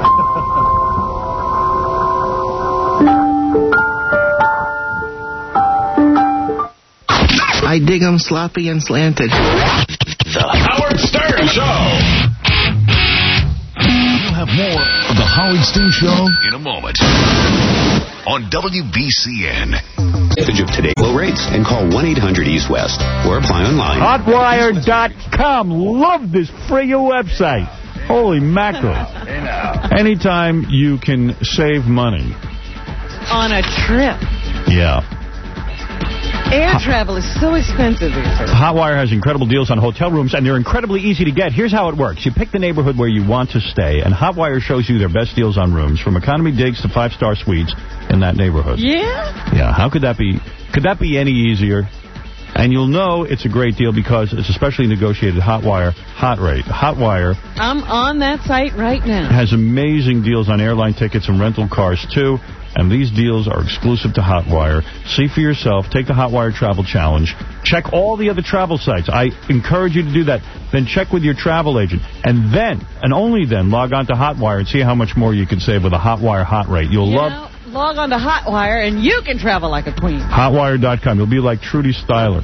I dig 'em sloppy and slanted. The Howard Stern Show. We'll have more of The Howard Stern Show in a moment on W B C N. Advantage of today low rates and call one eight hundred east west or apply online. Hotwire dot com. Love this friggin' website. Holy mackerel. Hey now. Anytime you can save money. on a trip. Yeah. Air travel is so expensive these days. Hotwire has incredible deals on hotel rooms, and they're incredibly easy to get. Here's how it works. You pick the neighborhood where you want to stay, and Hotwire shows you their best deals on rooms, from economy digs to five-star suites in that neighborhood. Yeah? Yeah, how could that be? Could that be any easier? And you'll know it's a great deal because it's a specially negotiated Hotwire hot rate. Hotwire I'm on that site right now. has amazing deals on airline tickets and rental cars, too. And these deals are exclusive to Hotwire. See for yourself. Take the Hotwire Travel Challenge. Check all the other travel sites. I encourage you to do that. Then check with your travel agent. And then, and only then, log on to Hotwire and see how much more you can save with a Hotwire hot rate. You'll you love... know, log on to Hotwire and you can travel like a queen. Hotwire dot com. You'll be like Trudy Styler.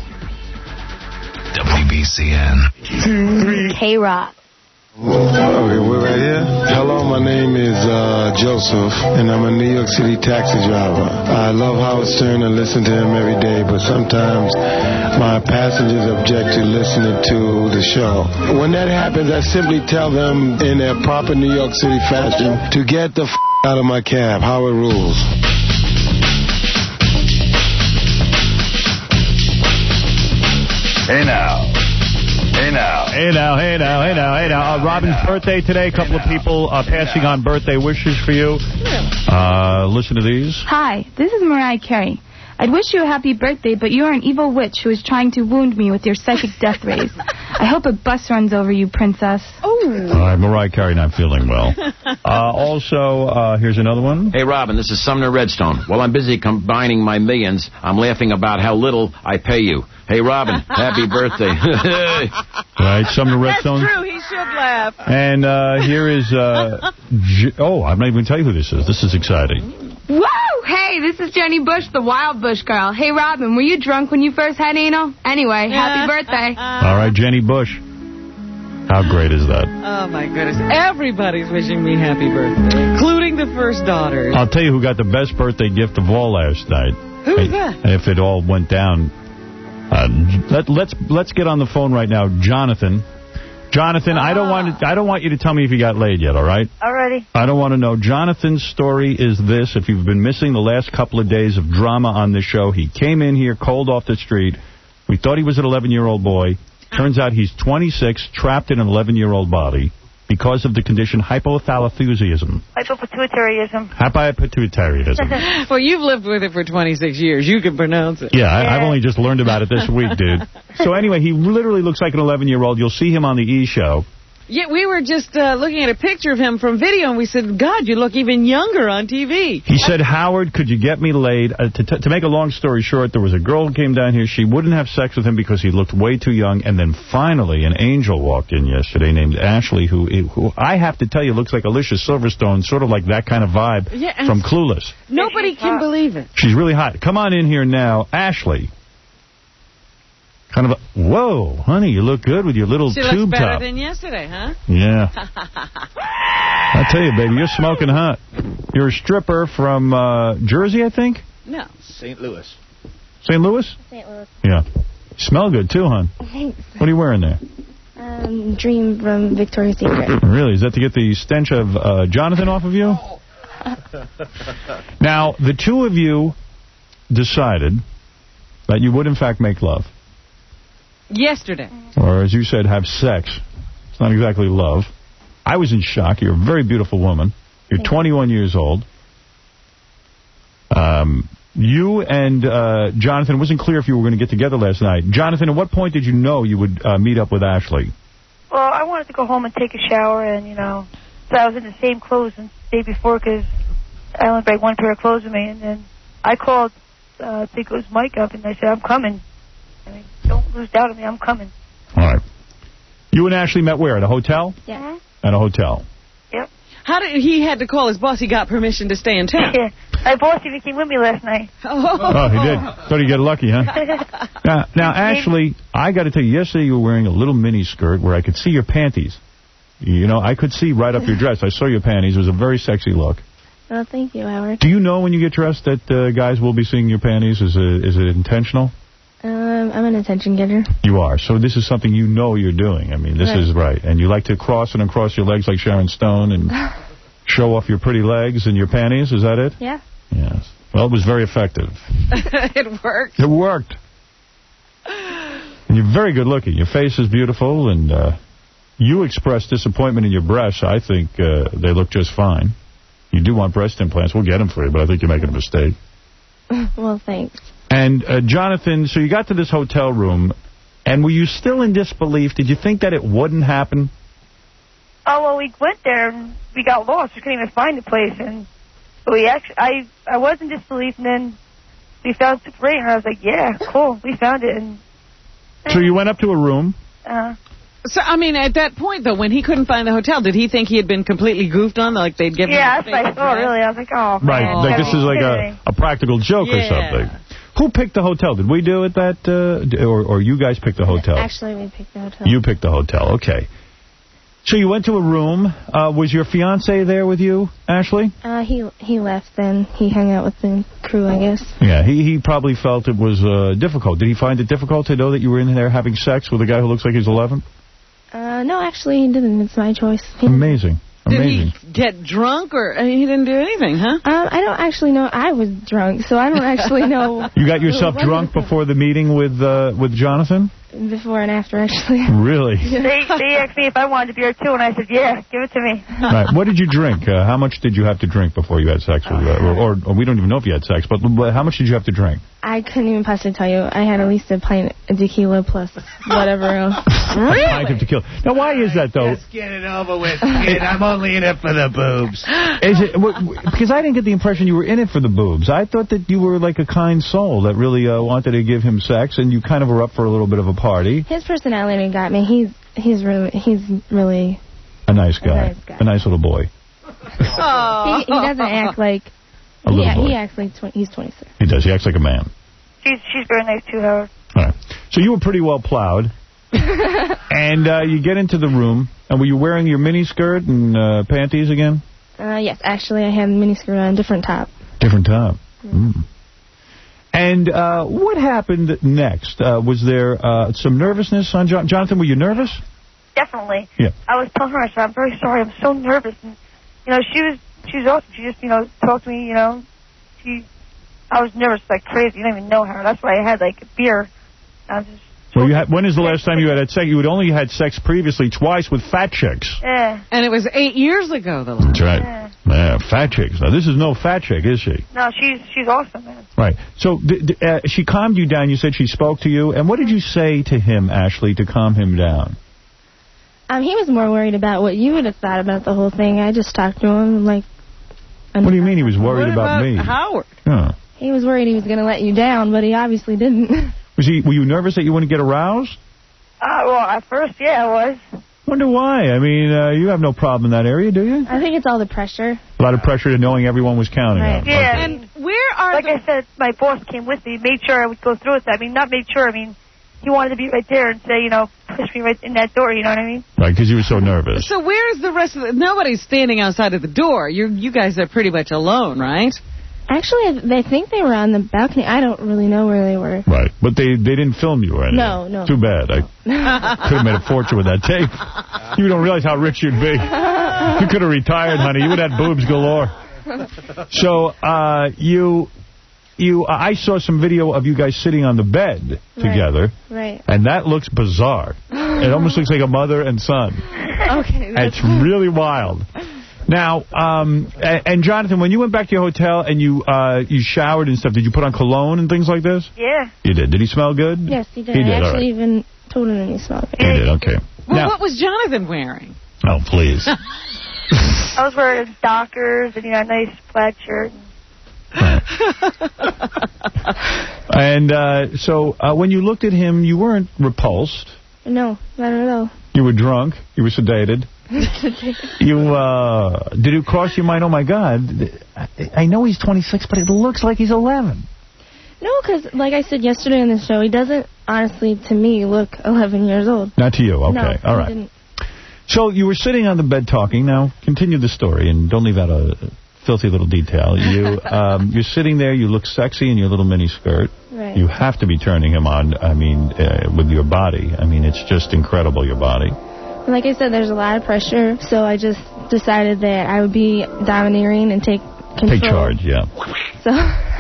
W B C N. Two, three. K-Rock. Okay, we're right here. Hello, my name is uh, Joseph, and I'm a New York City taxi driver. I love Howard Stern and listen to him every day, but sometimes my passengers object to listening to the show. When that happens, I simply tell them in their proper New York City fashion to get the f*** out of my cab. Howard rules. Hey now. Hey now. Hey now, hey now, hey now, hey now. Uh, Robin's birthday today. A couple of people uh, passing on birthday wishes for you. Uh, listen to these. Hi, this is Mariah Carey. I'd wish you a happy birthday, but you are an evil witch who is trying to wound me with your psychic death rays. I hope a bus runs over you, princess. Oh. All right, Mariah Carey not feeling well. Uh, also, uh, here's another one. Hey, Robin, this is Sumner Redstone. While I'm busy combining my millions, I'm laughing about how little I pay you. Hey, Robin, happy birthday. Right, Sumner Redstone. That's true, he should laugh. And uh, here is, uh, J oh, I'm not even tell you who this is. This is exciting. Whoa! Hey, this is Jenny Bush, the Wild Bush girl. Hey, Robin, were you drunk when you first had anal? Anyway, happy birthday. All right, Jenny Bush. How great is that? Oh, my goodness. Everybody's wishing me happy birthday, including the first daughters. I'll tell you who got the best birthday gift of all last night. Who's and, that? And if it all went down, uh, let, let's let's get on the phone right now, Jonathan. Jonathan, I don't want to, I don't want you to tell me if you got laid yet, all right? Alrighty. I don't want to know. Jonathan's story is this. If you've been missing the last couple of days of drama on this show, he came in here cold off the street. We thought he was an eleven-year-old boy. Turns out he's twenty-six, trapped in an eleven-year-old body because of the condition hypothalamitism. Hypopituitaryism. Hypopituitaryism. Well, you've lived with it for twenty-six years. You can pronounce it. Yeah, I, I've only just learned about it this week, dude. So anyway, he literally looks like an eleven-year-old. You'll see him on the E! Show. Yeah, we were just uh, looking at a picture of him from video, and we said, God, you look even younger on T V. He said, Howard, could you get me laid? Uh, to, t to make a long story short, there was a girl who came down here. She wouldn't have sex with him because he looked way too young. And then finally, an angel walked in yesterday named Ashley, who, who I have to tell you looks like Alicia Silverstone, sort of like that kind of vibe Yeah, from Clueless. Nobody can believe it. She's really hot. Come on in here now. Ashley. Kind of a, whoa, honey, you look good with your little She tube looks better top. than yesterday, huh? Yeah. I tell you, baby, you're smoking hot. You're a stripper from uh, Jersey, I think? No. Saint Louis. Saint Louis? Saint Louis. Yeah. Smell good, too, hon. Thanks. What are you wearing there? Um, Dream from Victoria's Secret. Really? Is that to get the stench of uh, Jonathan off of you? Now, the two of you decided that you would, in fact, make love. Yesterday. Or, as you said, have sex. It's not exactly love. I was in shock. You're a very beautiful woman. You're twenty-one years old. Um, you and uh, Jonathan, it wasn't clear if you were going to get together last night. Jonathan, at what point did you know you would uh, meet up with Ashley? Well, I wanted to go home and take a shower, and, you know, so I was in the same clothes as the day before because I only brought one pair of clothes with me. And then I called, uh, I think it was Mike up, and I said, I'm coming. I mean, don't lose doubt on me, I'm coming. All right. You and Ashley met where? At a hotel? Yeah. At a hotel. Yep. How did he had to call his boss? He got permission to stay in town. Yeah. My boss even came with me last night. Oh, he did. Thought he'd get lucky, huh? now, now, Ashley, I got to tell you, yesterday you were wearing a little mini skirt where I could see your panties. You know, I could see right up your dress. I saw your panties. It was a very sexy look. Oh, thank you, Howard. Do you know when you get dressed that uh, guys will be seeing your panties? Is it, is it intentional? Um, I'm an attention getter. You are. So this is something you know you're doing. I mean, this Right. is right. And you like to cross and uncross your legs like Sharon Stone and show off your pretty legs and your panties. Is that it? Yeah. Yes. Well, it was very effective. It worked. It worked. And you're very good looking. Your face is beautiful, and uh, you expressed disappointment in your breasts. I think uh, they look just fine. You do want breast implants. We'll get them for you, but I think you're making a mistake. Well, thanks. And, uh, Jonathan, so you got to this hotel room, and were you still in disbelief? Did you think that it wouldn't happen? Oh, well, we went there, and we got lost. We couldn't even find the place, and we actually, I, I was in disbelief, and then we found Super eight, and I was like, yeah, cool, we found it. And So you went up to a room. uh, So, I mean, at that point, though, when he couldn't find the hotel, did he think he had been completely goofed on? Like they'd given yeah, him that's what I thought, really. I was like, oh, Right, man. like this is like a, a practical joke or Yeah. something. Who picked the hotel? Did we do it that, uh, d- or, or you guys picked the hotel? Actually, we picked the hotel. You picked the hotel, okay. So you went to a room. Uh, was your fiancé there with you, Ashley? Uh, he he left then. He hung out with the crew, I guess. Yeah, he, he probably felt it was uh, difficult. Did he find it difficult to know that you were in there having sex with a guy who looks like he's eleven? Uh, no, actually, he didn't. It's my choice. He Amazing. Amazing. Did he get drunk, or uh, he didn't do anything, huh? Um, I don't actually know. I was drunk, so I don't actually know. You got yourself what drunk before the meeting with uh, with Jonathan? Before and after, actually. Really? they, they asked me if I wanted a beer, too, and I said, yeah, give it to me. Right. What did you drink? Uh, how much did you have to drink before you had sex with uh, or, or, or we don't even know if you had sex, but, but how much did you have to drink? I couldn't even possibly tell you. I had at least a pint of tequila plus whatever else. Really? A pint of tequila. Now, why is that, though? Just get it over with, kid. I'm only in it for the boobs. Is it w- w- because I didn't get the impression you were in it for the boobs. I thought that you were like a kind soul that really uh, wanted to give him sex, and you kind of were up for a little bit of a party. His personality got me. He's he's really he's really A nice guy. A nice guy. A nice little boy. he, he doesn't act like A little yeah boy. he acts like tw- he's twenty-six. He does. He acts like a man. She's, she's very nice, too, Howard. All right. So you were pretty well plowed. And uh, you get into the room, and were you wearing your mini skirt and uh, panties again? Uh, yes, actually, I had a miniskirt on, a different top. Different top. Mm. And uh, what happened next? Uh, was there uh, some nervousness on John- Jonathan? Were you nervous? Definitely. Yeah. I was telling her, I said, I'm very sorry. I'm so nervous. And, you know, she was she was awesome. She just, you know, talked to me, you know. She, I was nervous like crazy. You don't even know her. That's why I had, like, a beer. I was just, Well, you had, when is the last time you had had sex? You had only had sex previously twice with fat chicks. yeah. And it was eight years ago, the last. That's right. Yeah. yeah, fat chicks. Now, this is no fat chick, is she? No, she's she's awesome, man. Right. So d- d- uh, she calmed you down. You said she spoke to you. And what did you say to him, Ashley, to calm him down? Um, he was more worried about what you would have thought about the whole thing. I just talked to him like. What do you mean he was worried What about, about me? Howard? Huh. He was worried he was going to let you down, but he obviously didn't. Was he? Were you nervous that you wouldn't get aroused? Uh, well, at first, yeah, I was. Wonder why. I mean, uh, you have no problem in that area, do you? I think it's all the pressure. A lot of pressure to knowing everyone was counting on. Yeah. Okay. And where are Like I said, my boss came with me, made sure I would go through with that. I mean, not made sure. I mean, he wanted to be right there and say, you know, push me right in that door, you know what I mean? Right, because you were so nervous. So where is the rest of the... Nobody's standing outside of the door. You you guys are pretty much alone, right? Actually, they think they were on the balcony. I don't really know where they were. Right, but they, they didn't film you or anything. No, no. Too bad. I could have made a fortune with that tape. You don't realize how rich you'd be. You could have retired, honey. You would have had boobs galore. So, uh, you... you, I saw some video of you guys sitting on the bed together. Right. And that looks bizarre. It almost looks like a mother and son. Okay. It's really wild. Now, um, and, and Jonathan, when you went back to your hotel and you uh, you showered and stuff, did you put on cologne and things like this? Yeah. You did. Did he smell good? Yes, he did. He did, I actually all right. even told him he smelled good. He did, okay. Well, now, what was Jonathan wearing? Oh, please. I was wearing Dockers and, you know, a nice plaid shirt. And uh, so uh, when you looked at him, you weren't repulsed. No, not at all. You were drunk. You were sedated. You, uh, did it cross your mind, oh, my God, I know he's twenty-six, but it looks like he's eleven. No, because like I said yesterday on the show, he doesn't, honestly, to me, look eleven years old. Not to you, okay. No, all right. Didn't. So you were sitting on the bed talking. Now, continue the story, and don't leave out a filthy little detail. You, um, you're sitting there, you look sexy in your little mini skirt. Right. You have to be turning him on, I mean, uh, with your body. I mean, it's just incredible, your body. Like I said, there's a lot of pressure, so I just decided that I would be domineering and take control. Take charge, yeah. So,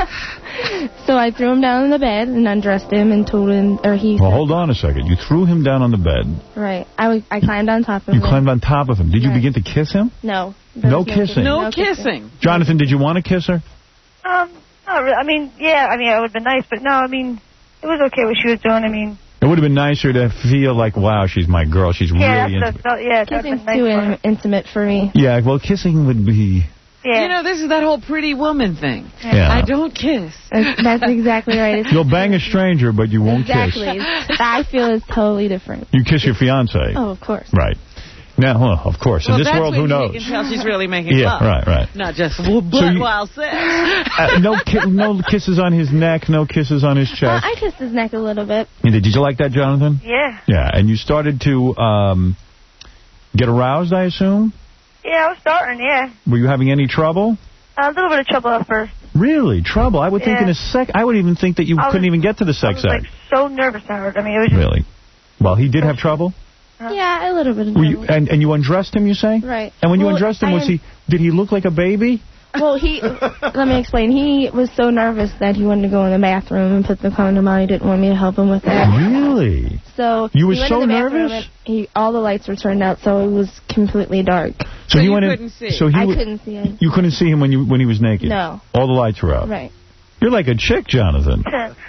so I threw him down on the bed and undressed him and told him, or he... Well, hold on a second. You threw him down on the bed. Right. I, w I climbed on top of You him. climbed on top of him. Did you Right. begin to kiss him? No. There No was kissing. No, No kissing. kissing. Jonathan, did you want to kiss her? Um, not really. I mean, yeah, I mean, it would have been nice, but no, I mean, it was okay what she was doing. I mean... It would have been nicer to feel like, wow, she's my girl. She's Yeah, really that's, into that's, yeah, that Kissing's would've been too nice for in intimate for me. Yeah, well, kissing would be... Yeah. You know, this is that whole pretty woman thing. Yeah. I don't kiss. That's, that's exactly right. It's You'll bang a stranger, but you won't exactly. kiss. I feel it's totally different. You kiss your fiancé. Oh, of course. Right. Now, well, of course. Well, In this that's world, when who knows? You can tell she's really making Yeah, love. right, right. Not just butt So you- while sex. Uh, no, ki no kisses on his neck, no kisses on his Uh, chest. I kissed his neck a little bit. You did, did you like that, Jonathan? Yeah. Yeah, and you started to um, get aroused, I assume? Yeah, I was starting, yeah. Were you having any trouble? A little bit of trouble at first. Really? Trouble? I would think Yeah. in a sec... I would even think that you I couldn't was- even get to the I sex was, like, act. so nervous, Howard. I mean, it was just... Really? Well, he did have trouble? Yeah, a little bit of Were you, trouble. and, and you undressed him, you say? Right. And when you Well, undressed him, I was am- he... Did he look like a baby? Well, he, let me explain. He was so nervous that he wanted to go in the bathroom and put the condom on. He didn't want me to help him with that. Really? So You were he went so in the bathroom nervous? and He, all the lights were turned out, so it was completely dark. So, he you went couldn't in, see. So he I w- couldn't see him. You couldn't see him when you when he was naked? No. All the lights were out? Right. You're like a chick, Jonathan. You know,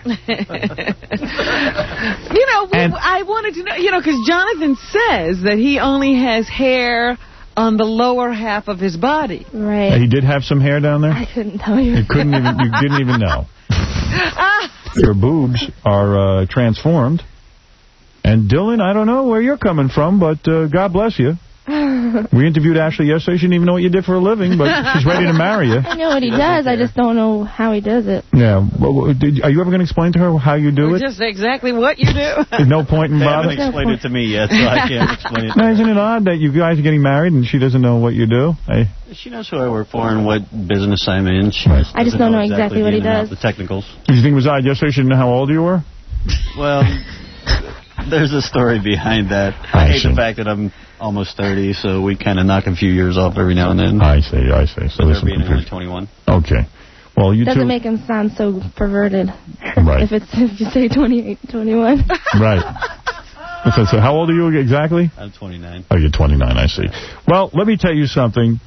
we, And- I wanted to know, you know, because Jonathan says that he only has hair on the lower half of his body. Right. He did have some hair down there? I couldn't tell you. You couldn't even, you didn't even know. Your boobs are uh, transformed. And Dylan, I don't know where you're coming from, but uh, God bless you. We interviewed Ashley yesterday. She didn't even know what you did for a living, but she's ready to marry you. I know what he does. I just don't know how he does it. Yeah. Well, did, are you ever going to explain to her how you do it? Just exactly what you do. There's no point in They bothering. haven't explained it to me yet, so I can't explain it. No, isn't it odd that you guys are getting married and she doesn't know what you do? I, She knows who I work for and what business I'm in. She Right. I just doesn't don't know exactly what the he in and out, does. The technicals. Did you think it was odd yesterday she didn't know how old you were? Well, there's a story behind that. I, I hate see. the fact that I'm almost thirty, so we kind of knock a few years off every now and then. I see, I see. So With there's her some being only confusion. twenty-one. Okay. Well, you Doesn't two... make him sound so perverted. Right. If it's if you say twenty-eight, twenty-one. Right. So, so how old are you exactly? I'm twenty-nine. Oh, you're twenty-nine, I see. Well, let me tell you something.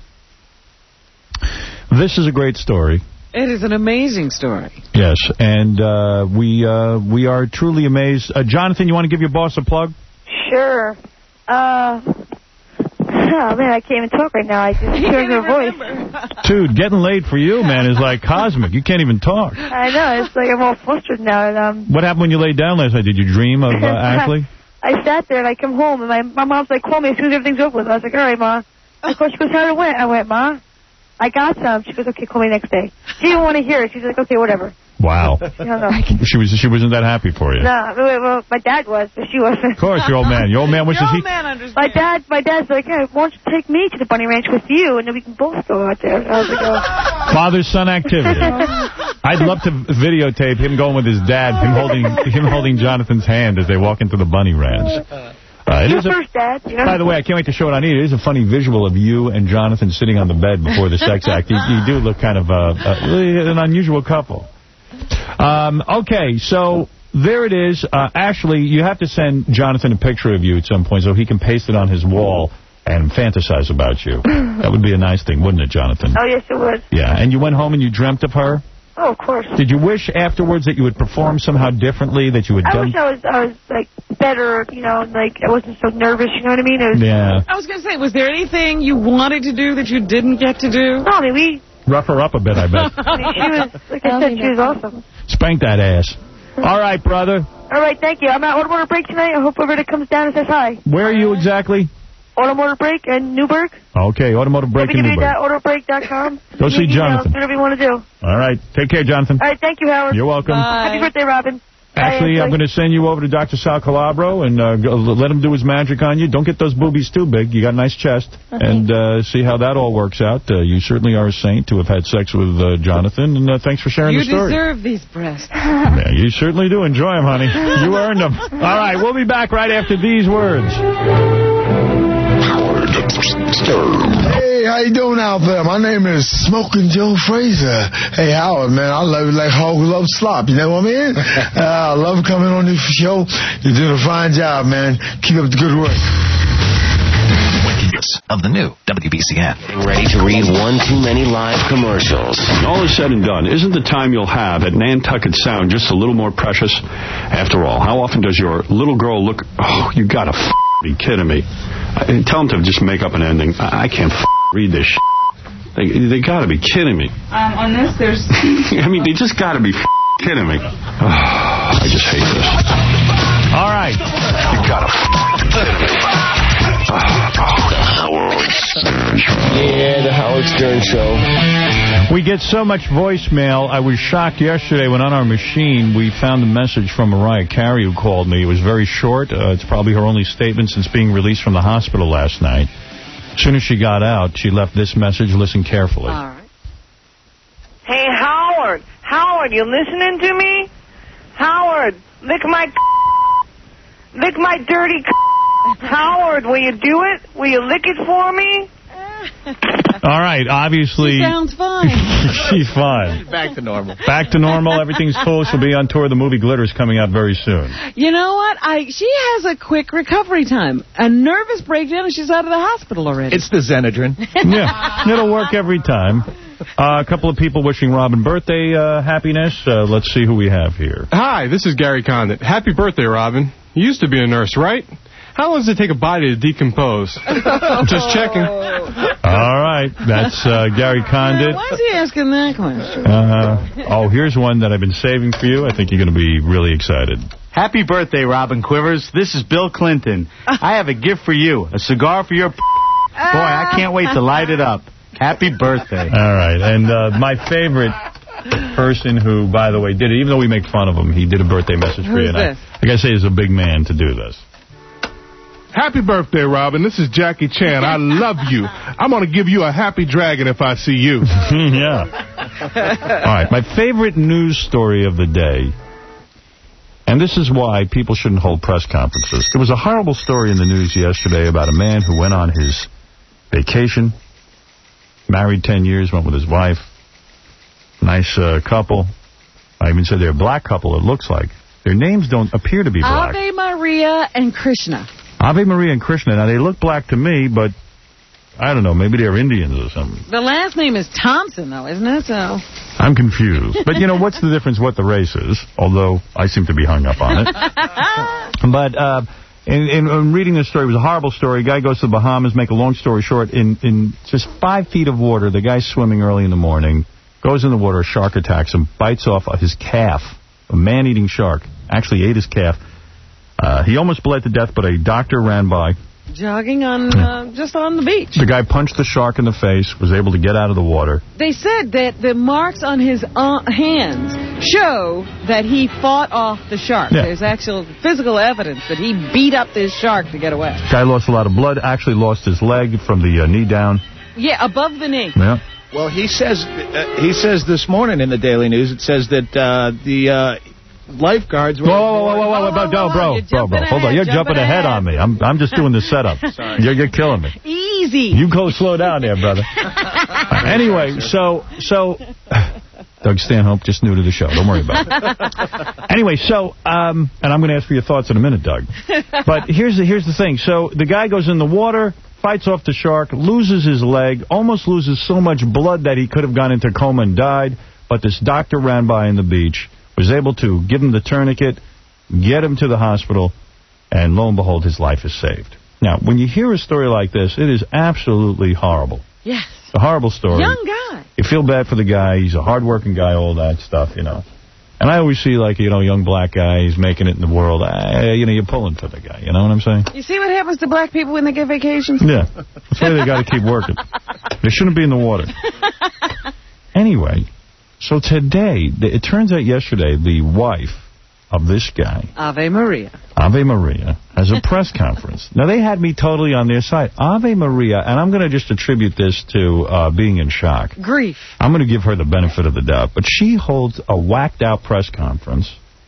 This is a great story. It is an amazing story. Yes, and uh, we uh, we are truly amazed. Uh, Jonathan, you want to give your boss a plug? Sure. Uh... Oh, man, I can't even talk right now. I just heard her voice. Dude, getting laid for you, man, is like cosmic. You can't even talk. I know. It's like I'm all flustered now. And, um, What happened when you laid down last night? Did you dream of uh, Ashley? I sat there and I come home and my my mom's like, call me as soon as everything's over with. I was like, all right, Ma. Of course, she goes, how it went? I went, Ma, I got some. She goes, okay, call me next day. She didn't want to hear it. She's like, okay, whatever. Wow. She hung up. She was she wasn't that happy for you. No, well, my dad was, but she wasn't. Of course, your old man. Your old man wishes he... My dad, my dad's like, hey, why don't you take me to the bunny ranch with you, and then we can both go out there. I was like, oh. Father-son activity. I'd love to videotape him going with his dad, him holding him holding Jonathan's hand as they walk into the bunny ranch. Uh, it You is a, first, Dad. You know? by the way, I can't wait to show it on E! It is a funny visual of you and Jonathan sitting on the bed before the sex act. You, you do look kind of uh, uh, an unusual couple. Um, okay, so there it is. Uh, actually, you have to send Jonathan a picture of you at some point so he can paste it on his wall and fantasize about you. That would be a nice thing, wouldn't it, Jonathan? Oh, yes, it would. Yeah, and you went home and you dreamt of her? Oh, of course. Did you wish afterwards that you would perform somehow differently, that you had I done... wish I was, I was, like, better, you know, like, I wasn't so nervous, you know what I mean? It was, yeah. I was going to say, was there anything you wanted to do that you didn't get to do? No, I mean, we... Rough her up a bit, I bet. I mean, she was, like I said, she was awesome. Spank that ass. All right, brother. All right, thank you. I'm at Automotive Break tonight. I hope everybody comes down and says hi. Where are you exactly? Automotive Break in Newburgh. Okay, Automotive Break in Newburgh. autobreak dot com. Go see Jonathan. Whatever you want to do. All right. Take care, Jonathan. All right, thank you, Howard. You're welcome. Bye. Happy birthday, Robin. Actually, Bye, I'm going to send you over to Doctor Sal Calabro and uh, go, let him do his magic on you. Don't get those boobies too big. You got a nice chest. Okay. And uh, see how that all works out. Uh, you certainly are a saint to have had sex with uh, Jonathan. And uh, thanks for sharing You the story. You deserve these breasts. Yeah, you certainly do. Enjoy them, honey. You earned them. All right, we'll be back right after these words. Hey, how you doing out there? My name is Smoking Joe Fraser. Hey, Howard, man, I love you like hog love slop. You know what I mean? uh, I love coming on this show. You're doing a fine job, man. Keep up the good work. Of the new W B C N. Getting ready to read one too many live commercials. All is said and done, isn't the time you'll have at Nantucket Sound just a little more precious? After all, how often does your little girl look... Oh, you gotta f*** be kidding me. I, tell them to just make up an ending. I, I can't f*** read this shit. They, they gotta be kidding me. Um, on this, there's... I mean, they just gotta be f*** kidding me. Oh, I just hate this. All right. You gotta f*** kidding me. Oh, oh. Yeah, the Howard Stern Show. We get so much voicemail. I was shocked yesterday when on our machine we found a message from Mariah Carey who called me. It was very short. Uh, it's probably her only statement since being released from the hospital last night. As soon as she got out, she left this message. Listen carefully. All right. Hey, Howard. Howard, you listening to me? Howard, lick my lick my dirty Howard, will you do it? Will you lick it for me? All right, obviously... She sounds fine. She's fine. Back to normal. Back to normal. Everything's cool. She'll be on tour. The movie Glitter's coming out very soon. You know what? I She has a quick recovery time. A nervous breakdown and she's out of the hospital already. It's the Xenadrin. Yeah, it'll work every time. Uh, a couple of people wishing Robin birthday uh, happiness. Uh, let's see who we have here. Hi, this is Gary Condit. Happy birthday, Robin. You used to be a nurse, right? How long does it take a body to decompose? Just checking. All right. That's uh, Gary Condit. Why is he asking that question? Uh, oh, here's one that I've been saving for you. I think you're going to be really excited. Happy birthday, Robin Quivers. This is Bill Clinton. I have a gift for you. A cigar for your... Boy, I can't wait to light it up. Happy birthday. All right. And uh, my favorite person who, by the way, did it, even though we make fun of him, he did a birthday message for Who's you. And this? I, I got to say, he's a big man to do this. Happy birthday, Robin. This is Jackie Chan. I love you. I'm going to give you a happy dragon if I see you. Yeah. All right. My favorite news story of the day, and this is why people shouldn't hold press conferences. There was a horrible story in the news yesterday about a man who went on his vacation, married ten years, went with his wife, nice uh, couple. I even said they're a black couple, it looks like. Their names don't appear to be black. Ave Maria and Krishna. Ave Maria and Krishna. Now, they look black to me, but I don't know. Maybe they're Indians or something. The last name is Thompson, though, isn't it? So I'm confused. But, you know, what's the difference what the race is? Although I seem to be hung up on it. But uh, in, in, in reading this story, it was a horrible story. A guy goes to the Bahamas, make a long story short, in, in just five feet of water, the guy's swimming early in the morning, goes in the water, a shark attacks him, bites off his calf, a man-eating shark, actually ate his calf. Uh, he almost bled to death, but a doctor ran by. jogging on uh, just on the beach. The guy punched the shark in the face, was able to get out of the water. They said that the marks on his uh, hands show that he fought off the shark. Yeah. There's actual physical evidence that he beat up this shark to get away. Guy lost a lot of blood, actually lost his leg from the uh, knee down. Yeah, above the knee. Yeah. Well, he says uh, he says this morning in the Daily News, it says that uh, the uh, lifeguards were... Whoa, whoa, whoa, whoa, whoa, whoa, whoa, bro, bro, bro, hold on. You're jumping ahead on me. I'm I'm just doing the setup. Sorry. You're, you're killing me. Easy. You go slow down there, brother. Anyway, so, so Doug Stanhope, just new to the show. Don't worry about it. Anyway, so, um, and I'm going to ask for your thoughts in a minute, Doug. But here's the, here's the thing. So the guy goes in the water, fights off the shark, loses his leg, almost loses so much blood that he could have gone into coma and died. But this doctor ran by on the beach, was able to give him the tourniquet, get him to the hospital, and lo and behold, his life is saved. Now, when you hear a story like this, it is absolutely horrible. Yes. It's a horrible story. Young guy. You feel bad for the guy. He's a hard-working guy, all that stuff, you know. And I always see, like, you know, a young black guy, he's making it in the world. Uh, you know, you're pulling for the guy. You know what I'm saying? You see what happens to black people when they get vacations? Yeah. That's why they got to keep working. They shouldn't be in the water. Anyway, so today, it turns out yesterday, the wife of this guy, Ave Maria. Ave Maria, has a press conference. Now, they had me totally on their side. Ave Maria, and I'm going to just attribute this to uh, being in shock. Grief. I'm going to give her the benefit of the doubt. But she holds a whacked-out press conference,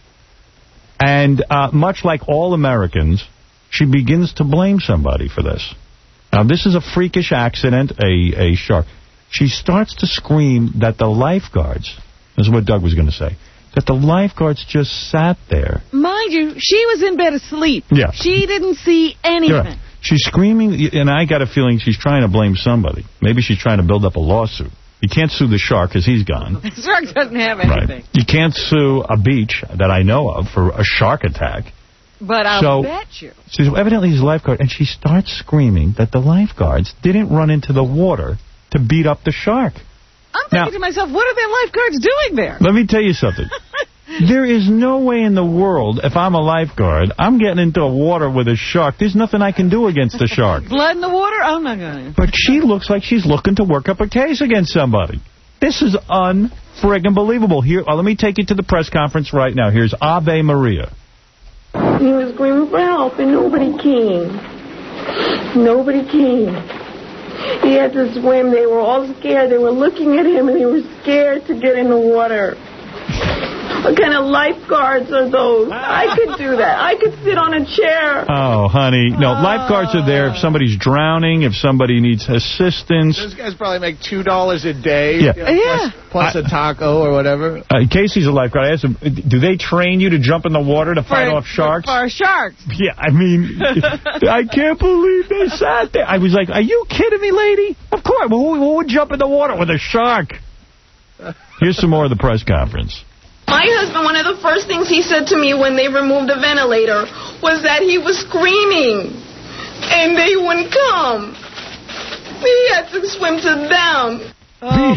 and uh, much like all Americans, she begins to blame somebody for this. Now, this is a freakish accident, a, a shark. She starts to scream that the lifeguards, this is what Doug was going to say, that the lifeguards just sat there. Mind you, she was in bed asleep. Yeah. She didn't see anything. Right. She's screaming, and I got a feeling she's trying to blame somebody. Maybe she's trying to build up a lawsuit. You can't sue the shark because he's gone. The shark doesn't have anything. Right. You can't sue a beach that I know of for a shark attack. But I'll so, bet you. So evidently he's a lifeguard, and she starts screaming that the lifeguards didn't run into the water to beat up the shark. I'm thinking now, to myself, what are their lifeguards doing there? Let me tell you something. There is no way in the world, if I'm a lifeguard, I'm getting into a water with a shark. There's nothing I can do against the shark. Blood in the water? I'm not going to. But she looks like she's looking to work up a case against somebody. This is un-friggin' believable. Here, uh, let me take you to the press conference right now. Here's Ave Maria. He was screaming for help, and nobody came. Nobody came. He had to swim. They were all scared. They were looking at him, and they were scared to get in the water. What kind of lifeguards are those? I could do that. I could sit on a chair. Oh, honey. No, lifeguards are there if somebody's drowning, if somebody needs assistance. Those guys probably make two dollars a day. Yeah. You know, yeah. Plus, plus I, a taco or whatever. Uh, Casey's a lifeguard. I asked him, do they train you to jump in the water to fight for, off sharks? For sharks. Yeah, I mean, I can't believe they sat there. I was like, are you kidding me, lady? Of course. Who, who would jump in the water with a shark? Here's some more of the press conference. My husband, one of the first things he said to me when they removed the ventilator was that he was screaming and they wouldn't come. He had to swim to them. Oh,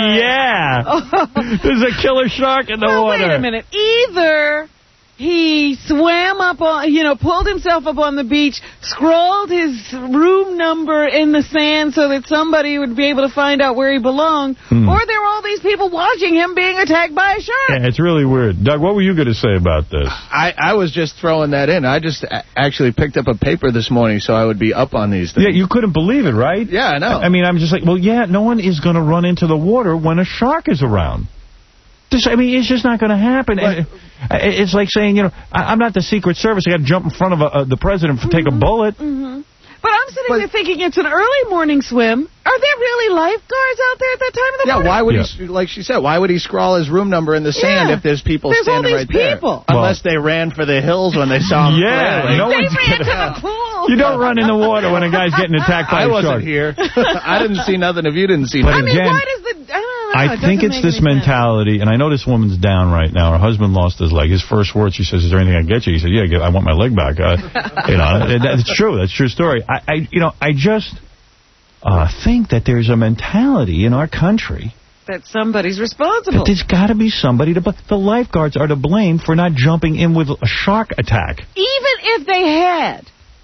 yeah. There's a killer shark in the well, water. Wait a minute. Either he swam up on, you know, pulled himself up on the beach, scrawled his room number in the sand so that somebody would be able to find out where he belonged, hmm. or there were all these people watching him being attacked by a shark. Yeah, it's really weird. Doug, what were you going to say about this? I, I was just throwing that in. I just actually picked up a paper this morning so I would be up on these things. Yeah, you couldn't believe it, right? Yeah, I know. I mean, I'm just like, well, yeah, no one is going to run into the water when a shark is around. This, I mean, it's just not going to happen. And it's like saying, you know, I'm not the Secret Service. I got to jump in front of a, uh, the president and take mm-hmm. a bullet. Mm-hmm. But I'm sitting but, there thinking it's an early morning swim. Are there really lifeguards out there at that time of the yeah, morning? Yeah, why would yeah. he, like she said, why would he scrawl his room number in the sand yeah. if there's people there's standing all these right people. there? Unless well, they ran for the hills when they saw him. Yeah, no they one's ran gonna, to the pool. You don't run in the water when a guy's getting attacked by I a shark. wasn't here. I didn't see nothing if you didn't see but nothing. I mean, again, why does the... I don't know. I it think it's this mentality, and I know this woman's down right now. Her husband lost his leg. His first words, she says, is there anything I can get you? He said, yeah, I want my leg back. Uh, you know, that's true. That's a true story. I, I you know, I just uh, think that there's a mentality in our country that somebody's responsible. That there's got to be somebody to blame. The lifeguards are to blame for not jumping in with a shark attack. Even if they had,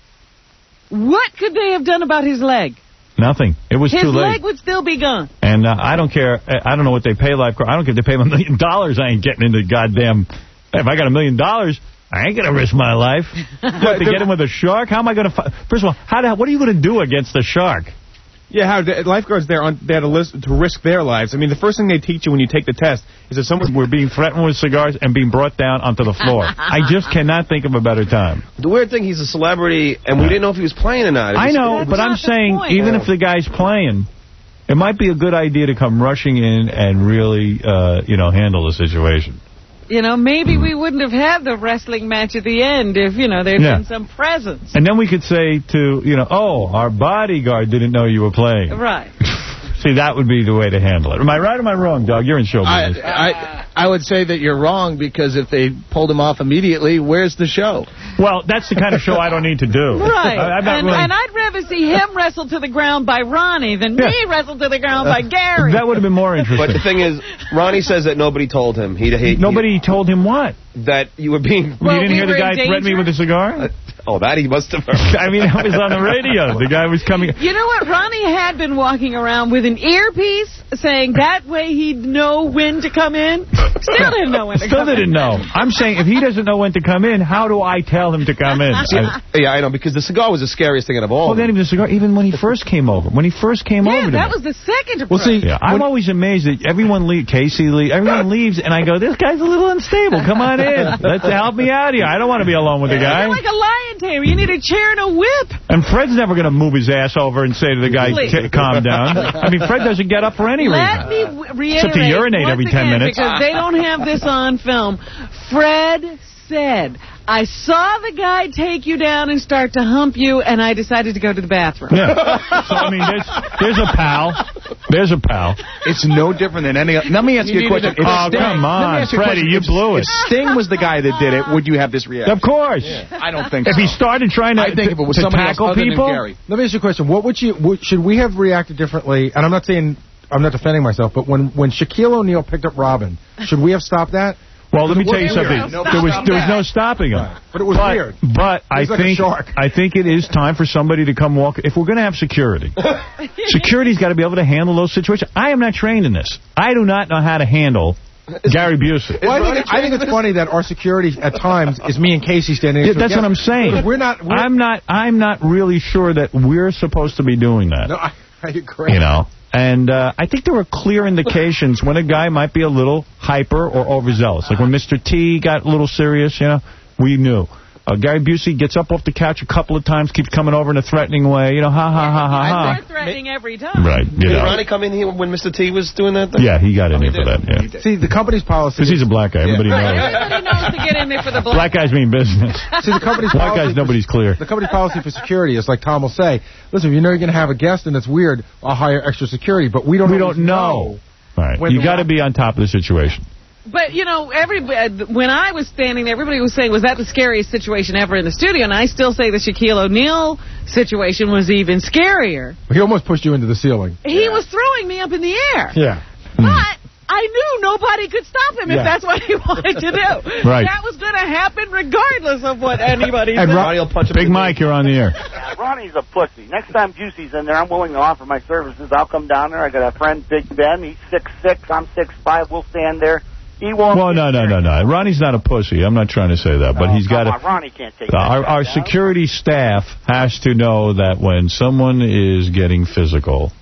what could they have done about his leg? Nothing. It was his too late. His leg would still be gone. And uh, I don't care. I don't know what they pay lifeguard. I don't care if they pay them a million dollars. I ain't getting into goddamn... If I got a million dollars, I ain't going to risk my life. What, to get him with a shark? How am I going to... First of all, how do, what are you going to do against a shark? Yeah, how the lifeguards there on they had to, list, to risk their lives. I mean, the first thing they teach you when you take the test is that someone we're being threatened with cigars and being brought down onto the floor. I just cannot think of a better time. The weird thing, he's a celebrity, and we didn't know if he was playing or not. I know, but I'm saying, even if the guy's playing, it might be a good idea to come rushing in and really, uh, you know, handle the situation. You know, maybe we wouldn't have had the wrestling match at the end if, you know, there'd Yeah. been some presence. And then we could say to, you know, oh, our bodyguard didn't know you were playing. Right. See, that would be the way to handle it. Am I right or am I wrong, Doug? You're in show business. I, I, I would say that you're wrong, because if they pulled him off immediately, where's the show? Well, that's the kind of show I don't need to do. Right. I, I'm not and, really... and I'd rather see him wrestle to the ground by Ronnie than Yeah. me wrestle to the ground by Gary. That would have been more interesting. But the thing is, Ronnie says that nobody told him. He, he Nobody he, told him what? That you were being... Well, you didn't we hear the were guy in threaten me with a cigar? Uh, oh, that he must have heard. I mean, it was on the radio. The guy was coming... You know what? Ronnie had been walking around with an earpiece saying that way he'd know when to come in. Still didn't know when to Still come in. didn't know. I'm saying, if he doesn't know when to come in, how do I tell him to come in? I, Yeah, I know, because the cigar was the scariest thing out of all. well, then even the cigar, even when he first came over. When he first came Yeah, over to that me. was the second Well, approach. see, yeah, I'm always amazed that everyone leaves, Casey leaves, everyone leaves, and I go, this guy's a little unstable. Come on in. Let's help me out here. I don't want to be alone with the guy. You're like a lion tamer. You need a chair and a whip. And Fred's never going to move his ass over and say to the guy, Please. "T- calm down. I mean, Fred doesn't get up for any Let reason. me w- reiterate Except to urinate once every ten again, minutes. because they don't have this on film. Fred said, I saw the guy take you down and start to hump you, and I decided to go to the bathroom. Yeah. So, I mean, there's, there's a pal. There's a pal. It's no different than any... Let me ask you, You a question. needed a- Oh, Sting, come let me on, ask you a Freddie, question. you If- blew it. If Sting was the guy that did it, would you have this reaction? Of course. I don't think If so. he started trying to, I think if it was to somebody else tackle other than people, Gary. Let me ask you a question. What would you would, should we have reacted differently? And I'm not saying I'm not defending myself, but when when Shaquille O'Neal picked up Robin, should we have stopped that? Well, let me tell you Weird. something. No, there was stop there was that. no stopping him. Right. But it was but, weird. But I He's like a think shark. I think it is time for somebody to come walk. If we're going to have security, security's got to be able to handle those situations. I am not trained in this. I do not know how to handle Gary Busey. Well, I, think, I think it's funny that our security at times is me and Casey standing Yeah, next to that's a what I'm guest. saying. Because We're not. We're, I'm not. I'm not really sure that we're supposed to be doing that. No, I, I agree. You know. And uh, I think there were clear indications when a guy might be a little hyper or overzealous. Like when Mister T got a little serious, you know, we knew. Uh, Gary Busey gets up off the couch a couple of times, keeps coming over in a threatening way. You know, ha, ha, ha, ha, ha. They're threatening every time. Right, you Did know. Ronnie come in here when Mister T was doing that thing? Yeah, he got in Oh, here he for did. that, yeah. See, the company's policy. Because he's a black guy. Everybody knows. Everybody knows to get in there for the black. Black guys mean business. See, the company's Black policy guys, nobody's clear. The company's policy for security is like Tom will say, listen, if you know you're going to have a guest and it's weird, I'll hire extra security, but we don't We always don't know. Right. when You the- got to be on top of the situation. But, you know, every, uh, when I was standing there, everybody was saying, was that the scariest situation ever in the studio? And I still say the Shaquille O'Neal situation was even scarier. He almost pushed you into the ceiling. He was throwing me up in the air. Yeah. But I knew nobody could stop him if Yeah. that's what he wanted to do. Right. That was going to happen regardless of what anybody And said. Ronnie will punch him Big Mike, you're on the air. Ronnie's a pussy. Next time Juicy's in there, I'm willing to offer my services. I'll come down there. I got a friend, Big Ben. He's six six. I'm six five. We'll stand there. He won't. Well, no, no, no, no. Ronnie's not a pussy. I'm not trying to say that, but Oh, he's got come to. on, Ronnie can't take Uh, our that our down. security staff has to know that when someone is getting physical,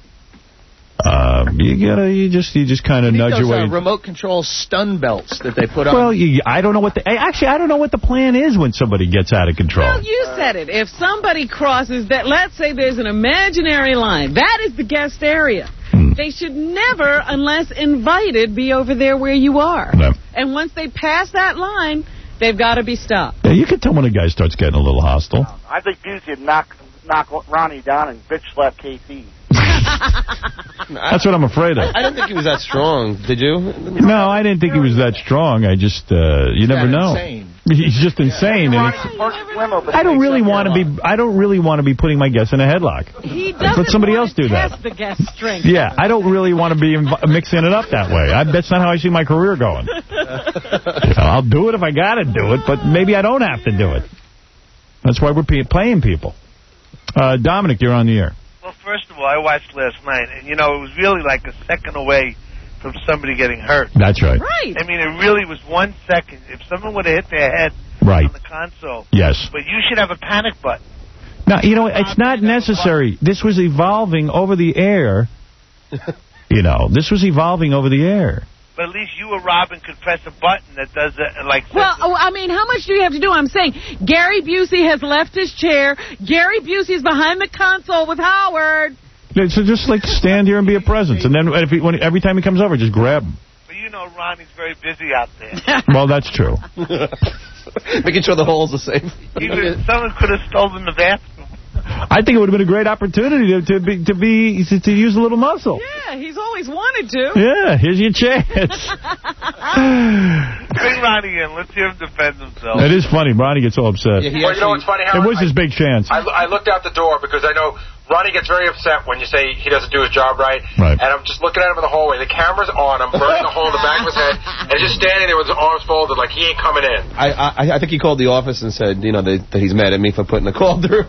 um, you gotta, you just, you just kind of He nudge those, away. uh, remote control stun belts that they put on. Well, you, I don't know what the actually I don't know what the plan is when somebody gets out of control. Well, you said it. If somebody crosses that, let's say there's an imaginary line, that is the guest area. Hmm. They should never, unless invited, be over there where you are. No. And once they pass that line, they've got to be stopped. Yeah, you can tell when a guy starts getting a little hostile. I think Busey would knock, knock Ronnie down and bitch slap K C. That's what I'm afraid of. I didn't think he was that strong. Did you? No, I didn't think he was that strong. I just, uh, you never know. insane. He's just insane. And it's, I don't really want to be. I don't really want to be putting my guests in a headlock. He Let doesn't somebody want else to do that. test the guest strength. Yeah, I don't really want to be inv- mixing it up that way. I, that's not how I see my career going. You know, I'll do it if I got to do it, but maybe I don't have to do it. That's why we're p- playing people. Uh, Dominic, you're on the air. Well, first of all, I watched last night, and, you know, it was really like a second away from somebody getting hurt. That's right. Right. I mean, it really was one second. If someone would have hit their head Right. on the console. Yes. But you should have a panic button. Now, you know, it's not necessary. This was evolving over the air. You know, this was evolving over the air. But at least you or Robin could press a button that does that, like... Well, oh, I mean, how much do you have to do? I'm saying Gary Busey has left his chair. Gary Busey is behind the console with Howard. So just like stand here and be a presence, and then if he, when, every time he comes over, just grab him. But you know Ronnie's very busy out there. Well, that's true. Making sure the holes are safe. Even someone could have stolen the bathroom. I think it would have been a great opportunity to, to be to be to, to use a little muscle. Yeah, he's always wanted to. Yeah, here's your chance. Bring Ronnie in. Let's hear him defend himself. It is funny. Ronnie gets all upset. Yeah, well, you know what's funny, Howard? It was his big chance. I, I looked out the door because I know Ronnie gets very upset when you say he doesn't do his job right. Right. And I'm just looking at him in the hallway. The camera's on him, burning a hole in the back of his head, and he's just standing there with his arms folded like he ain't coming in. I I, I think he called the office and said, you know, they, that he's mad at me for putting the call through.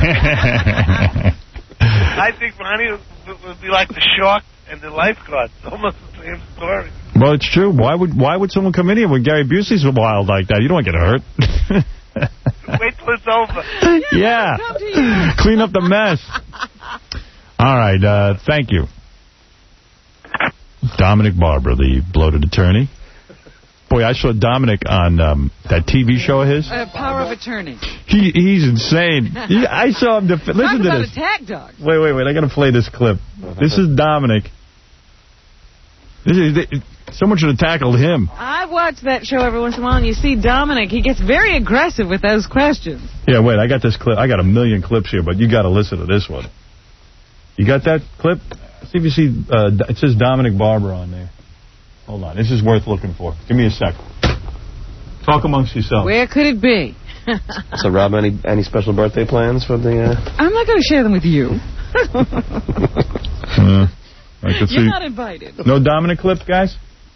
I think Ronnie would, would be like the shark and the lifeguard. It's almost the same story. Well, it's true. Why would why would someone come in here when Gary Busey's wild like that? You don't get hurt. Wait till it's over. Yeah. Clean up the mess. All right. Uh, thank you. Dominic Barbara, the bloated attorney. Boy, I saw Dominic on um, that T V show of his. Uh, Power of Attorney. He He's insane. He, I saw him. Def- listen Talk to about this. attack dogs. Wait, wait, wait. I got to play this clip. This is Dominic. This is, someone should have tackled him. I watch that show every once in a while, and you see Dominic. He gets very aggressive with those questions. Yeah, wait. I got this clip. I got a million clips here, but you got to listen to this one. You got that clip? See if you see. Uh, it says Dominic Barbara on there. Hold on. This is worth looking for. Give me a sec. Talk amongst yourselves. Where could it be? So, Rob, any any special birthday plans for the... Uh... I'm not going to share them with you. uh, I can see. You're not invited. No Dominic clips, guys?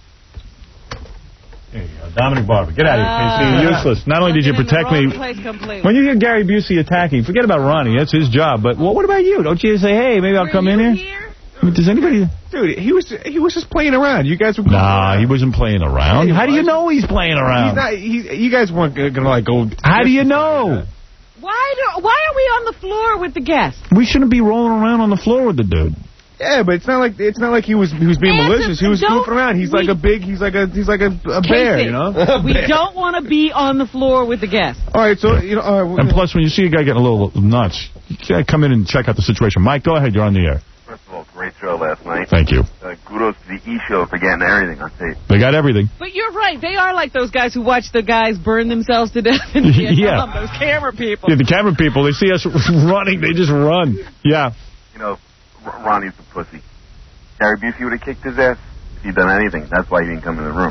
There you go. Dominic Barber. Get out of here. Uh, You're useless. Not only did you protect me... When you hear Gary Busey attacking, forget about Ronnie. That's his job. But well, what about you? Don't you say, hey, maybe I'll Were come in here? here? I mean, does anybody... Dude, he was he was just playing around. You guys were... Nah, around. He wasn't playing around. Yeah, How was. do you know he's playing around? He's not, he, you guys weren't going to, like, go... How do you know? Why do, Why are we on the floor with the guests? We shouldn't be rolling around on the floor with the dude. Yeah, but it's not like it's not like he was he was being Answer, malicious. He was goofing around. He's like a big he's like a he's like a, a bear, you know. We don't want to be on the floor with the guests. All right, so you know. All right, and plus, when you see a guy getting a little nuts, you gotta come in and check out the situation. Mike, go ahead. You're on the air. First of all, great show last night. Thank you. Uh, kudos to the E! Show for getting everything on tape. They got everything. But you're right. They are like those guys who watch the guys burn themselves to death in Vietnam. Yeah. Those camera people. Yeah, the camera people, they see us running, they just run. Yeah. You know, R- Ronnie's a pussy. Gary Busey would have kicked his ass if he'd done anything. That's why he didn't come in the room.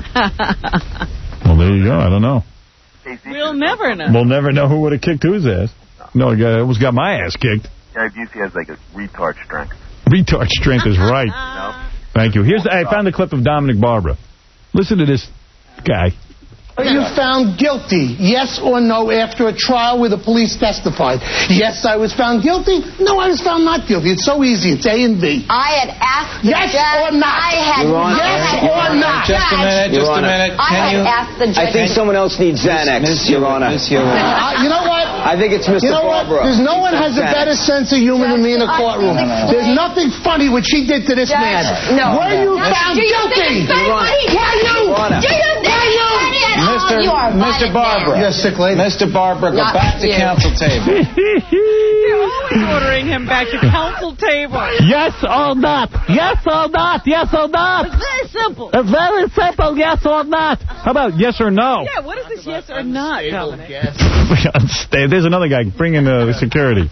Well, there you go. I don't know. We'll never know. We'll never know who would have kicked whose ass. No, it almost got my ass kicked. Gary Busey has like a retard strength. Retard strength is right. No? Thank you. Here's the, I found the clip of Dominic Barbara. Listen to this guy. Are you found guilty, yes or no, after a trial where the police testified? Yes, I was found guilty. No, I was found not guilty. It's so easy. It's A and B. I had asked the yes judge. or not. I had yes or not. Just a minute. Just a minute. I Can had you? asked the judge. I think someone else needs Xanax, Your Honor. Uh, you know what? I think it's Mister You know Barbara. what? There's no one has a Xanax. better sense of humor than me in a courtroom. There's nothing funny what she did to this Judge, man. no. Were you No. found Do you guilty? think it's funny what he did? Were you? Your Honor. Do you think Were it's you? funny at all? Mister You are Mister violent Barbara. now. Yes, sick lady. Mister Barbara, go Not back to you. council table. They're always ordering him back to council table. Yes or not? Yes or not? Yes or not? It's very simple. It's very simple, yes or not. How about yes or no? Yeah, what is this yes or not, Dominic? Unstable. There's another guy. Bring in uh, the security.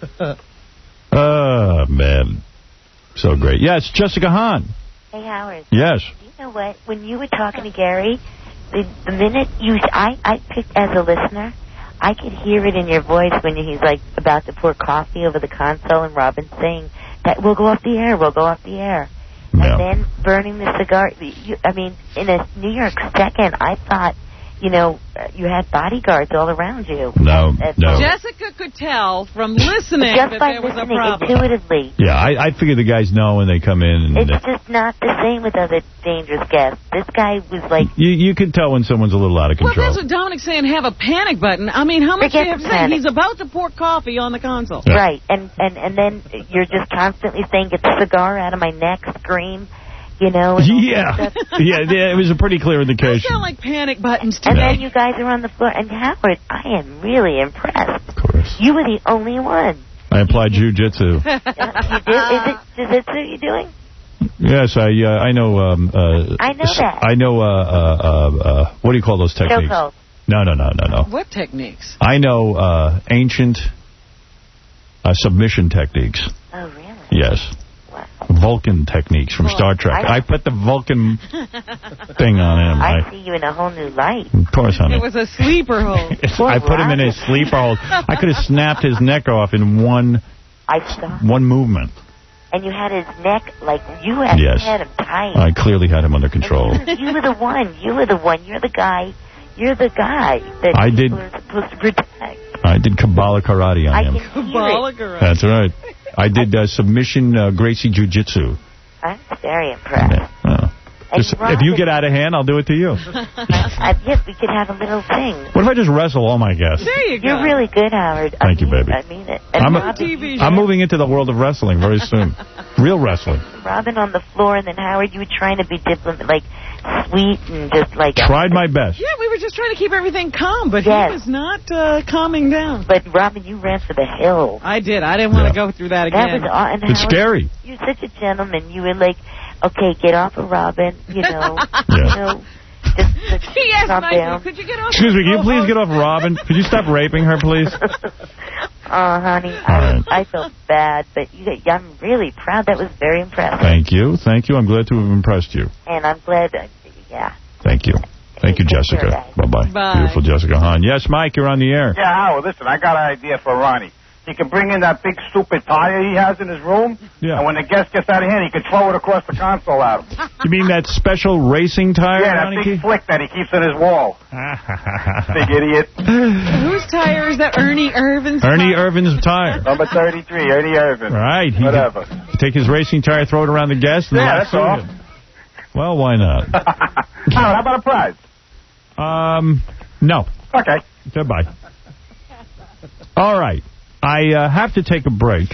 Oh, man. So great. Yes, Jessica Hahn. Hey, Howard. Yes. You know what? When you were talking to Gary, the, the minute you... I, I picked as a listener, I could hear it in your voice when he's, like, about to pour coffee over the console and Robin's saying that we'll go off the air, we'll go off the air. Yeah. And then burning the cigar. You, I mean, in a New York second, I thought, you know, you had bodyguards all around you. No, That's no. Jessica could tell from listening Just that by there was a listening problem. intuitively. Yeah, I, I figure the guys know when they come in. And It's just not the same with other dangerous guests. This guy was like... you, you can tell when someone's a little out of Well, control. that's what Dominic's saying, have a panic button. I mean, how much do Forget you have to the say? panic. He's about to pour coffee on the console. Yeah. Right, and, and, and then you're just constantly saying, get the cigar out of my neck, scream, you know. And Yeah. yeah, yeah, it was a pretty clear Those indication. sound like panic buttons to And me. then you guys are on the floor. And Howard, I am really impressed. Of course. You were the only one. I applied jiu-jitsu. You did? Is it jiu-jitsu you doing? Yes, I uh, I know. Um, uh, I know that. I know. Uh, uh, uh, what do you call those techniques? Chokehold. No, no, no, no, no. What techniques? I know uh, ancient uh, submission techniques. Oh, really? Yes. Wow. Vulcan techniques from Well, Star Trek. I- I put the Vulcan thing on him. I I, see you in a whole new light. of course, honey. It was a sleeper hold. I put him in a sleeper hold. I could have snapped his neck off in one I saw. one movement. And you had his neck, like, you had, Yes. you had him tight. I clearly had him under control. You were the one. You were the one. You're the guy. You're the guy that I people did- are supposed to protect. I did Kabbalah karate on I him. can hear it. That's right. I did uh, submission uh, Gracie jiu-jitsu. I'm very impressed. Uh, And just, Robin- if you get out of hand, I'll do it to you. I, yes, we could have a little thing. What if I just wrestle all my guests? There you go. You're really good, Howard. I Thank you, mean- baby. I mean it. And I'm, a, Robin, I'm moving into the world of wrestling very soon. Real wrestling. Robin on the floor, and then Howard, you were trying to be diplomat, like sweet and just like. Tried my best. Yeah, we were just trying to keep everything calm, but Yes. he was not uh, calming down. But Robin, you ran for the hills. I did. I didn't want to Yeah. go through that That again. was aw- and It's Howard, scary. You're such a gentleman. You were like, okay, get off of Robin. You know, Yeah. you know, just, just He asked calm Mikey, down. could you get off Excuse the me, can you please phone? get off Robin? Could you stop raping her, please? Oh, honey, I, I felt bad, but you, I'm really proud. That was very impressive. Thank you. Thank you. I'm glad to have impressed you. And I'm glad that, yeah. Thank you. Thank you, Jessica. Bye-bye. Bye. Beautiful Jessica Hahn. Yes, Mike, you're on the air. Yeah, Howard, listen, I got an idea for Ronnie. He can bring in that big stupid tire he has in his room, Yeah. and when the guest gets out of hand, he can throw it across the console at him. You mean that special racing tire, Yeah, that Ronnie big Key? flick that he keeps in his wall. Big idiot. Whose tire is that? Ernie Irvin's Ernie tire? Irvin's tire. Number thirty-three, Ernie Irvin. Right. He Whatever. could take his racing tire, throw it around the guest, and Yeah, lasso that's all. him. Well, why not? Howard, how about a prize? Um, no. Okay. Goodbye. All right. I uh, have to take a break.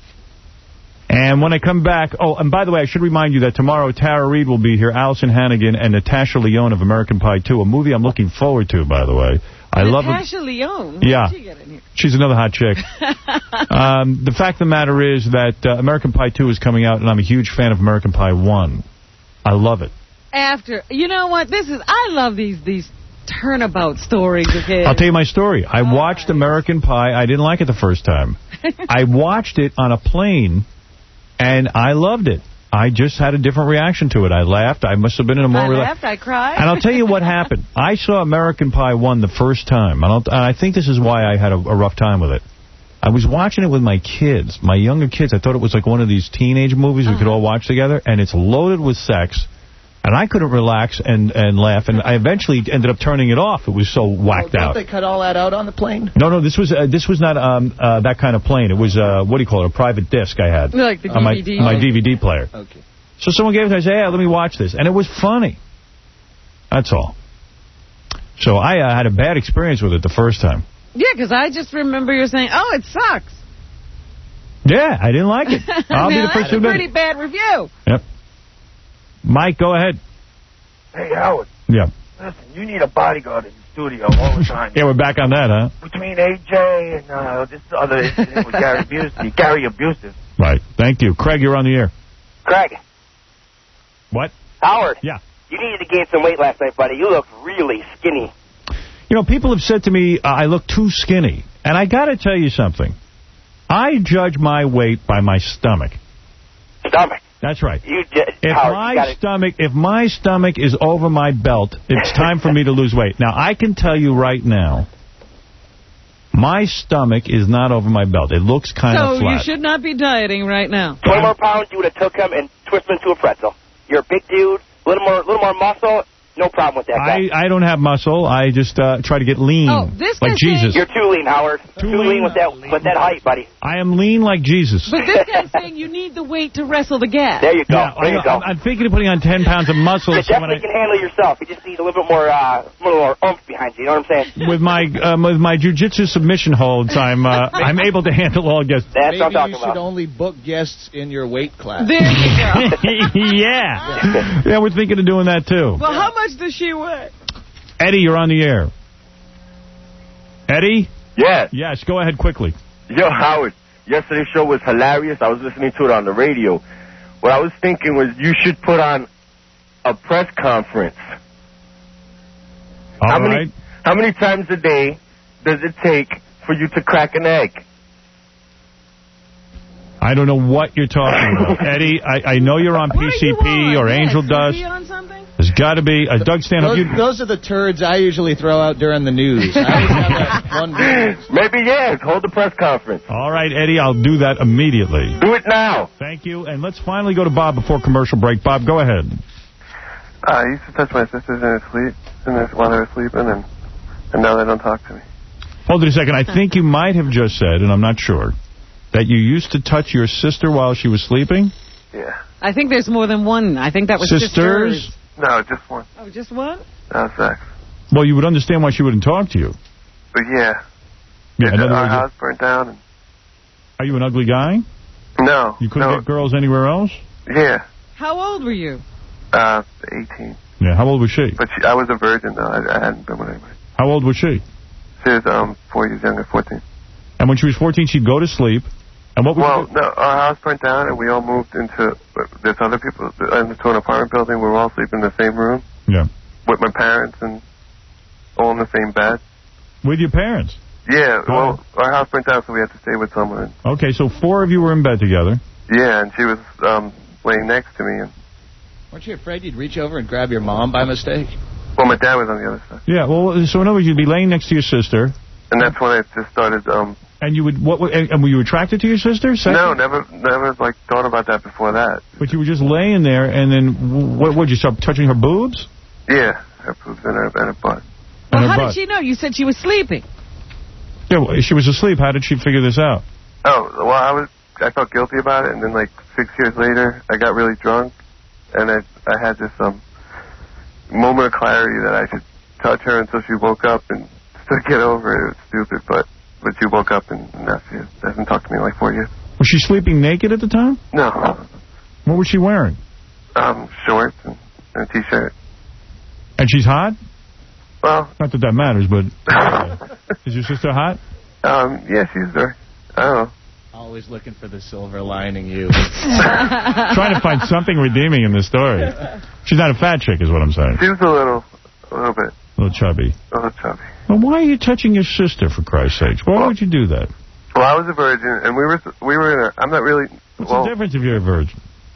And when I come back... Oh, and by the way, I should remind you that tomorrow Tara Reid will be here, Allison Hannigan, and Natasha Lyonne of American Pie two, a movie I'm looking forward to, by the way. I love it. Natasha Lyonne? When Yeah. did she get in here? She's another hot chick. um, the fact of the matter is that uh, American Pie two is coming out, and I'm a huge fan of American Pie one. I love it. After, you know what? This is, I love these these turnabout stories of his. I'll tell you my story. I watched American Pie. I didn't like it the first time. I watched it on a plane, and I loved it. I just had a different reaction to it. I laughed. I must have been in a more... I rela- laughed, I cried. And I'll tell you what happened. I saw American Pie one the first time. I, don't, and I think this is why I had a, a rough time with it. I was watching it with my kids, my younger kids. I thought it was like one of these teenage movies we could all watch together, and it's loaded with sex. And I couldn't relax and, and laugh, and I eventually ended up turning it off. It was so whacked Don't out. they cut all that out on the plane? No, no, this was uh, this was not um, uh, that kind of plane. It was, uh, what do you call it, a private disc I had. Like the on my, D V D. my D V D player. Okay. So someone gave it to me. I said, hey, let me watch this. And it was funny. That's all. So I uh, had a bad experience with it the first time. Yeah, because I just remember you saying, oh, it sucks. Yeah, I didn't like it. I'll be Now, the first that's to a admit pretty it. bad review. Yep. Mike, go ahead. Hey, Howard, Yeah. listen, you need a bodyguard in the studio all the time. Yeah, we're back on that, huh? Between A J and uh, this other incident with Gary Busey, Gary Abusive. Right. Thank you. Craig, you're on the air. Craig, What? Howard. Yeah. You needed to gain some weight last night, buddy. You look really skinny. You know, people have said to me, uh, I look too skinny. And I got to tell you something. I judge my weight by my stomach. Stomach. That's right. You just, If Howard, my you gotta, stomach, if my stomach is over my belt, it's time for me to lose weight. Now, I can tell you right now, my stomach is not over my belt. It looks kind So of flat. you should not be dieting right now. twenty more pounds, you would have took him and twisted him into a pretzel. You're a big dude, a little more, little more muscle. No problem with that guy. I, I don't have muscle. I just uh, try to get lean, Oh, this like guy's Jesus. You're too lean, Howard. Too, lean with that with that height, buddy. I am lean like Jesus. But this guy's saying you need the weight to wrestle the gas. There you go. Yeah, there I, you go. I'm, I'm thinking of putting on ten pounds of muscle. You so when definitely I, can handle yourself. You just need a little bit more, uh, a little more oomph behind you. You know what I'm saying? with my um, with my jiu-jitsu submission holds, I'm uh, I'm able to handle all guests. That's Maybe what I'm talking you should about. only book guests in your weight class. There you go. yeah. yeah, we're thinking of doing that too. Well, how much does she weigh? Eddie, you're on the air. Eddie? Yes. Yes, go ahead quickly. Yo, Howard, yesterday's show was hilarious. I was listening to it on the radio. What I was thinking was you should put on a press conference. All how right. many how many times a day does it take for you to crack an egg? I don't know what you're talking about. Eddie, I, I know you're on P C P or Angel Dust. There's got to be. Uh, Doug Stanhope. Those, those are the turds I usually throw out during the news. I always have that one word. Maybe, yes. Hold the press conference. All right, Eddie, I'll do that immediately. Do it now. Thank you. And let's finally go to Bob before commercial break. Bob, go ahead. I used to touch my sisters in their sleep, in their, while they were sleeping, and, and now they don't talk to me. Hold it a second. I think you might have just said, and I'm not sure, that you used to touch your sister while she was sleeping? Yeah. I think there's more than one. I think that was Sisters? sisters. No, just one. Oh, just one? No sex. Well, you would understand why she wouldn't talk to you. But yeah. Yeah, in other our words, house burnt down. And are you an ugly guy? no. You couldn't no. get girls anywhere else? Yeah. How old were you? Uh, eighteen. Yeah, how old was she? But she, I was a virgin, though. I, I hadn't been with anybody. How old was she? She was um four years younger, fourteen. And when she was fourteen, she'd go to sleep. And what would Well, you do? no, our house burnt down, and we all moved into this other people into an apartment building. We were all sleeping in the same room. Yeah. With my parents and all in the same bed. With your parents? Yeah. Well, our house burnt down, so we had to stay with someone. Okay, so four of you were in bed together. Yeah, and she was um laying next to me, and Weren't you afraid you'd reach over and grab your mom by mistake? well, my dad was on the other side, Yeah, well, so in other words, you'd be laying next to your sister. and that's when I just started. um And you would, what? would- And and were you attracted to your sister? Second? No, never, never like thought about that before that. But you were just laying there, and then what? Would you start touching her boobs? Yeah, her boobs and her, and her butt. Well, And her how butt. did she know? You said she was sleeping. Yeah, well, she was asleep. How did she figure this out? Oh, well, I was, I felt guilty about it, and then like six years later, I got really drunk, and I, I had this um moment of clarity that I should touch her until she woke up, and to get over it, it was stupid, but but she woke up and now she hasn't talked to me in like four years. Was she sleeping naked at the time? No, What was she wearing? um, shorts and, and a t-shirt. And she's hot? Well, Not that that matters, but uh, is your sister hot? um, yeah, she's very, I don't know. Always looking for the silver lining, you. Trying to find something redeeming in this story. She's not a fat chick, is what I'm saying. She was a little, a little bit, A little chubby. a little chubby. Well, why are you touching your sister, for Christ's sakes? Why would you do that? Well, I was a virgin, and we were, we were in a, I'm not really, What's well, the difference if you're a virgin?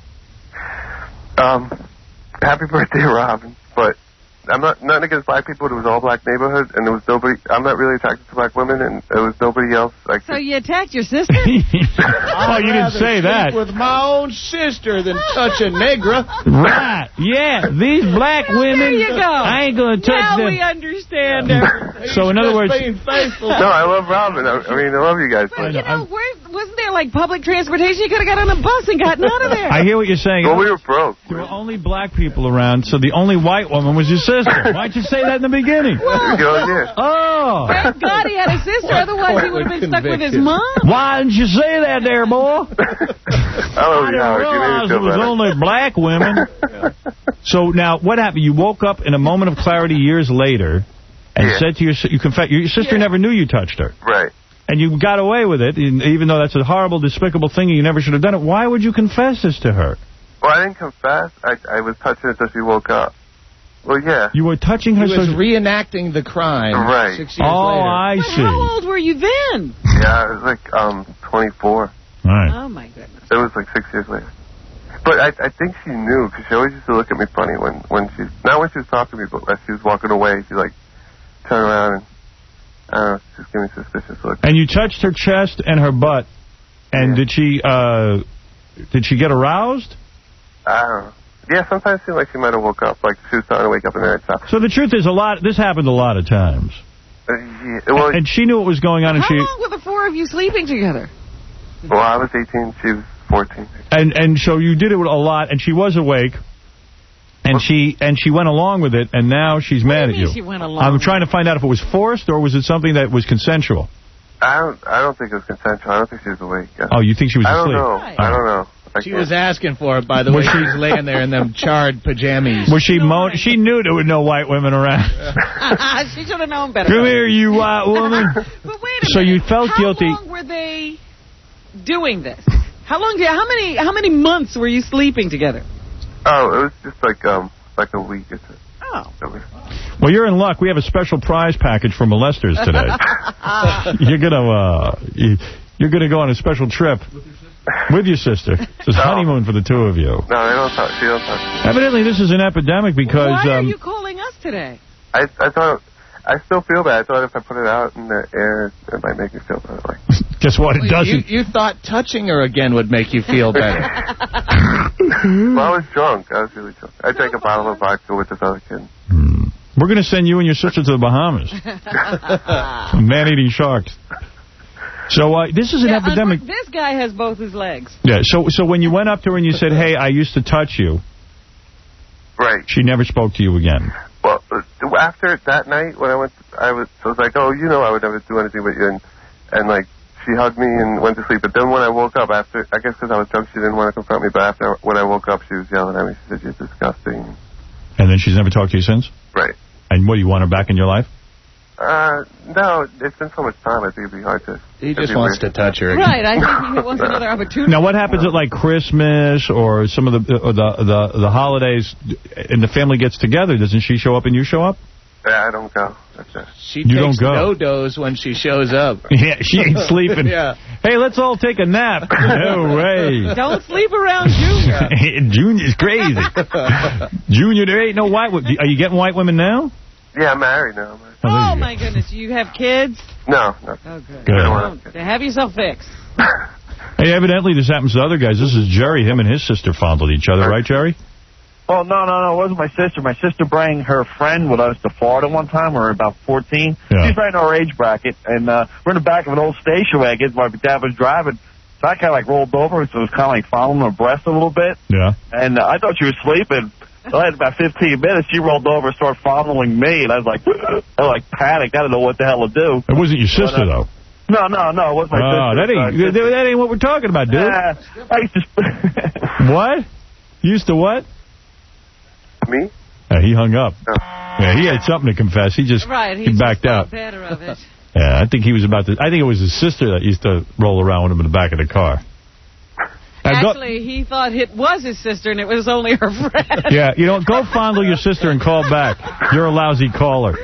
um, happy birthday, Robin, but I'm not, nothing against black people. It was all black neighborhood, and there was nobody, I'm not really attracted to black women, and there was nobody else. I So you attacked your sister? Oh, you didn't say that. With my own sister than touch a negra. Right. Yeah, these black women, There you go. I ain't going to touch now them. we understand everything. So in other words, Being faithful. No, I love Robin. I, I mean, I love you guys. But, you know, where, wasn't there, like, public transportation? You could have got on a bus and gotten out of there. I hear what you're saying. Well, we were broke. There were only black people around, so the only white woman was your sister. Why'd you say that in the beginning? Well, yeah. Oh. thank God he had a sister, otherwise he would have been stuck with his mom. Why didn't you say that there, boy? I love you, Howard. You made realize me it feel was better. only black women. So now, what happened? You woke up in a moment of clarity years later and Yeah. said to your si- you confess your sister never knew you touched her. Right. And you got away with it, and even though that's a horrible, despicable thing and you never should have done it. Why would you confess this to her? Well, I didn't confess. I, I was touching her until she woke up. Well, yeah. You were touching He her. was so reenacting the crime Right. six years oh, later. I But see. how old were you then? Yeah, I was like um twenty-four. Right. Oh, my goodness. It was like six years later. But I, I think she knew, because she always used to look at me funny when, when she, not when she was talking to me, but as she was walking away, she like turned around and, I don't know, just gave me a suspicious look. And you touched her chest and her butt. And Yeah. did she uh, did she get aroused? I don't know. Yeah, sometimes it seemed like she might have woke up, like she was starting to wake up in there and stuff. So the truth is, a lot. This happened a lot of times. Uh, yeah, well, And she knew what was going on, and How she long were the four of you sleeping together? well, I was eighteen, she was fourteen. and and so you did it a lot, and she was awake, and she and she went along with it, and now she's mad at do you you. mean she went along I'm with trying to find out if it was forced or was it something that was consensual. I don't, I don't think it was consensual. I don't think she was awake. Yeah. Oh, you think she was I don't asleep? know. I don't know. I She can't- was asking for it, by the way. Was she- She's laying there in them charred pajamas. Was she moan? She knew there were no white women around. She should have known better. Come here, you white woman. But wait a So minute. you felt How guilty. long were they doing this? How long? Did, how many? How many months were you sleeping together? Oh, it was just like um like a week or two. Oh. Well, you're in luck. We have a special prize package for molesters today. You're gonna uh, you, you're gonna go on a special trip with your sister. It's a no. honeymoon for the two of you. No, they don't talk. She don't talk. Evidently, this is an epidemic because. Why are um, you calling us today? I I thought I still feel bad. I thought if I put it out in the air, it might make me feel better. Guess what? It well, doesn't. You, you thought touching her again would make you feel better. Well, I was drunk. I was really drunk. I drank a bottle of vodka with this other kid. Hmm. We're going to send you and your sister to the Bahamas. Man-eating sharks. So uh, this is an yeah, epidemic. This guy has both his legs. Yeah. So so when you went up to her and you said, "Hey, I used to touch you," right? She never spoke to you again. Well, after that night when I went, I was I was like, "Oh, you know, I would never do anything with you," and and like. She hugged me and went to sleep. But then when I woke up, after I guess because I was drunk, she didn't want to confront me. But after when I woke up, she was yelling at me. She said, "You're disgusting." And then she's never talked to you since? Right. And what, do you want her back in your life? Uh, no, it's been so much time. I think it'd be hard to. He just wants weird. to touch her again. Right. I think he wants another opportunity. Now, what happens at like Christmas or some of the or the the the holidays, and the family gets together? Doesn't she show up and you show up? Yeah, I don't go. That's it. She you takes don't go. no-dos when she shows up. Yeah, she ain't sleeping. Yeah. Hey, let's all take a nap. No way. Don't sleep around Junior. Junior's crazy. Junior, there ain't no white women. Are you getting white women now? Yeah, I'm married now. Oh, oh my goodness. You have kids? No. no. Oh, good. Good. Don't. Have yourself fixed. Hey, evidently this happens to other guys. This is Jerry. Him and his sister fondled each other, right, Jerry? Oh, no, no, no, it wasn't my sister. My sister brought her friend with us to Florida one time. We were about fourteen. Yeah. She's right in our age bracket. And uh, we're in the back of an old station wagon. My dad was driving. So I kind of like rolled over, so it was kind of like following her breast a little bit. Yeah. And uh, I thought she was sleeping. So I had about fifteen minutes. She rolled over and started following me. And I was like, I like panicked. I didn't know what the hell to do. It wasn't your sister, but, uh, though. No, no, no. It wasn't my oh, sister. That ain't, that, that ain't what we're talking about, dude. Yeah. I used to... What? You used to what? Me? Yeah, he hung up. Oh. Yeah, he had something to confess. He just right, he he backed just out. Better of it. Yeah, I think he was about to. I think it was his sister that used to roll around with him in the back of the car. Actually, he thought it was his sister, and it was only her friend. Yeah, you know, go fondle your sister and call back. You're a lousy caller.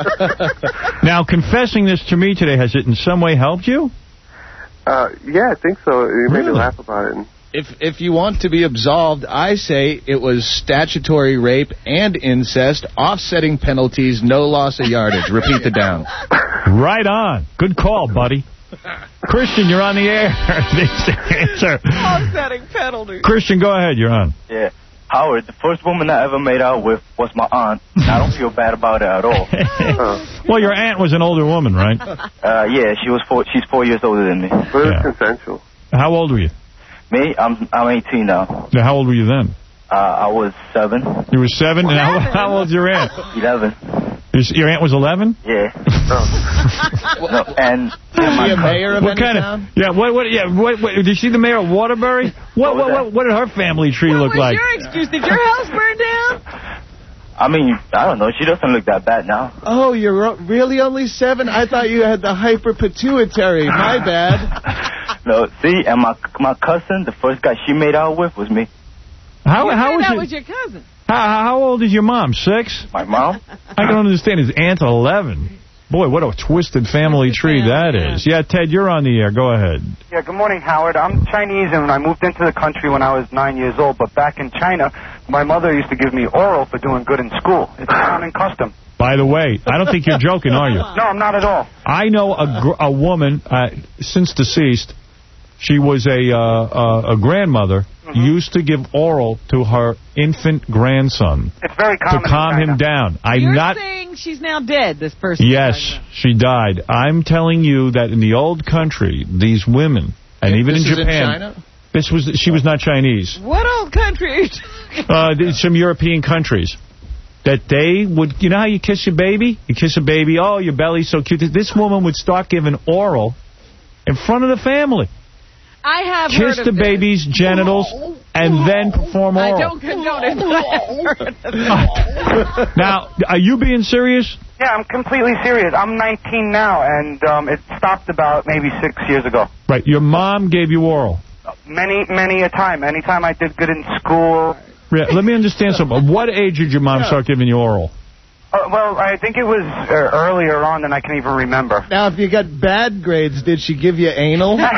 Now, confessing this to me today, has it in some way helped you? Uh, yeah, I think so. You made really? me laugh about it. And If if you want to be absolved, I say it was statutory rape and incest, offsetting penalties, no loss of yardage. Repeat the down. Right on. Good call, buddy. Christian, you're on the air. Answer. Offsetting penalties. Christian, go ahead. You're on. Yeah. Howard, the first woman I ever made out with was my aunt. I don't feel bad about it at all. uh, well, your aunt was an older woman, right? Uh, yeah, she was four, she's four years older than me. But it was Yeah. consensual. How old were you? Me, I'm I'm eighteen now. Now, how old were you then? Uh, I was seven. You were seven? And how, how old's your aunt? Eleven. Your, your aunt was eleven? Yeah. no, and, and my Is she a mayor of what any kind town? of? Yeah. What? What? Yeah. What? what did you see the mayor of Waterbury? What? What? What, what did her family tree what look was like? your excuse? Did your house burn down? I mean, I don't know. She doesn't look that bad now. Oh, you're o- really only seven? I thought you had the hyperpituitary. My bad. No, see, and my my cousin, the first guy she made out with was me. How? You How said was that your, was your cousin. how, how old is your mom? Six? My mom? I can understand his aunt's eleven. Boy, what a twisted family tree that is. Yeah, Ted, you're on the air. Go ahead. Yeah, good morning, Howard. I'm Chinese, and I moved into the country when I was nine years old. But back in China, my mother used to give me oral for doing good in school. It's common custom. By the way, I don't think you're joking, are you? No, I'm not at all. I know a, gr a woman, uh, since deceased, she was a, uh, uh, a grandmother, mm-hmm. used to give oral to her infant grandson. It's very common to calm in China. him down. I'm You're not. saying she's now dead, this person? Yes, she died. I'm telling you that in the old country, these women, and even this in is Japan, in China? this was she was not Chinese. What old country are you talking about? Uh, some European countries. That they would, you know how you kiss your baby? You kiss a baby, oh, your belly's so cute. This woman would start giving oral in front of the family. I have Kiss heard the of baby's this. genitals and then perform oral. I don't condone it, but I have heard of this. Now, are you being serious? Yeah, I'm completely serious. I'm nineteen now, and um, it stopped about maybe six years ago. Right. Your mom gave you oral. Many, many a time. Anytime I did good in school. Yeah, let me understand something. What age did your mom start giving you oral? Uh, well, I think it was uh, earlier on than I can even remember. Now, if you got bad grades, did she give you anal? Get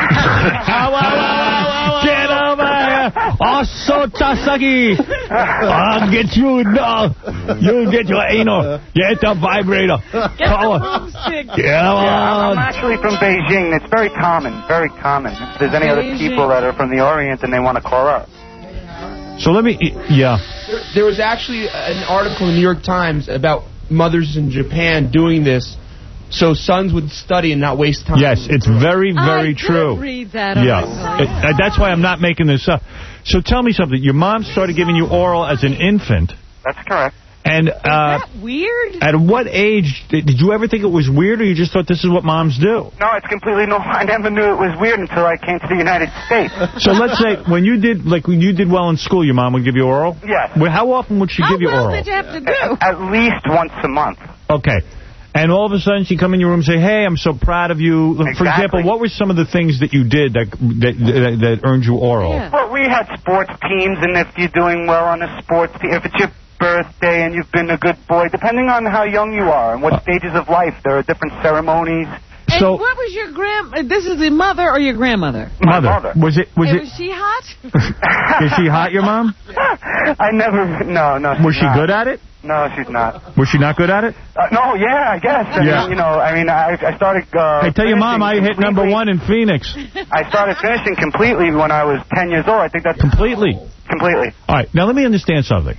over here! Oh, so Tasaki! I'll get you, no. You'll get your anal. Get the vibrator. Get the broomstick. Yeah, I'm actually from Beijing. It's very common, very common. If there's any other people that are from the Orient and they want to call up. So let me, yeah. There, there was actually an article in the New York Times about mothers in Japan doing this so sons would study and not waste time. Yes, it's very, very I true. Did read that. Yeah, it, uh, that's why I'm not making this up. So tell me something. Your mom started giving you oral as an infant. That's correct. And uh, Is that weird? At what age did, did you ever think it was weird, or you just thought this is what moms do? No, it's completely normal. I never knew it was weird until I came to the United States. So let's say when you did, like when you did well in school, your mom would give you oral. Yes. Well, how often would she How give you well oral? did you have to do? At least once a month. Okay. And all of a sudden, she'd come in your room and say, hey, I'm so proud of you. Exactly. For example, what were some of the things that you did that that, that, that earned you oral? Yeah. Well, we had sports teams, and if you're doing well on a sports team, if it's your birthday and you've been a good boy, depending on how young you are and what stages of life, there are different ceremonies. And So, what was your grand... This is the mother or your grandmother? My mother, mother. was it was Hey, it was she hot? is she hot, your mom? I never... No, no, she's Was she not. good at it? No, she's not. Was she not good at it? Uh, no, yeah, I guess. I Yeah. mean, you know, I mean, I, I started... Uh, Hey, tell your mom I finishing hit number completely- one in Phoenix. I started finishing completely when I was ten years old. I think that's... Completely. Completely. All right, now let me understand something.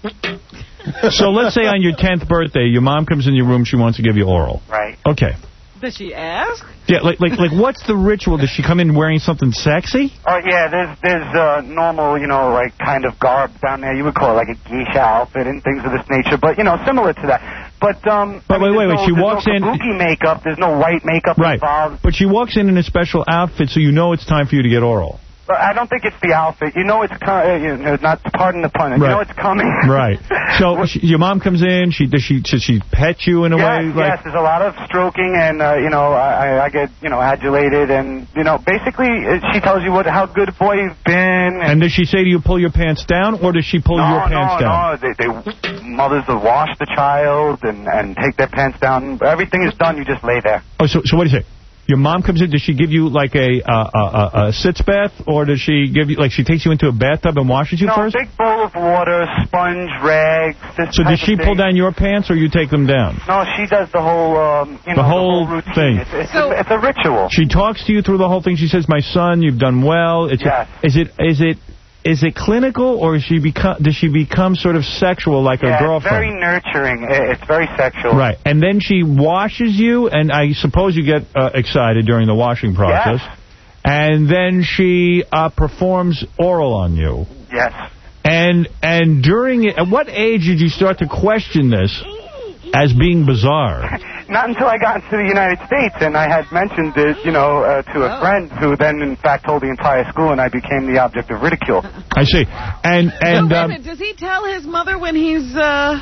So let's say on your tenth birthday, your mom comes in your room, she wants to give you oral. Right. Okay. Does she ask? Yeah, like, like, like, what's the ritual? Does she come in wearing something sexy? Oh, yeah, there's there's uh, normal, you know, like, kind of garb down there. You would call it like a geisha outfit and things of this nature, but, you know, similar to that. But, um... But I mean, wait, wait, there's wait, no, she there's walks no in- kabuki makeup. There's no white makeup Right. involved. But she walks in in a special outfit, so you know it's time for you to get oral. But I don't think it's the outfit. You know it's coming. You know, not, pardon the pun. You Right. know it's coming. Right. So she, your mom comes in, she does she does she pet you in a Yes, way? yes, Like, there's a lot of stroking, and uh, you know, I, I get you know adulated, and you know, basically, uh, she tells you what how good a boy you've been. And, and does she say to you, pull your pants down, or does she pull no, your pants no, down? no, they, they mothers will wash the child and and take their pants down. Everything is done. You just lay there. Oh, so so what do you say? Your mom comes in, does she give you like a, uh, a, a, a sitz bath, or does she give you, like she takes you into a bathtub and washes you no, first? big bowl of water, sponge, rags. This So type does she of pull thing. down your pants, or you take them down? No, she does the whole, um, you The know, whole routine. thing. It's, it's, a, it's a ritual. She talks to you through the whole thing. She says, "My son, you've done well." It's Yes. Is it is it is it clinical, or is she become does she become sort of sexual like yeah, a it's girlfriend? very nurturing. It- It's very sexual. Right, and then she washes you, and I suppose you get uh, excited during the washing process. Yes. And then she uh, performs oral on you. Yes. And and during it, at what age did you start to question this as being bizarre? Not until I got into the United States, and I had mentioned it, you know, uh, to a friend who then, in fact, told the entire school, and I became the object of ridicule. I see. And and so, wait a um, minute, does he tell his mother when he's, uh...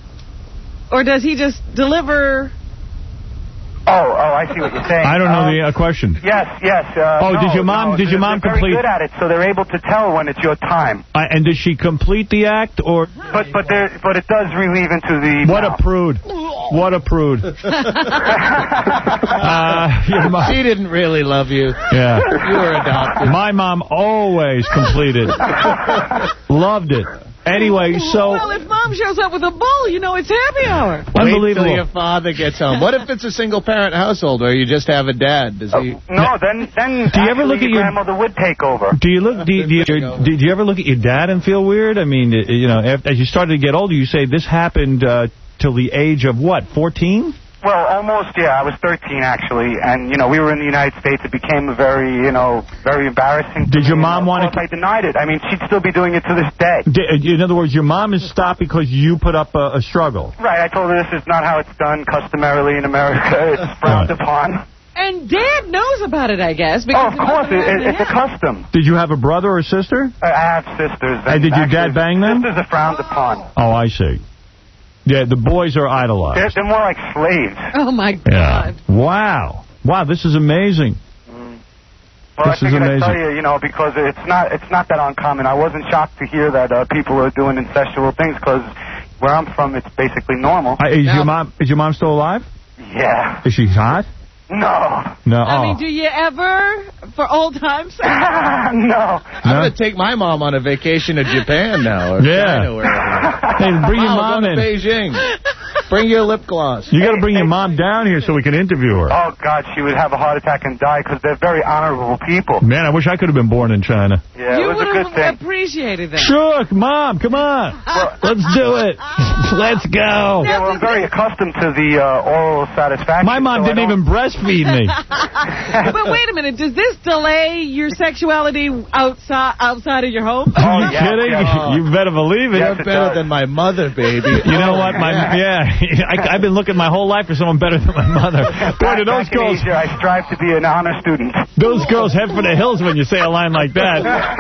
Or does he just deliver... Oh, oh, I see what you're saying. I don't know Um, the uh, question. Yes, yes. Uh, Oh, no, did your mom- no, did your they're- mom they're complete- very good at it, so they're able to tell when it's your time. Uh, and does she complete the act, or But but there but it does relieve into the what mouth. a prude? What a prude! uh, your mom, She didn't really love you. yeah, You were adopted. my mom always completed. Loved it. Anyway, so Well, if mom shows up with a bowl, you know it's happy hour. Wait till unbelievable. your father gets home. What if it's a single-parent household where you just have a dad? Does he? No, then then Do you ever look actually at your- grandmother would take over. Do you look? Do you, do, you, do you ever look at your dad and feel weird? I mean, you know, af- as you started to get older, you say this happened uh, till the age of what, fourteen? Well, almost, yeah. I was thirteen, actually, and, you know, we were in the United States. It became a very, you know, very embarrassing. Did to your me, mom and want of to- course, I denied it. I mean, she'd still be doing it to this day. D- in other words, your mom is stopped because you put up a, a struggle. Right, I told her this is not how it's done customarily in America. It's frowned upon. And Dad knows about it, I guess. Oh, Because of course, it, it, it's a custom. Did you have a brother or sister? I I have sisters. And did your actually, dad bang them? Sisters are frowned upon. Oh, I see. Yeah, the boys are idolized. They're, they're more like slaves. Oh, my God. Yeah. Wow. Wow, this is amazing. Well, This I is figured I'd amazing. tell you, you know, because it's not it's not that uncommon. I wasn't shocked to hear that uh, people are doing incestual things, because where I'm from, it's basically normal. Uh, is, your mom, is your mom still alive? Yeah. Is she hot? No. No. I oh. mean, do you ever, for old times sake? No. I'm going to take my mom on a vacation to Japan now. Or Yeah. China, wherever. Hey, bring your Mom, mom go in. to Beijing. Bring your lip gloss. You got to bring your mom down here so we can interview her. Oh, God, she would have a heart attack and die, because they're very honorable people. Man, I wish I could have been born in China. Yeah, you it was would a good have thing. appreciated that. Sure, Mom, come on. Let's do it. Let's go. Yeah, well, I'm very accustomed to the uh, oral satisfaction. My mom so I didn't don't- even breastfeed me. But wait a minute, does this delay your sexuality outside outside of your home? Are you yeah, kidding? yeah. You better believe it. Yes, You're it better does. than my mother, baby. You know what? My yeah, I, I've been looking my whole life for someone better than my mother. Boy, do those Back in girls, Asia, I strive to be an honor student. those girls head for the hills when you say a line like that.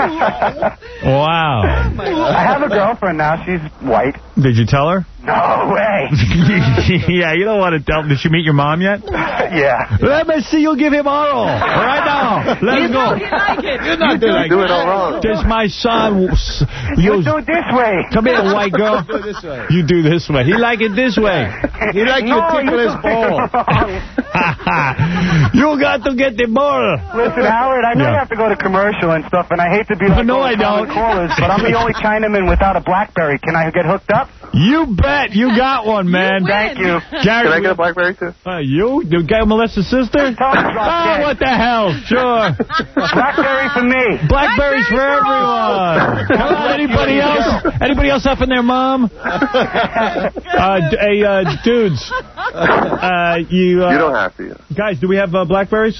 Wow. I have a girlfriend now. She's white. Did you tell her? No way. Yeah, you don't want to tell. Did she meet your mom yet? Yeah. Let me see you give him oral. Right now. Let's You go. know you like it. You're not doing You do it all wrong. This my son. You You, do it this way. come here, white girl. Do it this way. You do this way. He like it this way. He like you No, tickle you his do it ball. wrong. You got to get the ball. Listen, Howard, I know Yeah. you have to go to commercial and stuff, and I hate to be like No, all I the common don't. callers, but I'm the only Chinaman without a BlackBerry. Can I get hooked up? You bet. You got one, man. You win. Thank you. Gary, Can I get a BlackBerry too? Uh, you? The guy who molested his sister? Tell him to drop Oh, dead. what the hell? Sure. BlackBerry for me. Blackberries for everyone. Come on, anybody else? Anybody else up in their mom? Uh, d- hey, uh, dudes. Uh, you, uh, You don't have to. guys, do we have uh, Blackberries?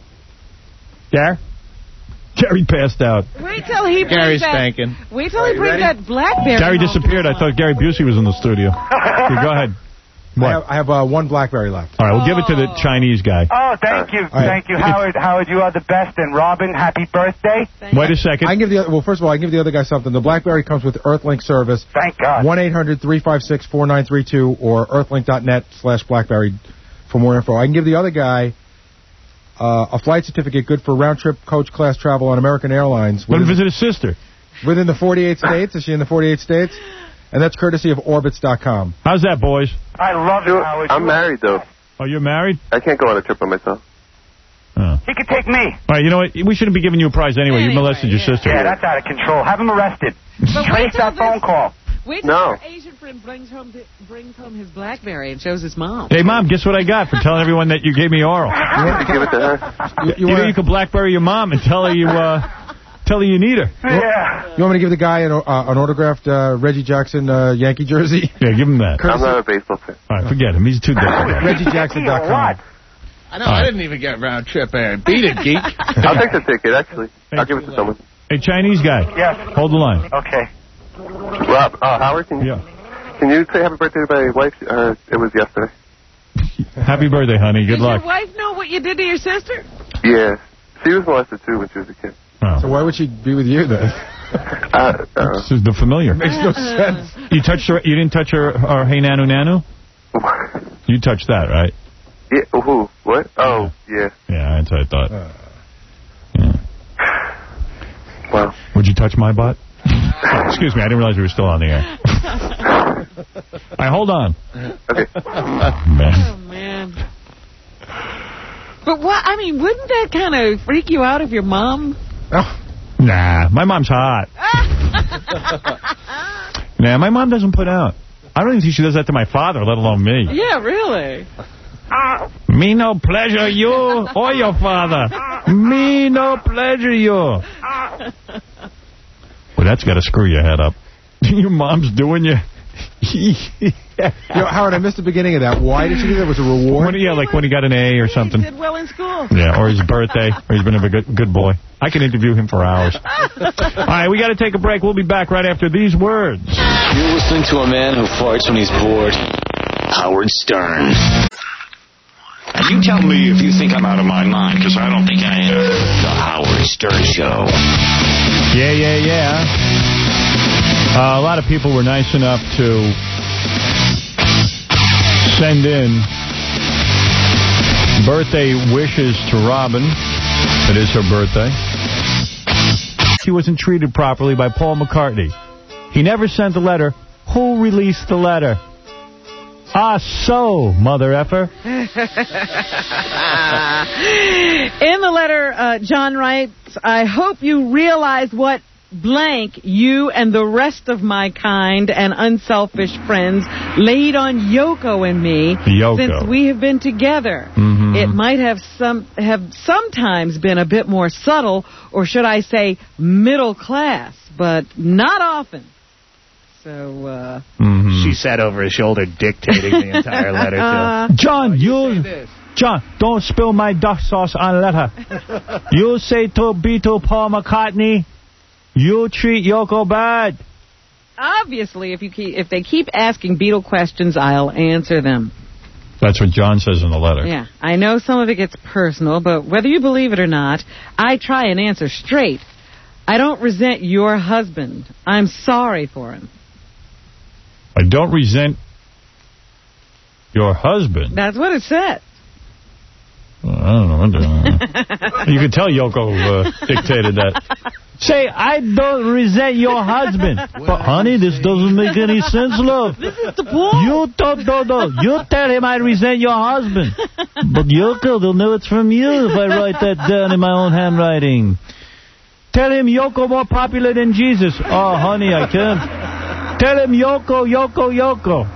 Gary? Gary passed out. Wait till he brings Gary's that. spanking. Wait till he brings that BlackBerry. Gary home. disappeared. I thought Gary Busey was in the studio. Okay, go ahead. I What? have, I have uh, one BlackBerry left. All right, we'll give it to the Chinese guy. Oh, thank you. All right. Thank you, Howard. Howard, you are the best. And Robin, happy birthday. Wait a second. I can give the well. First of all, I can give the other guy something. The BlackBerry comes with Earthlink service. Thank God. One eight hundred three five six four nine three two or earthlink dot net slash BlackBerry for more info. I can give the other guy uh, a flight certificate good for round trip coach class travel on American Airlines. Let him Within, visit his sister. within the forty-eight states. Is she in the forty-eight states? And that's courtesy of Orbitz dot com. How's that, boys? I love you, Howard. I'm You- married though. Oh, you're married? I can't go on a trip by myself. Oh. He could take me. All right, you know what? We shouldn't be giving you a prize anyway. You Anyway, molested your yeah. sister. Yeah, that's out of control. Have him arrested. But wait Trace till that phone this- call. Wait till No. your Asian friend brings home the, brings home his BlackBerry and shows his mom. Hey, Mom, guess what I got for telling everyone that you gave me oral? You want to give it to her? You, You, want know you could BlackBerry your mom and tell her you, uh, tell her you need her. Yeah. you want me to give the guy an, uh, an autographed uh, Reggie Jackson uh, Yankee jersey? Yeah, give him that. I'm not a baseball fan. All right, forget him. He's too difficult. Reggie Jackson dot com. I know, I didn't even get round trip air. Beat it, geek. I'll take the ticket, actually. I'll give it to someone. Hey, Chinese guy. Yes. Hold the line. Okay. Rob, uh, Howard, can you, Yeah. can you say happy birthday to my wife? Uh, it was yesterday. Happy birthday, honey. Good Does luck. your wife know what you did to your sister? Yeah. She was molested, too, when she was a kid. Oh. So why would she be with you then? Uh, uh, This is the familiar. Makes no sense. You touched her. You didn't touch her. Or hey, nanu nanu. You touched that, right? yeah, who? What? Oh, yeah. Yeah, that's what I thought. Uh, Yeah. Wow. Would you touch my butt? Excuse me, I didn't realize we were still on the air. All right, hold on. Okay. Man. Oh, man. But what, I mean, wouldn't that kind of freak you out if your mom... oh, Nah, my mom's hot. Nah, my mom doesn't put out. I don't even think she does that to my father, let alone me. Yeah, really. Me no pleasure you or your father. Me no pleasure you. Well, that's got to screw your head up. Your mom's doing you. you know, Howard, I missed the beginning of that. Why did she do that? Was it a reward? When, yeah, like when he got an A or something. He did well in school. Yeah, or his birthday, or he's been a good good boy. I can interview him for hours. All right, we got to take a break. We'll be back right after these words. You're listening to a man who farts when he's bored. Howard Stern. You tell me if you think I'm out of my mind, because I don't think I am. The Howard Stern Show. Yeah, yeah, yeah. Uh, a lot of people were nice enough to send in birthday wishes to Robin. It is her birthday. She wasn't treated properly by Paul McCartney. He never sent the letter. Who released the letter? Ah, so, mother effer. In the letter, uh, John writes, I hope you realize what blank you and the rest of my kind and unselfish friends laid on Yoko and me Yoko. since we have been together. Mm-hmm. It might have some have sometimes been a bit more subtle, or should I say middle class, but not often. So, uh... Mm-hmm. She sat over his shoulder dictating the entire letter to him. John, you... John, don't spill my duck sauce on letter. You say to Beatle Paul McCartney, you treat Yoko bad. Obviously, if you keep, if they keep asking Beatle questions, I'll answer them. That's what John says in the letter. Yeah, I know some of it gets personal, but whether you believe it or not, I try and answer straight. I don't resent your husband. I'm sorry for him. I don't resent your husband. That's what it said. Well, I don't know. I don't know. You can tell Yoko uh, dictated that. Say, I don't resent your husband. But, honey, this doesn't make any sense, love. This is the point. You don't, don't, don't. You tell him I resent your husband. But Yoko, they'll know it's from you if I write that down in my own handwriting. Tell him Yoko more popular than Jesus. Oh, honey, I can't. Tell him Yoko, Yoko, Yoko.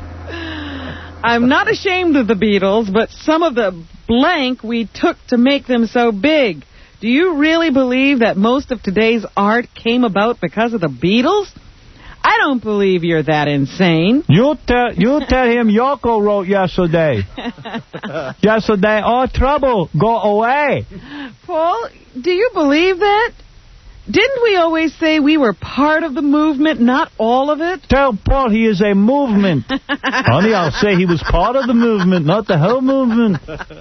I'm not ashamed of the Beatles, but some of the blank we took to make them so big. Do you really believe that most of today's art came about because of the Beatles? I don't believe you're that insane. You tell you tell him Yoko wrote yesterday. Yesterday, all trouble, go away. Paul, do you believe that? Didn't we always say we were part of the movement, not all of it? Tell Paul he is a movement. Honey, I'll say he was part of the movement, not the whole movement.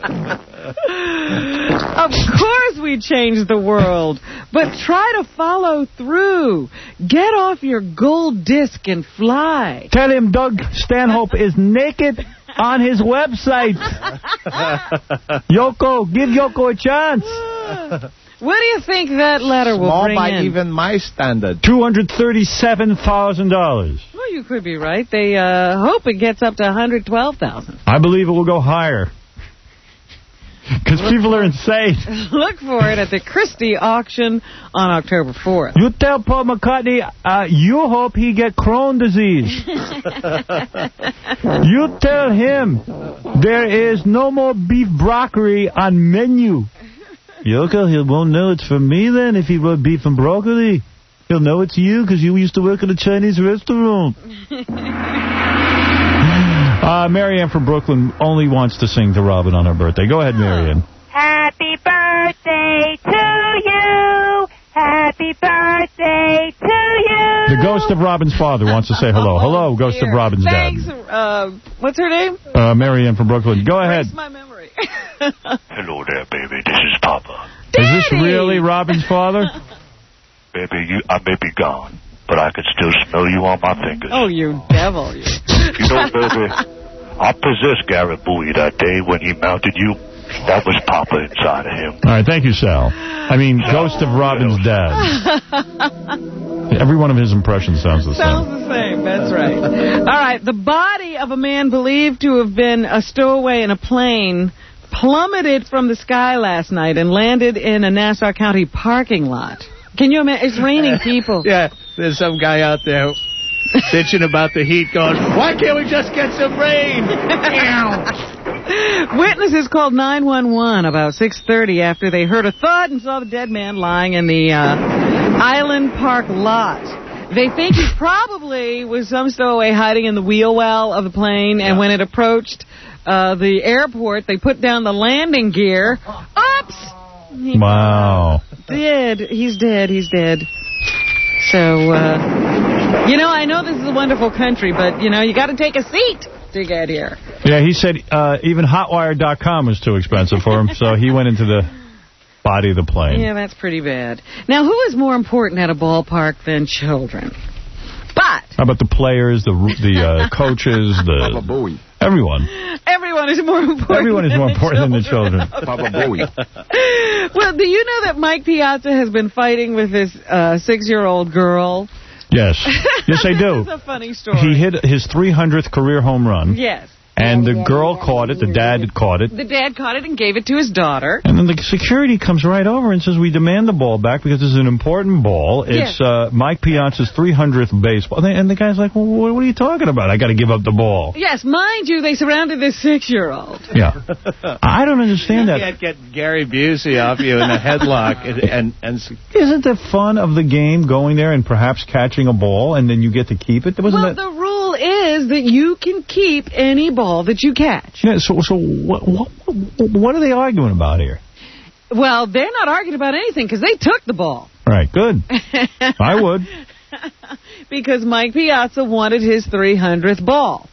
Of course we changed the world, but try to follow through. Get off your gold disc and fly. Tell him Doug Stanhope is naked on his website. Yoko, give Yoko a chance. What do you think that letter will Small bring by in? even my standard. two hundred thirty-seven thousand dollars. Well, you could be right. They uh, hope it gets up to one hundred twelve thousand dollars. I believe it will go higher. Because people are insane. Look for it at the Christie auction on October fourth. You tell Paul McCartney uh, you hope he get Crohn's disease. You tell him there is no more beef broccoli on menu. Yoko, he won't know it's from me then if he wrote beef and broccoli. He'll know it's you because you used to work at a Chinese restaurant. uh, Marianne from Brooklyn only wants to sing to Robin on her birthday. Go ahead, Marianne. Happy birthday to you. Happy birthday to you. The ghost of Robin's father wants to say hello. Hello, ghost of Robin's Thanks. dad. Uh, what's her name? Uh, Marianne from Brooklyn. Go ahead. Erase my memory. Hello there, baby. This is Papa. Is this really Robin's father? Baby, you, I may be gone, but I can still smell you on my fingers. Oh, you devil. You, you know, baby, I possessed Garrett Bowie that day when he mounted you. That was Papa inside of him. All right, thank you, Sal. I mean, Sal, ghost of Robin's dad. Every one of his impressions sounds the sounds same. Sounds the same, that's right. All right, the body of a man believed to have been a stowaway in a plane plummeted from the sky last night and landed in a Nassau County parking lot. Can you imagine? It's raining people. Yeah, there's some guy out there bitching about the heat going, why can't we just get some rain? Witnesses called nine one one about six thirty after they heard a thud and saw the dead man lying in the uh, Island Park lot. They think he probably was some stowaway hiding in the wheel well of the plane, and when it approached uh, the airport, they put down the landing gear. Oops! He wow. Dead. He's dead. He's dead. So, uh, you know, I know this is a wonderful country, but, you know, you got to take a seat to get here. Yeah, he said uh, even hotwire dot com was too expensive for him, so he went into the body of the plane. Yeah, that's pretty bad. Now, who is more important at a ballpark than children? But how about the players, the the uh, coaches, the everyone? Every everyone is more important. Everyone is than more the important than the children. children. Papa Bowie. Well, do you know that Mike Piazza has been fighting with this uh, six-year-old girl? Yes. Yes, I do. That's a funny story. He hit his three hundredth career home run. Yes. And the girl caught it. The dad had caught it. The dad caught it and gave it to his daughter. And then the security comes right over and says, we demand the ball back because it's an important ball. It's Yes. uh, Mike Piazza's three hundredth baseball. And the guy's like, well, what are you talking about? I got to give up the ball. Yes, mind you, they surrounded this six-year-old. Yeah. I don't understand that. You can't get Gary Busey off you in a headlock. and, and, and Isn't the fun of the game going there and perhaps catching a ball and then you get to keep it? Wasn't Well, that... the rule is that you can keep any ball that you catch. Yeah, so so what, what, what are they arguing about here? Well, they're not arguing about anything because they took the ball. Right, good. I would. Because Mike Piazza wanted his three hundredth ball.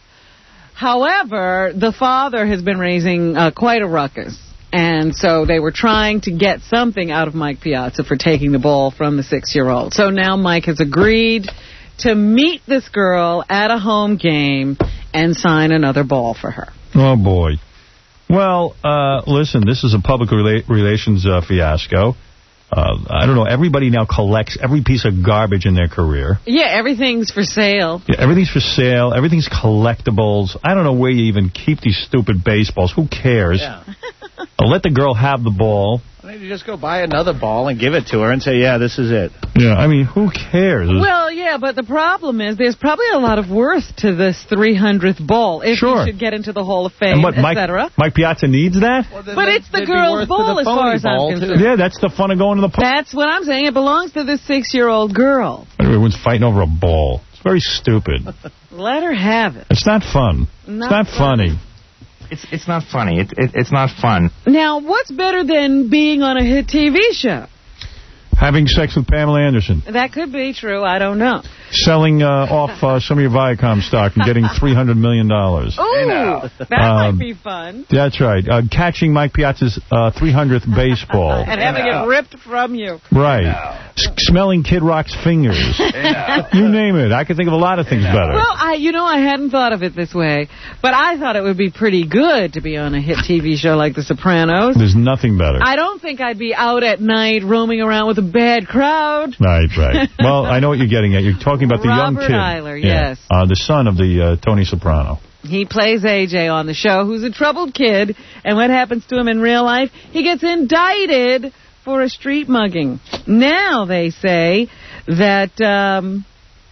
However, the father has been raising uh, quite a ruckus. And so they were trying to get something out of Mike Piazza for taking the ball from the six-year-old. So now Mike has agreed to meet this girl at a home game and sign another ball for her. Oh, boy. Well, uh, listen, this is a public rela relations uh, fiasco. Uh, I don't know, everybody now collects every piece of garbage in their career. Yeah, everything's for sale. Yeah, everything's for sale. Everything's collectibles. I don't know where you even keep these stupid baseballs. Who cares? Yeah. Uh, let the girl have the ball. Maybe just go buy another ball and give it to her and say, yeah, this is it. Yeah, I mean, who cares? Well, yeah, but the problem is there's probably a lot of worth to this three hundredth ball if Sure. you should get into the Hall of Fame, And what, et Mike, cetera. Mike Piazza needs that? Well, but it's the girl's ball as far as I'm concerned. Yeah, that's the fun of going to the park. That's what I'm saying. It belongs to this six-year-old girl. Everyone's fighting over a ball. It's very stupid. Let her have it. It's not fun. Not it's not funny. It's it's not funny. It's it, it's not fun. Now, what's better than being on a hit T V show? Having sex with Pamela Anderson. That could be true. I don't know. Selling uh, off uh, some of your Viacom stock and getting three hundred million dollars. Ooh, that Um, might be fun. That's right. Uh, catching Mike Piazza's uh, three hundredth baseball. And having it ripped from you. Right. S smelling Kid Rock's fingers. You name it. I could think of a lot of things better. Well, I, you know, I hadn't thought of it this way, but I thought it would be pretty good to be on a hit T V show like The Sopranos. There's nothing better. I don't think I'd be out at night roaming around with a bad crowd. Right, right. Well, I know what you're getting at. You're talking about the young Robert kid. Eiler, Yeah. yes. Uh, the son of the uh, Tony Soprano. He plays A J on the show, who's a troubled kid, and what happens to him in real life? He gets indicted for a street mugging. Now they say that um,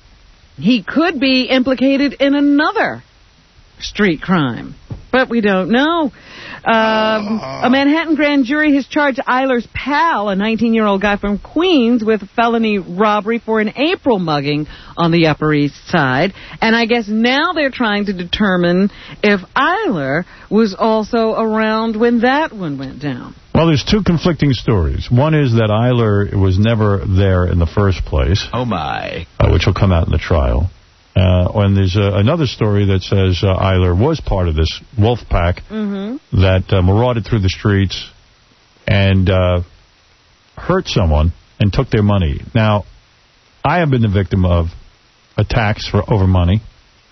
he could be implicated in another street crime, but we don't know. Um, a Manhattan grand jury has charged Eiler's pal, a nineteen-year-old guy from Queens, with felony robbery for an April mugging on the Upper East Side. And I guess now they're trying to determine if Eiler was also around when that one went down. Well, there's two conflicting stories. One is that Eiler was never there in the first place. Oh, my. Uh, which will come out in the trial. Uh, and there's uh, another story that says uh, Eiler was part of this wolf pack Mm-hmm. that uh, marauded through the streets and uh, hurt someone and took their money. Now, I have been the victim of attacks for over money.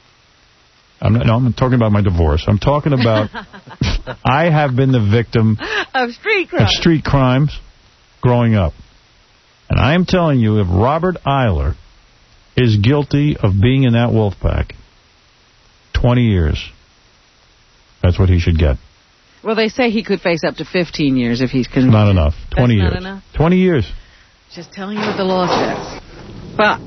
I'm not, no, I'm talking about my divorce. I'm talking about I have been the victim Of street crime. of street crimes growing up. And I am telling you, if Robert Eiler is guilty of being in that wolf pack, twenty years, that's what he should get. Well, they say he could face up to fifteen years if he's convicted. Not enough. twenty That's years. not enough? twenty years. Just telling you what the law says. But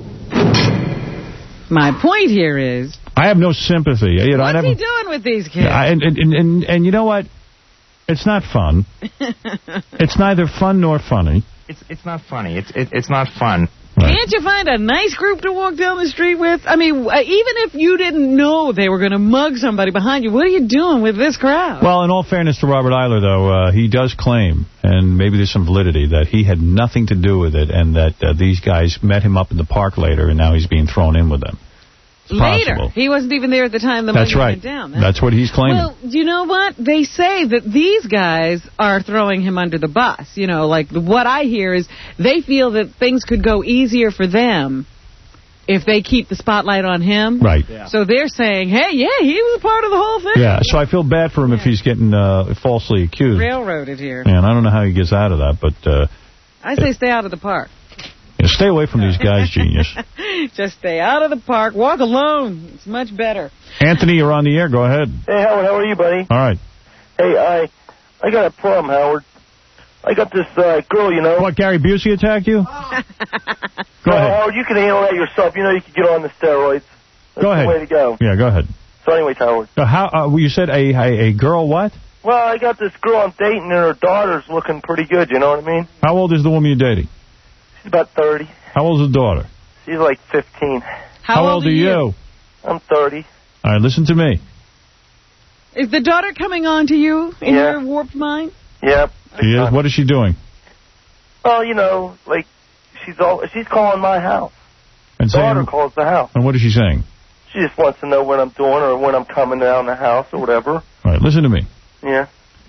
my point here is, I have no sympathy. You know, I what's never, he doing with these kids? I, and, and, and, and you know what? It's not fun. It's neither fun nor funny. It's it's not funny. It's it, it's not fun. Can't you find a nice group to walk down the street with? I mean, uh, even if you didn't know they were going to mug somebody behind you, what are you doing with this crowd? Well, in all fairness to Robert Eiler, though, uh, he does claim, and maybe there's some validity, that he had nothing to do with it and that uh, these guys met him up in the park later and now he's being thrown in with them. It's Later. possible. He wasn't even there at the time the That's mugging right. went down. That's what he's claiming. Well, you know what? They say that these guys are throwing him under the bus. You know, like what I hear is they feel that things could go easier for them if they keep the spotlight on him. Right. Yeah. So they're saying, hey, yeah, he was a part of the whole thing. Yeah, so I feel bad for him if he's getting uh, falsely accused. Railroaded here. And I don't know how he gets out of that, but... Uh, I say stay out of the park. Yeah, stay away from these guys, genius. Just stay out of the park. Walk alone. It's much better. Anthony, you're on the air. Go ahead. Hey, Howard, how are you, buddy? All right. Hey, I I got a problem, Howard. I got this uh, girl, you know. What, Gary Busey attacked you? Go no, ahead. Howard, you can handle that yourself. You know you can get on the steroids. That's Go ahead. the way to go. Yeah, go ahead. So anyways, Howard. So how, uh, you said a, a a girl what? Well, I got this girl I'm dating, and her daughter's looking pretty good, you know what I mean? How old is the woman you're dating? She's about thirty. How old is the daughter? She's like fifteen. How, How old, old are you? you? I'm thirty. All right, listen to me. Is the daughter coming on to you in Yeah. your warped mind? Yep. She is? What is she doing? Well, you know, like, she's all, she's calling my house. And daughter saying, calls the house. And what is she saying? She just wants to know what I'm doing or when I'm coming down the house or whatever. All right, listen to me. Yeah.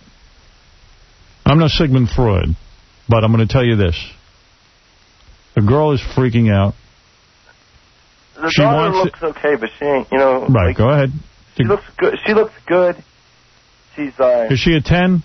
I'm no Sigmund Freud, but I'm going to tell you this. The girl is freaking out. The She daughter wants looks okay, but she ain't, you know. Right, like, go ahead. She looks good. She looks good. She's, uh... Is she a ten?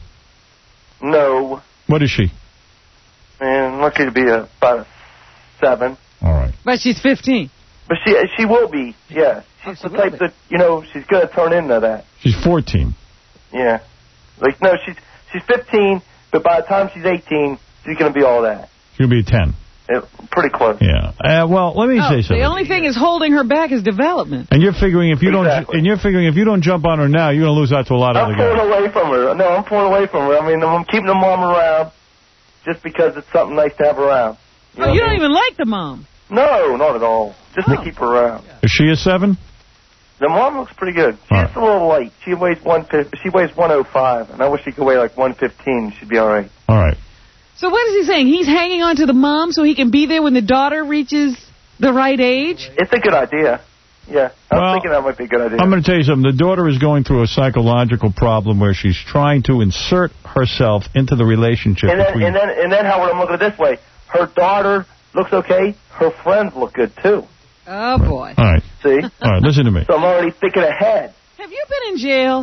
No. What is she? Man, lucky to be a, about a seven. All right. But she's fifteen. But she she will be, yeah. She's the type that, you know, she's going to turn into that. She's fourteen. Yeah. Like, no, she's she's fifteen, but by the time she's eighteen, she's going to be all that. She'll be a ten. Yeah, pretty close. Yeah. Uh, well, let me Oh, say something. the only thing is holding her back is development. And you're figuring if you Exactly. don't, and you're figuring if you don't jump on her now, you're gonna lose out to a lot of I'm other guys. pulling away from her. No, I'm pulling away from her. I mean, I'm keeping the mom around just because it's something nice to have around. You Oh, know you what I don't mean? even like the mom. No, not at all. Just to keep her around. Is she a seven? The mom looks pretty good. She's All right. a little light. She weighs one. She weighs one oh five, and I wish she could weigh like one fifteen. She'd be all right. All right. So what is he saying? He's hanging on to the mom so he can be there when the daughter reaches the right age? It's a good idea. Yeah, I'm Well, thinking that might be a good idea. I'm going to tell you something. The daughter is going through a psychological problem where she's trying to insert herself into the relationship and then, between. and then, and then, Howard, I'm looking at it this way. Her daughter looks okay. Her friends look good too. Oh, boy. All right. See? All right, listen to me. So I'm already thinking ahead. Have you been in jail?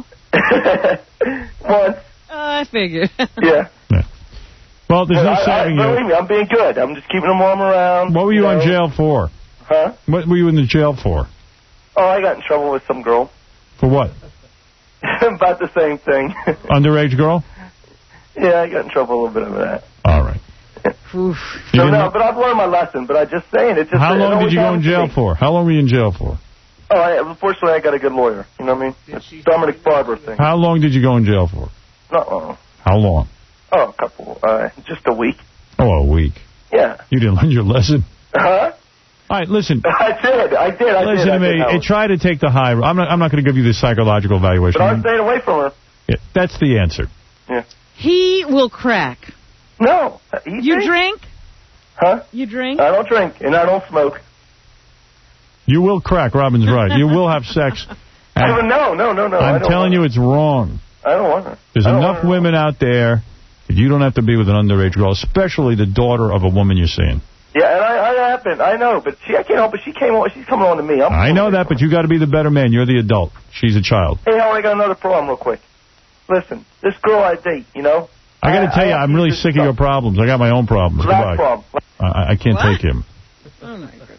Once. Uh, I figured. Yeah. Well, there's no I, I, saving believe you. me, I'm being good. I'm just keeping the mom around. What were you, know. in jail for? Huh? What were you in the jail for? Oh, I got in trouble with some girl. For what? About the same thing. Underage girl? Yeah, I got in trouble a little bit over that. All right. Oof. You So didn't- no, but I've learned my lesson. But I just saying it. Just How it long always did you go in happens to jail me. for? How long were you in jail for? Oh, I, unfortunately, I got a good lawyer. You know what I mean? It's Dominic Barber thing. How long did you go in jail for? Uh-oh. How long? Oh, a couple. Uh, just a week. Oh, a week. Yeah. You didn't learn your lesson? Huh? All right, listen. I did. I did. I Listen did. to I me. did, Hey, Howard. try to take the high. I'm not. I'm not going to give you the psychological evaluation. But I'm staying away from her. Yeah, that's the answer. Yeah. He will crack. No. He You drinks. drink? Huh? You drink? I don't drink, and I don't smoke. You will crack. Robin's right. You will have sex. I don't, no, no, no, no. I I'm don't telling want you, it's wrong. her. I don't want her. There's I don't enough want her. women out there that you don't have to be with an underage girl, especially the daughter of a woman you're seeing. Yeah, and I, I happen. I know, but she, I can't help it. She came on. She's coming on to me. I'm I know that, but you got to be the better man. You're the adult. She's a child. Hey, Howard, I got another problem real quick. Listen, this girl I date, you know. I got to tell you, I I'm really sick of your problems. I got my own problems. Last Goodbye. problem. I, I can't What? take him. Oh, my goodness.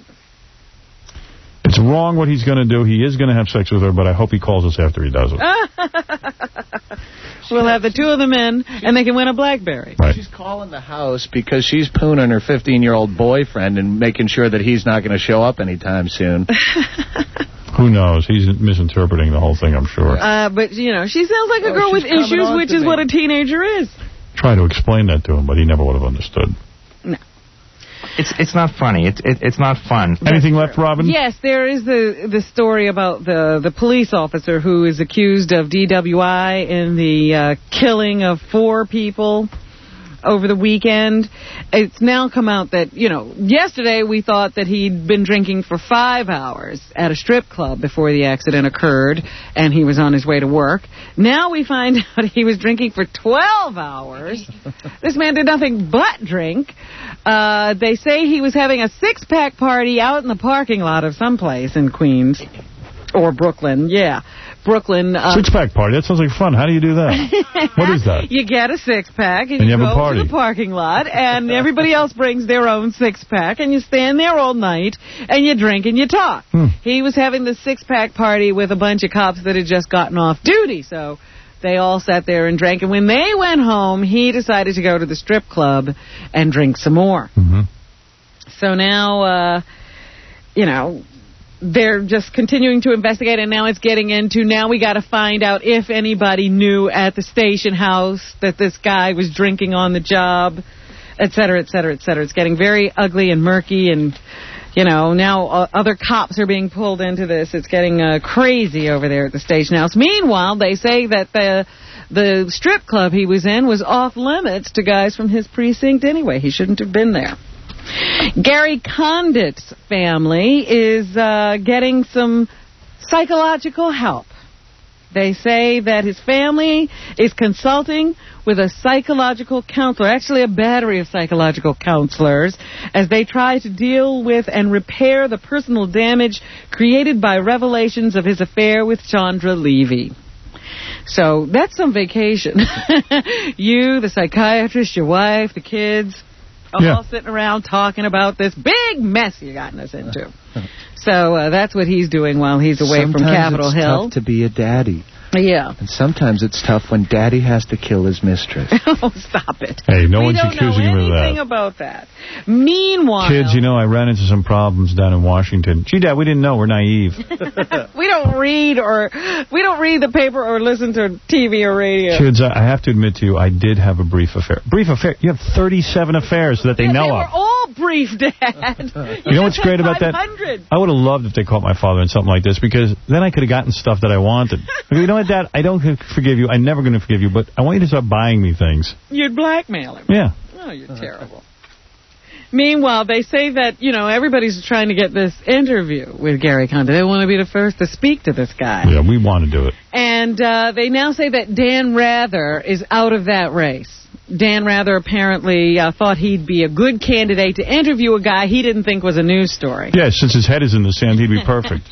It's wrong what he's going to do. He is going to have sex with her, but I hope he calls us after he does it. We'll have the two of them in, and they can win a BlackBerry. Right. She's calling the house because she's pooning her fifteen-year-old boyfriend and making sure that he's not going to show up anytime soon. Who knows? He's misinterpreting the whole thing, I'm sure. Uh, but, you know, she sounds like a Oh, girl with she's coming issues, on which to is me. what a teenager is. Try to explain that to him, but he never would have understood. It's it's not funny. It's it, it's not fun. Anything left, Robin? Yes, there is the the story about the the police officer who is accused of D W I in the uh, killing of four people over the weekend. It's now come out that, you know, yesterday we thought that he'd been drinking for five hours at a strip club before the accident occurred, and he was on his way to work. Now we find out he was drinking for twelve hours. This man did nothing but drink. Uh, they say he was having a six-pack party out in the parking lot of someplace in Queens. Or Brooklyn, yeah. Brooklyn. Uh, Six-pack party. That sounds like fun. How do you do that? What is that? You get a six-pack, and, And you you have a go party. to the parking lot, and everybody else brings their own six-pack, and you stand there all night, and you drink and you talk. Hmm. He was having the six-pack party with a bunch of cops that had just gotten off duty, so they all sat there and drank. And when they went home, he decided to go to the strip club and drink some more. Mm-hmm. So now, uh, you know... they're just continuing to investigate, and now it's getting into, now we got to find out if anybody knew at the station house that this guy was drinking on the job, et cetera, et cetera, et cetera. It's getting very ugly and murky, and, you know, now uh, other cops are being pulled into this. It's getting uh, crazy over there at the station house. Meanwhile, they say that the the strip club he was in was off limits to guys from his precinct anyway. He shouldn't have been there. Gary Condit's family is uh, getting some psychological help. They say that his family is consulting with a psychological counselor, actually a battery of psychological counselors, as they try to deal with and repair the personal damage created by revelations of his affair with Chandra Levy. So that's some vacation. You, the psychiatrist, your wife, the kids... all yeah. sitting around talking about this big mess you gotten us into. So uh, that's what he's doing while he's away Sometimes from Capitol it's Hill. Tough to be a daddy. Yeah. And sometimes it's tough when daddy has to kill his mistress. Oh, stop it. Hey, no we one's don't accusing know him of that. anything about that. Meanwhile... Kids, you know, I ran into some problems down in Washington. Gee, Dad, we didn't know. We're naive. we don't read or we don't read the paper or listen to T V or radio. Kids, I have to admit to you, I did have a brief affair. Brief affair? You have thirty-seven affairs that they yeah, know they of. were all brief, Dad. You know what's great about that? five hundred. I would have loved if they caught my father in something like this, because then I could have gotten stuff that I wanted. Okay, you know what, Dad? I don't forgive you. I'm never going to forgive you, but I want you to start buying me things. You'd blackmail him. Yeah. Oh, you're terrible. Meanwhile, they say that, you know, everybody's trying to get this interview with Gary Condit. They want to be the first to speak to this guy. Yeah, we want to do it. And uh, they now say that Dan Rather is out of that race. Dan Rather apparently uh, thought he'd be a good candidate to interview a guy he didn't think was a news story. Yeah, since his head is in the sand, he'd be perfect.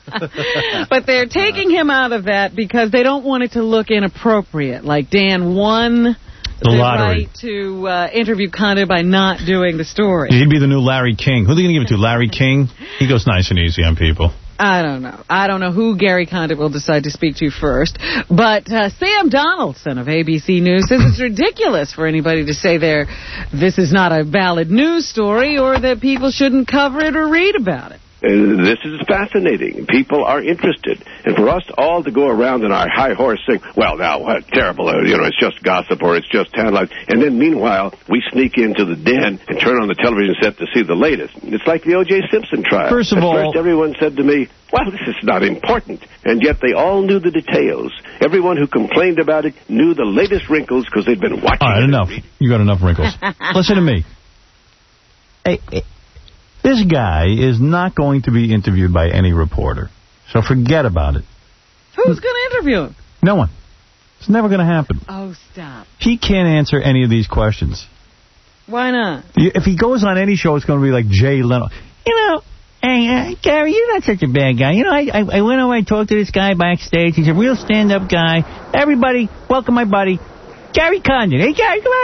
But they're taking him out of that because they don't want it to look inappropriate. Like Dan won the, the lottery. right to uh, interview Condit by not doing the story. He'd be the new Larry King. Who are they going to give it to? Larry King? He goes nice and easy on people. I don't know. I don't know who Gary Condit will decide to speak to first. But uh, Sam Donaldson of A B C News says it's ridiculous for anybody to say there this is not a valid news story or that people shouldn't cover it or read about it. Uh, this is fascinating. People are interested. And for us all to go around on our high horse saying, well, now, what terrible, uh, you know, it's just gossip or it's just tantalizing. And then, meanwhile, we sneak into the den and turn on the television set to see the latest. It's like the O J Simpson trial. First of At all... first, everyone said to me, well, this is not important. And yet they all knew the details. Everyone who complained about it knew the latest wrinkles because they'd been watching All right, it. enough. You got enough wrinkles. Listen to me. Hey, hey. This guy is not going to be interviewed by any reporter. So forget about it. Who's going to interview him? No one. It's never going to happen. Oh, stop. He can't answer any of these questions. Why not? If he goes on any show, it's going to be like Jay Leno. You know, hey, uh, Gary, you're not such a bad guy. You know, I, I, I went over and talked to this guy backstage. He's a real stand-up guy. Everybody, welcome my buddy, Gary Condit. Hey, Gary, come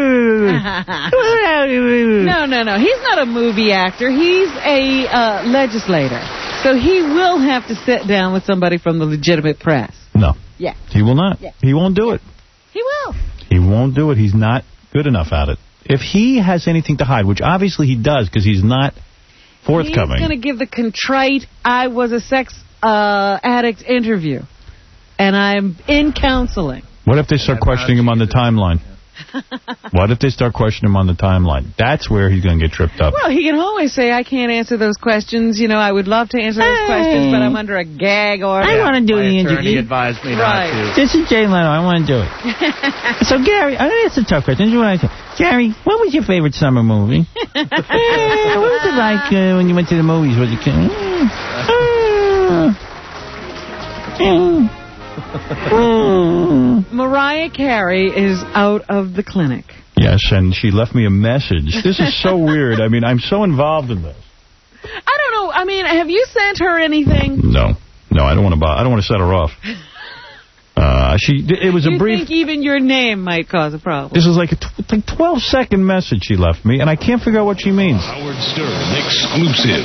on. No, no, no. He's not a movie actor. He's a uh, legislator. So he will have to sit down with somebody from the legitimate press. No. Yeah. He will not. Yeah. He won't do it. He will. He won't do it. He's not good enough at it. If he has anything to hide, which obviously he does because he's not forthcoming. He's going to give the contrite, I was a sex uh, addict interview. And I'm in counseling. What if they start questioning him on the timeline? What if they start questioning him on the timeline? That's where he's going to get tripped up. Well, he can always say, I can't answer those questions. You know, I would love to answer those hey. questions, but I'm under a gag order. I want to do My the attorney interview. advised me right. not to. This is Jay Leno. I want to do it. So, Gary, I'm going to ask some tough questions. What I say. Gary, what was your favorite summer movie? uh, what was it like uh, when you went to the movies? Was it... Uh, uh, Mariah Carey is out of the clinic. Yes, and she left me a message. This is so weird. I mean, I'm so involved in this. I don't know. I mean, have you sent her anything? No. No, I don't want to I don't want to set her off. Uh, she. It was a you brief... You think even your name might cause a problem? This is like a tw like twelve-second message she left me, and I can't figure out what she means. Howard Stern exclusive.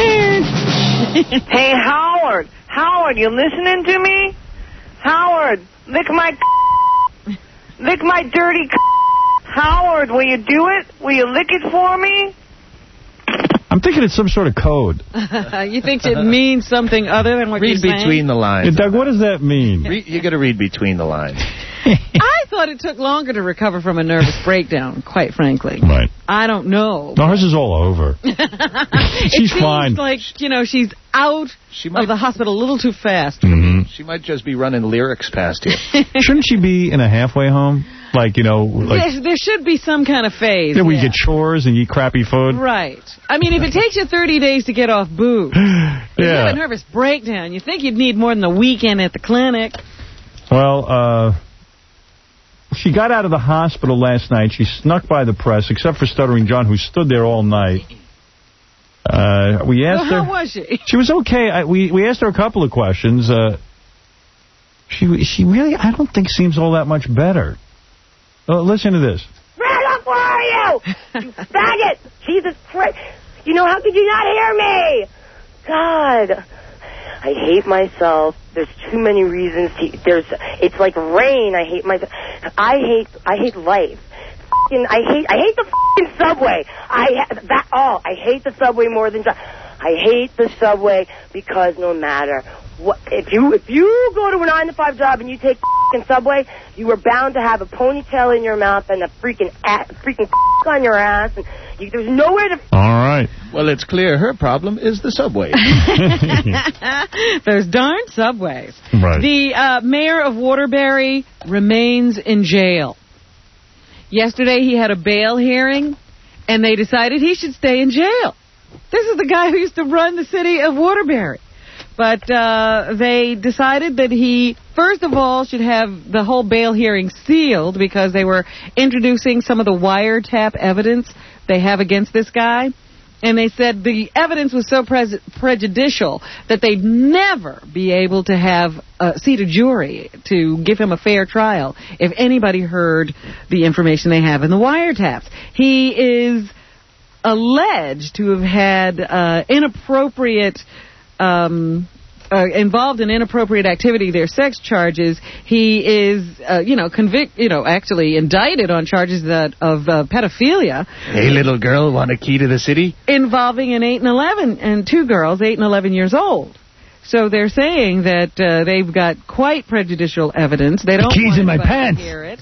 Hey, Howard. Howard, you listening to me? Howard, lick my lick my dirty Howard, will you do it? Will you lick it for me? I'm thinking it's some sort of code. You think it means something other than what read you're saying? Read between the lines. Yeah, Doug, what does that mean? Read, you got to read between the lines. I thought it took longer to recover from a nervous breakdown, quite frankly. Right. I don't know. No, hers is all over. She's it seems fine. like, you know, she's out she might, of the hospital a little too fast. Mm-hmm. She might just be running lyrics past you. Shouldn't she be in a halfway home? Like, you know... like there, there should be some kind of phase. Yeah, where yeah. you get chores and eat crappy food. Right. I mean, if it takes you thirty days to get off booze, yeah. you have a nervous breakdown, you think you'd need more than a weekend at the clinic. Well, uh... she got out of the hospital last night. She snuck by the press, except for Stuttering John, who stood there all night. Uh, we asked well, her... how was she? She was okay. I, we, we asked her a couple of questions. Uh, she she really, I don't think, seems all that much better. Uh, listen to this. Randolph, where are you? You faggot! Jesus Christ! You know, how could you not hear me? God. I hate myself. There's too many reasons to... There's... It's like rain. I hate myself. I hate... I hate life. F***ing, I hate... I hate the f***ing subway. I... That... Oh, I hate the subway more than... I hate the subway because no matter... What, if you if you go to a nine to five job and you take the subway, you are bound to have a ponytail in your mouth and a freaking ass, freaking on your ass, and you, there's nowhere to. All right. Well, it's clear her problem is the subway. Those darn subways. Right. The uh, mayor of Waterbury remains in jail. Yesterday he had a bail hearing, and they decided he should stay in jail. This is the guy who used to run the city of Waterbury. But uh, they decided that he, first of all, should have the whole bail hearing sealed because they were introducing some of the wiretap evidence they have against this guy. And they said the evidence was so pre prejudicial that they'd never be able to have a seat a jury to give him a fair trial if anybody heard the information they have in the wiretaps. He is alleged to have had uh, inappropriate... Um, uh, involved in inappropriate activity, their sex charges. He is, uh, you know, convict, you know, actually indicted on charges that of uh, pedophilia. Hey, little girl, want a key to the city? Involving an eight and eleven and two girls, eight and eleven years old. So they're saying that uh, they've got quite prejudicial evidence. They don't the keys want in my pants. To hear it.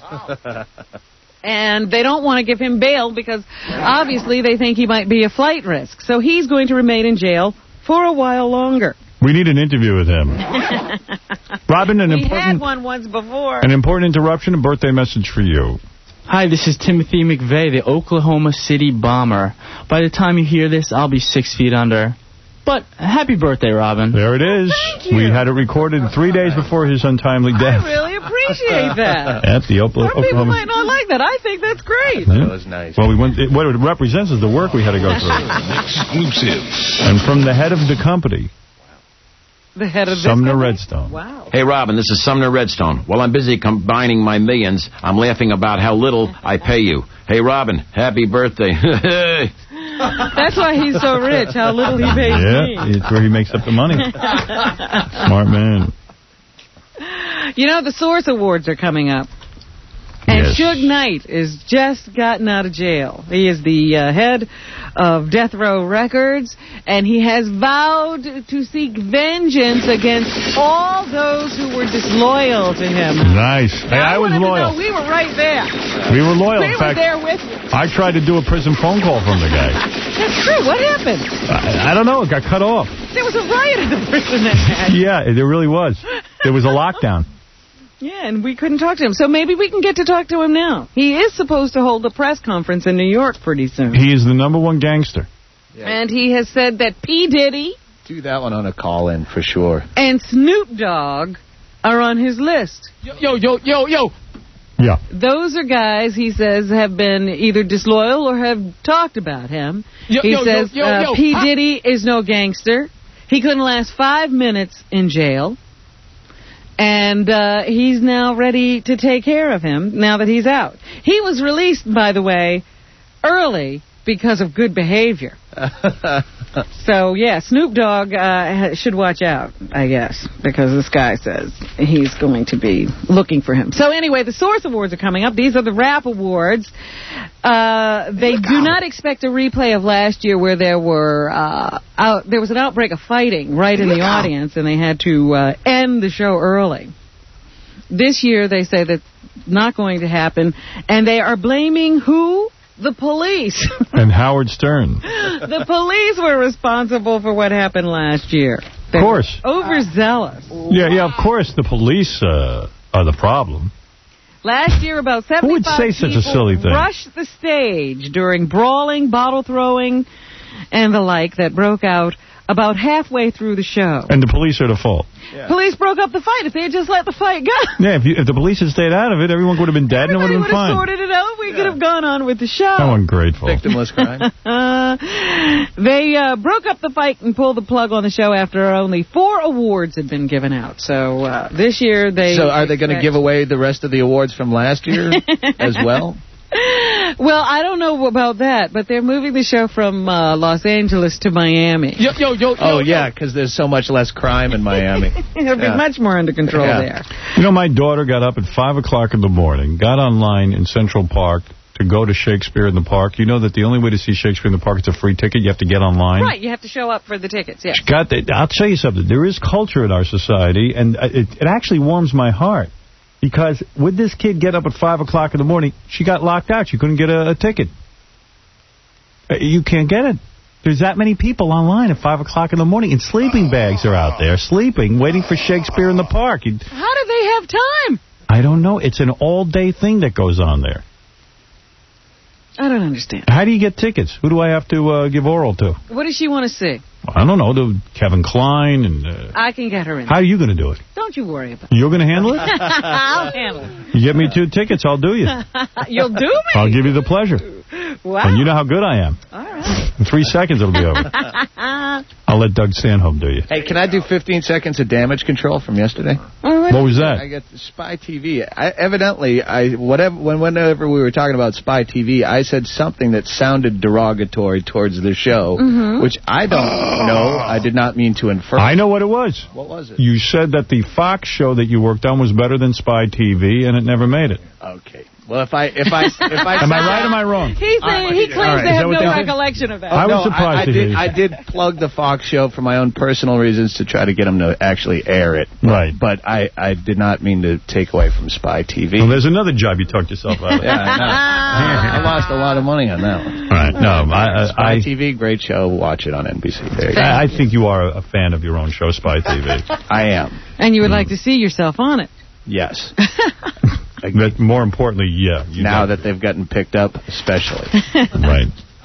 And they don't want to give him bail because obviously they think he might be a flight risk. So he's going to remain in jail for a while longer. We need an interview with him. Robin, an we important... had one once before. An important interruption, a birthday message for you. Hi, this is Timothy McVeigh, the Oklahoma City Bomber. By the time you hear this, I'll be six feet under. But happy birthday, Robin. There it is. Thank you. We had it recorded three days before his untimely death. I really appreciate that. At the Opla Some people Oklahoma... might not like that. I think that's great. Yeah. That was nice. Well, we went, it, what it represents is the work we had to go through. Exclusive. And from the head of the company... The head of Sumner this Redstone. Wow. Hey, Robin, this is Sumner Redstone. While I'm busy combining my millions, I'm laughing about how little I pay you. Hey, Robin, happy birthday. That's why he's so rich, how little he pays yeah, me. Yeah, it's where he makes up the money. Smart man. You know, the Source Awards are coming up. And yes. Suge Knight is just gotten out of jail. He is the uh, head of Death Row Records, and he has vowed to seek vengeance against all those who were disloyal to him. Nice. Hey, I, I was loyal. To know, we were right there. We were loyal. We In fact, were there with you. I tried to do a prison phone call from the guy. That's true. What happened? I, I don't know. It got cut off. There was a riot at the prison that night. Yeah, there really was. There was a lockdown. Yeah, and we couldn't talk to him. So maybe we can get to talk to him now. He is supposed to hold a press conference in New York pretty soon. He is the number one gangster. Yeah. And he has said that P. Diddy... Do that one on a call-in for sure. ...and Snoop Dogg are on his list. Yo, yo, yo, yo, yo! Yeah. Those are guys, he says, have been either disloyal or have talked about him. Yo, he yo, says yo, yo, uh, yo, P. huh? Diddy is no gangster. He couldn't last five minutes in jail. And uh, he's now ready to take care of him now that he's out. He was released, by the way, early because of good behavior. So, yeah, Snoop Dogg uh, should watch out, I guess, because this guy says he's going to be looking for him. So, anyway, the Source Awards are coming up. These are the rap awards. Uh, they Look do out. not expect a replay of last year where there were uh, out, there was an outbreak of fighting right in Look the out. audience, and they had to uh, end the show early. This year, they say that's not going to happen, and they are blaming who? The police. And Howard Stern. The police were responsible for what happened last year. They of course. Overzealous. Yeah, yeah, of course the police uh, are the problem. Last year, about seventy-five Who would say such a silly thing? rushed the stage during brawling, bottle throwing, and the like that broke out about halfway through the show. And the police are the fault. Yeah. Police broke up the fight. If they had just let the fight go. Yeah, if, you, if the police had stayed out of it, everyone would have been dead and it would have been fine. Everybody would have sorted it out. We yeah. could have gone on with the show. How ungrateful. Victimless crime. uh, they uh, broke up the fight and pulled the plug on the show after only four awards had been given out. So uh, this year they... So are they going to give away the rest of the awards from last year as well? Well, I don't know about that, but they're moving the show from uh, Los Angeles to Miami. Yo, yo, yo, oh, yo, yeah, because there's so much less crime in Miami. It'll be yeah. much more under control yeah. there. You know, my daughter got up at five o'clock in the morning, got online in Central Park to go to Shakespeare in the Park. You know that the only way to see Shakespeare in the Park is a free ticket. You have to get online. Right, you have to show up for the tickets, yeah. She got the, I'll tell you something. There is culture in our society, and it, it actually warms my heart. Because would this kid get up at five o'clock in the morning, she got locked out. She couldn't get a, a ticket. Uh, you can't get it. There's that many people online at five o'clock in the morning, and sleeping bags are out there, sleeping, waiting for Shakespeare in the Park. You, How do they have time? I don't know. It's an all-day thing that goes on there. I don't understand. How do you get tickets? Who do I have to uh, give oral to? What does she want to see? I don't know. The Kevin Kline and... Uh, I can get her in. How are you going to do it? Don't you worry about it. You're going to handle it? I'll handle it. You get me two tickets, I'll do you. You'll do me? I'll give you the pleasure. Wow. And you know how good I am. All right. In three seconds, it'll be over. I'll let Doug Stanhope do you. Hey, can I do fifteen seconds of damage control from yesterday? Right. What was that? I got Spy T V. I, evidently, I whatever when whenever we were talking about Spy T V, I said something that sounded derogatory towards the show, mm-hmm. which I don't know. I did not mean to infer. I know what it was. What was it? You said that the Fox show that you worked on was better than Spy T V, and it never made it. Okay. Well, if I if I if I am I right? Or am I wrong? He's saying, he claims right. to have no recollection of that. I was no, surprised I, I to did, hear you. I did plug the Fox show for my own personal reasons to try to get them to actually air it. But, right. But I, I did not mean to take away from Spy T V. Well, there's another job you talked yourself out of. Yeah, I know. I lost a lot of money on that one. Right. No, I, Spy I, T V, great show. Watch it on N B C. There you go. I, I think you are a fan of your own show, Spy T V. I am. And you would mm. like to see yourself on it. Yes. But more importantly, yeah. Now that they've gotten picked up, especially. Right.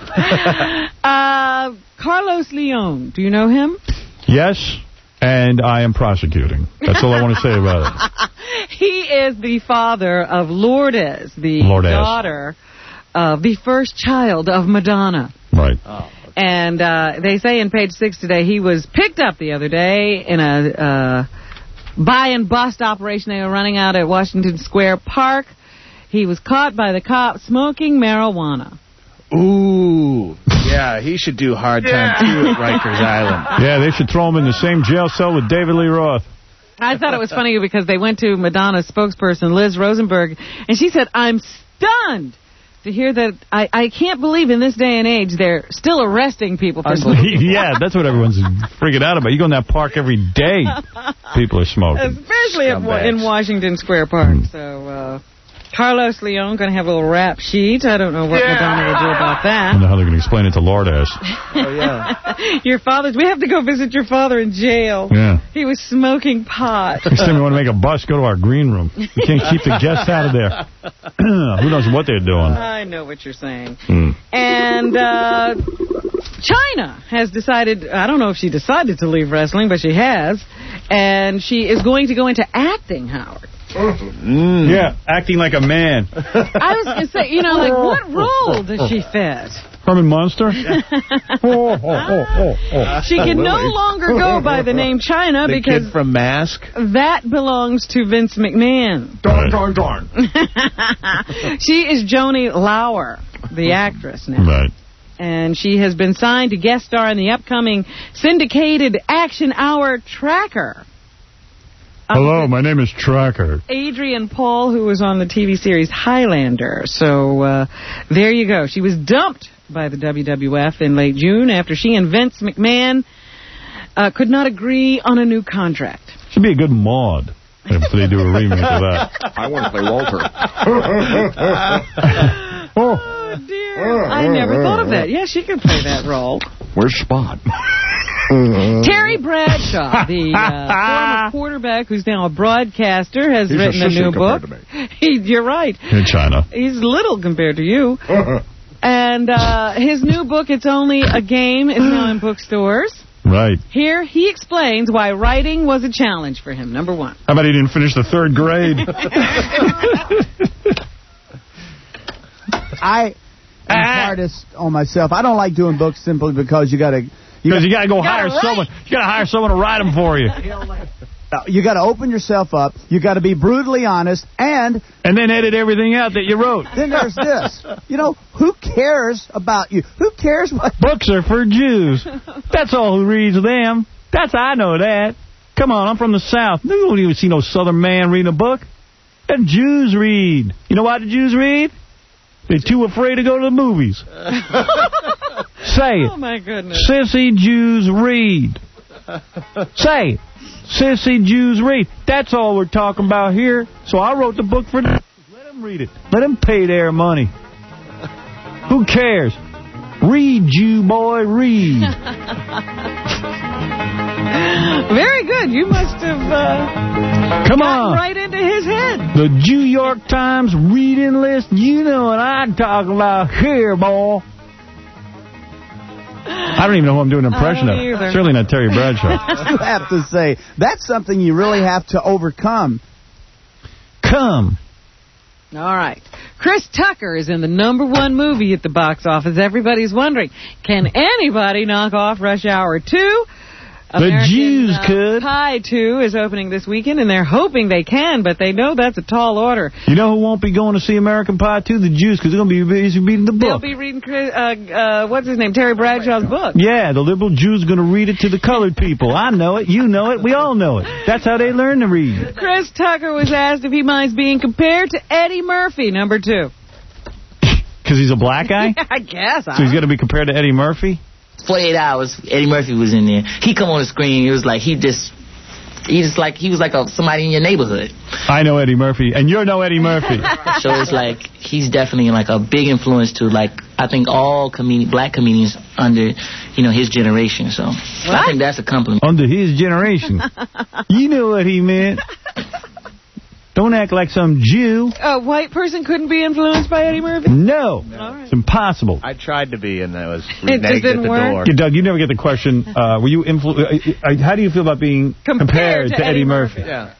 Uh, Carlos Leon, do you know him? Yes, and I am prosecuting. That's all I want to say about it. He is the father of Lourdes, the Lourdes. daughter of the first child of Madonna. Right. Oh, okay. And uh, they say in page six today he was picked up the other day in a... Uh, buy and bust operation they were running out at Washington Square Park. He was caught by the cops smoking marijuana. Ooh. Yeah, he should do hard time, yeah. too, at Rikers Island. Yeah, they should throw him in the same jail cell with David Lee Roth. I thought it was funny because they went to Madonna's spokesperson, Liz Rosenberg, and she said, I'm stunned to hear that. I, I can't believe in this day and age they're still arresting people for smoking. Yeah, that's what everyone's freaking out about. You go in that park every day, people are smoking. Especially at, in Washington Square Park. Mm. So, uh, Carlos Leon going to have a little rap sheet. I don't know what yeah. Madonna will do about that. I don't know how they're going to explain it to Lourdes. Oh, yeah. Your father's... We have to go visit your father in jail. Yeah. He was smoking pot. Next time you want to make a bus, go to our green room. You can't keep the guests out of there. Who knows what they're doing. I know what you're saying. Mm. And uh, China has decided... I don't know if she decided to leave wrestling, but she has. And she is going to go into acting, Howard. Mm. Yeah, acting like a man. I was going to say, you know, like, what role does she fit? Herman Munster? oh, oh, oh, oh. She can no longer go by the name China the because kid from Mask. That belongs to Vince McMahon. Darn, darn, darn. She is Joni Lauer, the actress now. Right. And she has been signed to guest star in the upcoming syndicated Action Hour Tracker. Hello, my name is Tracker. Adrian Paul, who was on the T V series Highlander. So uh, there you go. She was dumped by the W W F in late June after she and Vince McMahon uh, could not agree on a new contract. Should be a good mod if they do a remake of that. I want to play Walter. Oh, dear. I never thought of that. Yeah, she could play that role. Where's Spot? Terry Bradshaw, the uh, former quarterback who's now a broadcaster, has He's written a, a new book. He, you're right. In China. He's little compared to you. And uh, his new book, It's Only a Game, is now in bookstores. Right. Here, he explains why writing was a challenge for him, number one. How about he didn't finish the third grade? I am an artist on myself. I don't like doing books simply because you got to... Because you got to go hire someone. You got to hire someone to write them for you. You got to open yourself up. You got to be brutally honest, and and then edit everything out that you wrote. Then there's this. You know, who cares about you? Who cares what books are for Jews? That's all who reads them. That's I know that. Come on, I'm from the South. You don't even see no Southern man reading a book. The Jews read. You know why the Jews read? They're too afraid to go to the movies. Say it. Oh, my goodness. Sissy Jews read. Say it. Sissy Jews read. That's all we're talking about here. So I wrote the book for them. Let them read it. Let them pay their money. Who cares? Read, Jew boy, read. Very good. You must have uh, Come gotten on. right into his head. The New York Times reading list. You know what I'm talking about here, boy. I don't even know who I'm doing an impression of. either. Certainly not Terry Bradshaw. you have to say. That's something you really have to overcome. Come. All right. Chris Tucker is in the number one movie at the box office. Everybody's wondering, can anybody knock off Rush Hour two? The American, Jews uh, could. Pie two is opening this weekend, and they're hoping they can, but they know that's a tall order. You know who won't be going to see American Pie two? The Jews, because they're going to be busy reading the They'll book. be reading, Chris- uh, uh, what's his name, Terry Bradshaw's book. Yeah, the liberal Jews are going to read it to the colored people. I know it. You know it. We all know it. That's how they learn to read. Chris Tucker was asked if he minds being compared to Eddie Murphy, number two. Because he's a black guy? I guess. So he's going to be compared to Eddie Murphy? forty-eight hours, Eddie Murphy was in there. He come on the screen, it was like he just, he just like, he was like a, somebody in your neighborhood. I know Eddie Murphy, and you know Eddie Murphy. So it's like, he's definitely like a big influence to like, I think all comedi- black comedians under, you know, his generation. So I think that's a compliment. Under his generation. You know what he meant. Don't act like some Jew. A white person couldn't be influenced by Eddie Murphy? No. Right. It's impossible. I tried to be, and that was It just reneged didn't at the work? door. Yeah, Doug, you never get the question, uh, were you influ- uh, uh, how do you feel about being compared, Compared to to Eddie Eddie Murphy? Yeah.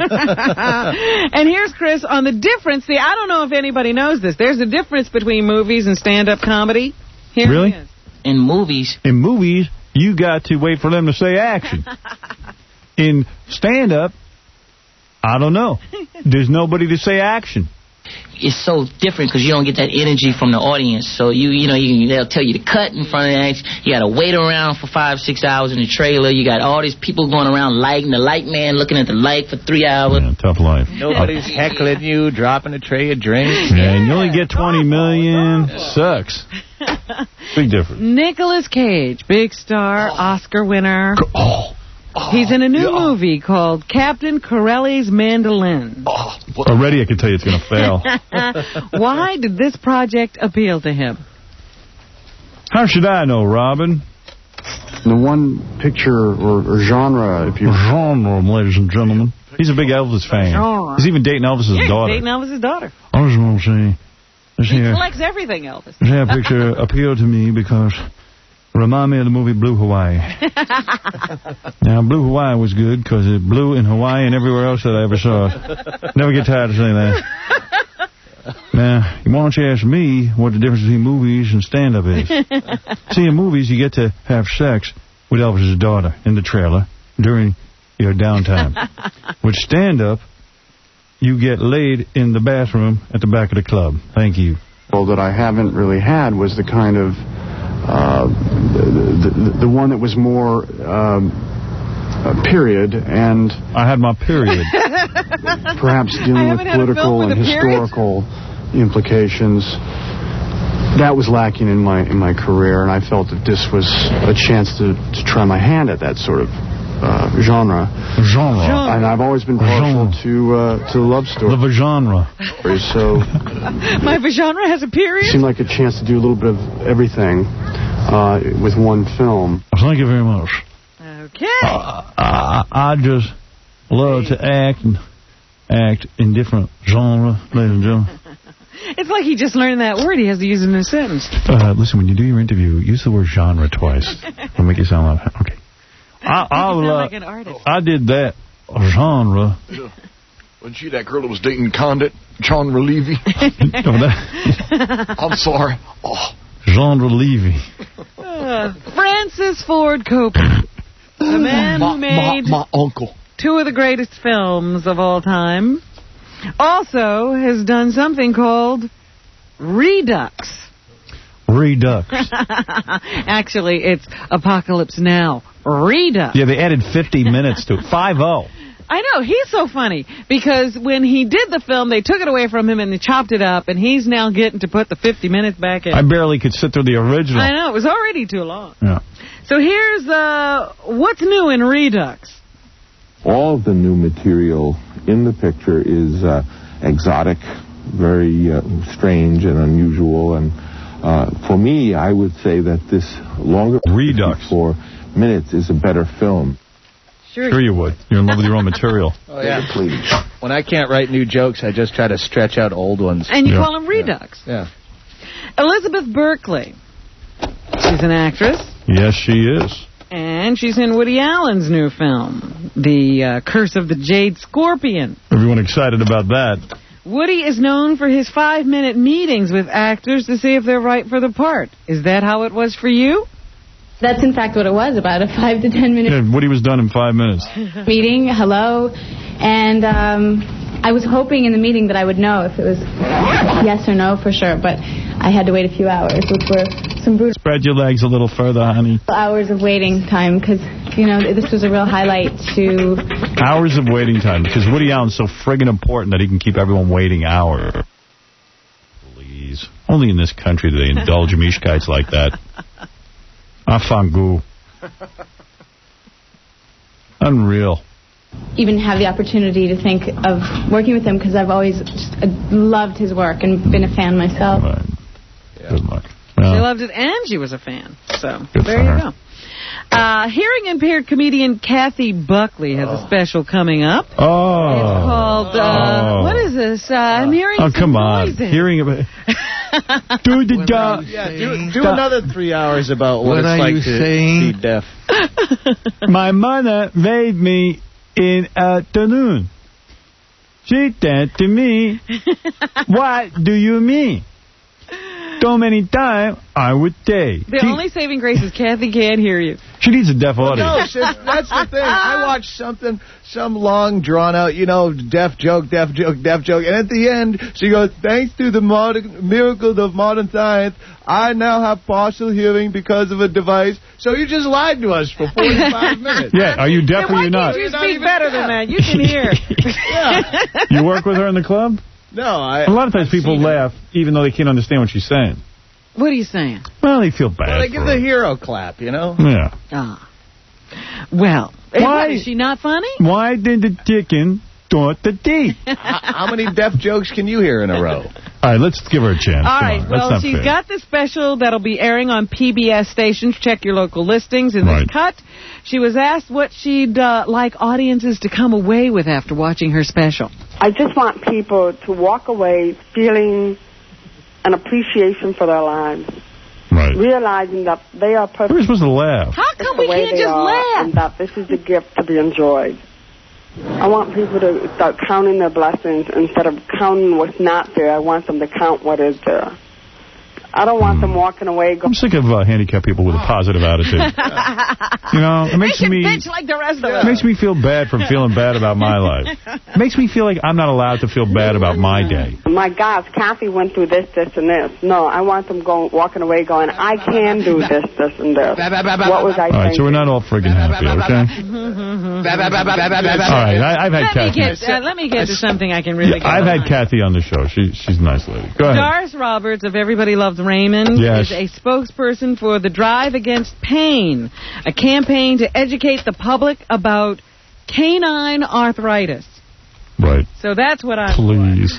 And here's Chris on the difference. See, I don't know if anybody knows this. There's a difference between movies and stand-up comedy. Here Really? he is. In movies. In movies, you got to wait for them to say action. In stand-up, I don't know. There's nobody to say action. It's so different because you don't get that energy from the audience. So you, you know, you, they'll tell you to cut in front of the action. You got to wait around for five, six hours in the trailer. You got all these people going around lighting the light man, looking at the light for three hours. Yeah, tough life. Nobody's heckling you, dropping a tray of drinks. Yeah, and you only get twenty million. Sucks. Big difference. Nicolas Cage, big star, Oscar winner. Oh. He's in a new movie called Captain Corelli's Mandolin. Already I can tell you it's going to fail. Why did this project appeal to him? How should I know, Robin? The one picture or, or genre, if you... Genre, ladies and gentlemen. He's a big Elvis fan. Genre. He's even dating Elvis's Yeah, daughter. dating Elvis's daughter. I just want to say... This He here, collects everything, Elvis. this here picture appealed to me because Remind me of the movie Blue Hawaii. Now, Blue Hawaii was good because it blew in Hawaii and everywhere else that I ever saw. Never get tired of saying that. Now, why don't you ask me what the difference between movies and stand-up is? See, in movies, you get to have sex with Elvis's daughter in the trailer during your downtime. With stand-up, you get laid in the bathroom at the back of the club. Thank you. Well, that I haven't really had was the kind of uh, the, the, the one that was more um, uh, period, and I had my period. Perhaps dealing with political and historical implications. That was lacking in my in my career, and I felt that this was a chance to, to try my hand at that sort of uh, genre. Genre. And I've always been partial genre. to uh, to love stories. The genre. So my genre has a period? It seemed like a chance to do a little bit of everything uh, with one film. Thank you very much. Okay. Uh, I, I just love to act and act in different genres, ladies and gentlemen. It's like he just learned that word. He has to use it in a sentence. Uh, listen, when you do your interview, use the word genre twice. It'll make you sound like... Okay. I, I, you sound uh, like an artist. I did that genre. Yeah. Wasn't she that girl that was dating Condit, John Levy? No, that... I'm sorry. Oh. Genre Levy. Uh, Francis Ford Coppola, the man my, who made my, my uncle. two of the greatest films of all time, also has done something called Redux. Redux. Actually, it's Apocalypse Now. Redux. Yeah, they added fifty minutes to it. five oh. I know, he's so funny, because when he did the film, they took it away from him and they chopped it up, and he's now getting to put the fifty minutes back in. I barely could sit through the original. I know, it was already too long. Yeah. So here's uh, what's new in Redux. All of the new material in the picture is uh, exotic, very uh, strange and unusual, and uh, for me, I would say that this longer Redux for minutes is a better film. Sure, sure you would. You're in love with your own material. Oh, yeah. Please. When I can't write new jokes, I just try to stretch out old ones. And you yeah. call them Redux. Yeah. Elizabeth Berkley. She's an actress. Yes, she is. And she's in Woody Allen's new film, The uh, Curse of the Jade Scorpion. Everyone excited about that. Woody is known for his five-minute meetings with actors to see if they're right for the part. Is that how it was for you? That's, in fact, what it was, about a five to ten minute yeah, Woody was done in five minutes. meeting. Hello. And um, I was hoping in the meeting that I would know if it was yes or no for sure, but I had to wait a few hours, which were some brutal Spread your legs a little further, honey. hours of waiting time, because, you know, this was a real highlight to... Hours of waiting time, because Woody Allen's so friggin' important that he can keep everyone waiting hours. Please. Only in this country do they indulge mishkites like that. Afangu. Unreal. Even have the opportunity to think of working with him, because I've always just uh, loved his work and been a fan myself. Right. Yeah. Good luck. She Well, loved it, and she was a fan. So Good there for you her. go. Uh, hearing-impaired comedian Kathy Buckley has a special coming up. Oh. It's called, uh, Oh. what is this? Uh, I'm hearing Oh, some come on. noise in. Hearing about... Do the job. Yeah, do, do another three hours about what, What it's are like you to saying? be deaf. My mother made me in afternoon. She said to me, what do you mean? So many times I would say. The she, only saving grace is Kathy can't hear you. she needs a deaf No, audience. sis, that's the thing. I watch something, some long, drawn-out, you know, deaf joke, deaf joke, deaf joke, and at the end, she goes, thanks to the modern, miracle of modern science, I now have partial hearing because of a device. So you just lied to us for forty-five minutes. Yeah, are you deaf Then or why you're not? can't you speak better than that? You can hear. Yeah. You work with her in the club? No, I... A lot of times I've people seen it. laugh even though they can't understand what she's saying. What are you saying? Well, they feel bad. Well, they give for the her. hero clap, you know? Yeah. Ah. Well, Why- what, is she not funny? Why did the chicken thought the teeth? How many deaf jokes can you hear in a row? All right, let's give her a chance. All Come right, on. That's well, not she's fair. got this special that'll be airing on P B S stations. Check your local listings. In Right. this cut, she was asked what she'd uh, like audiences to come away with after watching her special. I just want people to walk away feeling an appreciation for their lives. Right. Right. realizing that they are perfect. We're supposed to laugh. How come we the way can't they just are, laugh? And that this is a gift to be enjoyed. I want people to start counting their blessings instead of counting what's not there. I want them to count what is there. I don't want them walking away. Go I'm sick of uh, handicapped people with a positive attitude. You know, it makes they can me bitch like the rest of it us. makes me feel bad from feeling bad about my life. It makes me feel like I'm not allowed to feel bad about my day. My gosh, Kathy went through this, this, and this. No, I want them going, walking away going, I can do this, this, and this. What was I All right, thinking? so we're not all friggin' happy, okay? All right, I, I've had let, me Kathy. get, uh, let me get to something I can really Yeah, get I've had behind. Kathy on the show. She, she's a nice lady. Go ahead. Doris Roberts of Everybody Loves Raymond Yes. is a spokesperson for the Drive Against Pain, a campaign to educate the public about canine arthritis. Right. So that's what I... Please.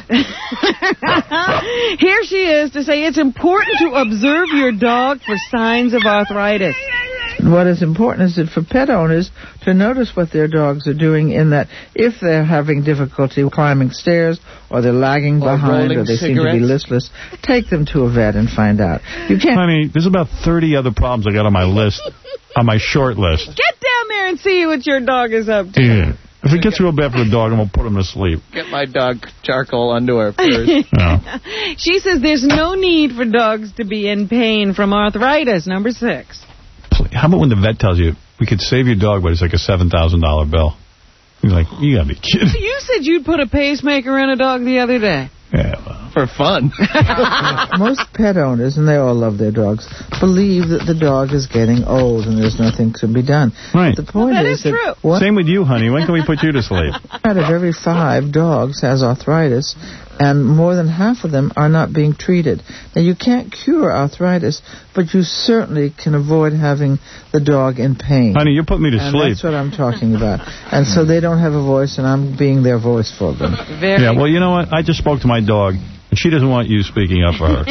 Here she is to say it's important to observe your dog for signs of arthritis. What is important is that for pet owners to notice what their dogs are doing, in that if they're having difficulty climbing stairs or they're lagging Or behind rolling or they cigarettes. seem to be listless, take them to a vet and find out. You can't. Honey, there's about thirty other problems I got on my list, on my short list. Get down there and see what your dog is up to. Yeah. If it gets real bad for the dog, I'm going to put him to sleep. Get my dog charcoal underwear first. No. She says there's no need for dogs to be in pain from arthritis. Number six. How about when the vet tells you, we could save your dog, but it's like a seven thousand dollar bill? You're like, you got to be kidding. You said you'd put a pacemaker in a dog the other day. Yeah, well. For fun. Most pet owners, and they all love their dogs, believe that the dog is getting old and there's nothing to be done. Right. But the point Well, that is, is that true. one Same with you, honey. When can we put you to sleep? out of every five dogs has arthritis, and more than half of them are not being treated. Now, you can't cure arthritis, but you certainly can avoid having the dog in pain. Honey, you're putting me to and sleep. that's what I'm talking about. And so they don't have a voice, and I'm being their voice for them. Very Yeah, well, you know what? I just spoke to my dog, and she doesn't want you speaking up for her.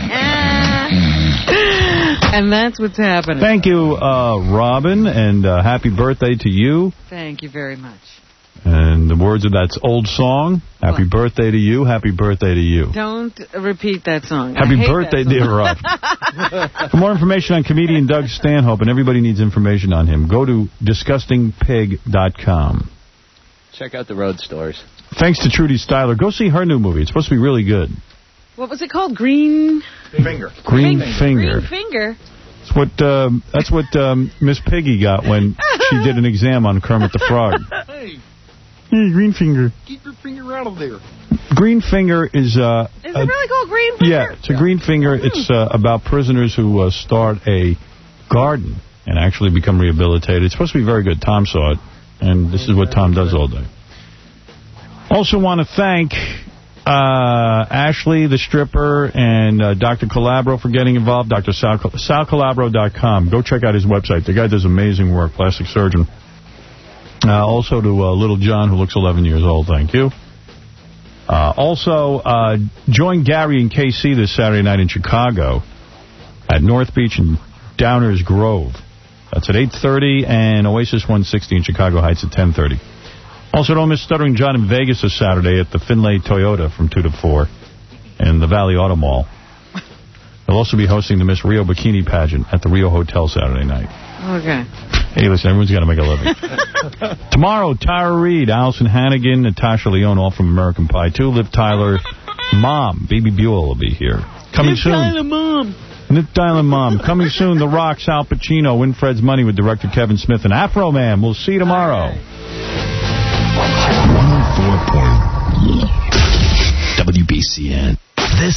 And that's what's happening. Thank you, uh, Robin, and uh, happy birthday to you. Thank you very much. And the words of that old song, happy birthday to you, happy birthday to you. Don't repeat that song. Happy I hate birthday, that dear song. Ruff. For more information on comedian Doug Stanhope, and everybody needs information on him, go to disgusting pig dot com. Check out the road stores. Thanks to Trudy Styler. Go see her new movie. It's supposed to be really good. What was it called? Green... Finger. Green Finger. Finger. Green Finger. That's what, um, that's what um, Miss Piggy got when she did an exam on Kermit the Frog. Hey, Hey, Green Finger. keep your finger out of there. Green Finger is... Uh, Is it a- really called Green Finger? Yeah, it's a Green Finger. It's uh, about prisoners who uh, start a garden and actually become rehabilitated. It's supposed to be very good. Tom saw it, and this is what Tom does all day. Also want to thank uh, Ashley, the stripper, and uh, Doctor Calabro for getting involved. Doctor Sal, sal calabro dot com. Go check out his website. The guy does amazing work, plastic surgeon. Uh, also to uh, little John, who looks eleven years old. Thank you. Uh, also, uh, join Gary and K C this Saturday night in Chicago at North Beach and Downers Grove. That's at eight thirty, and Oasis one sixty in Chicago Heights at ten thirty. Also, don't miss Stuttering John in Vegas this Saturday at the Finlay Toyota from two to four in the Valley Auto Mall. They'll also be hosting the Miss Rio Bikini Pageant at the Rio Hotel Saturday night. Okay. Hey, listen, everyone's got to make a living. Tomorrow, Tara Reid, Allison Hannigan, Natasha Leone, all from American Pie two. Liv Tyler, Mom, Baby Buell will be here. Coming soon. Tyler, Mom. Nick Dylan Mom. Coming soon, The Rock's Al Pacino, Win Fred's Money with director Kevin Smith, and Afro Man. We'll see you tomorrow. one oh four point W B C N.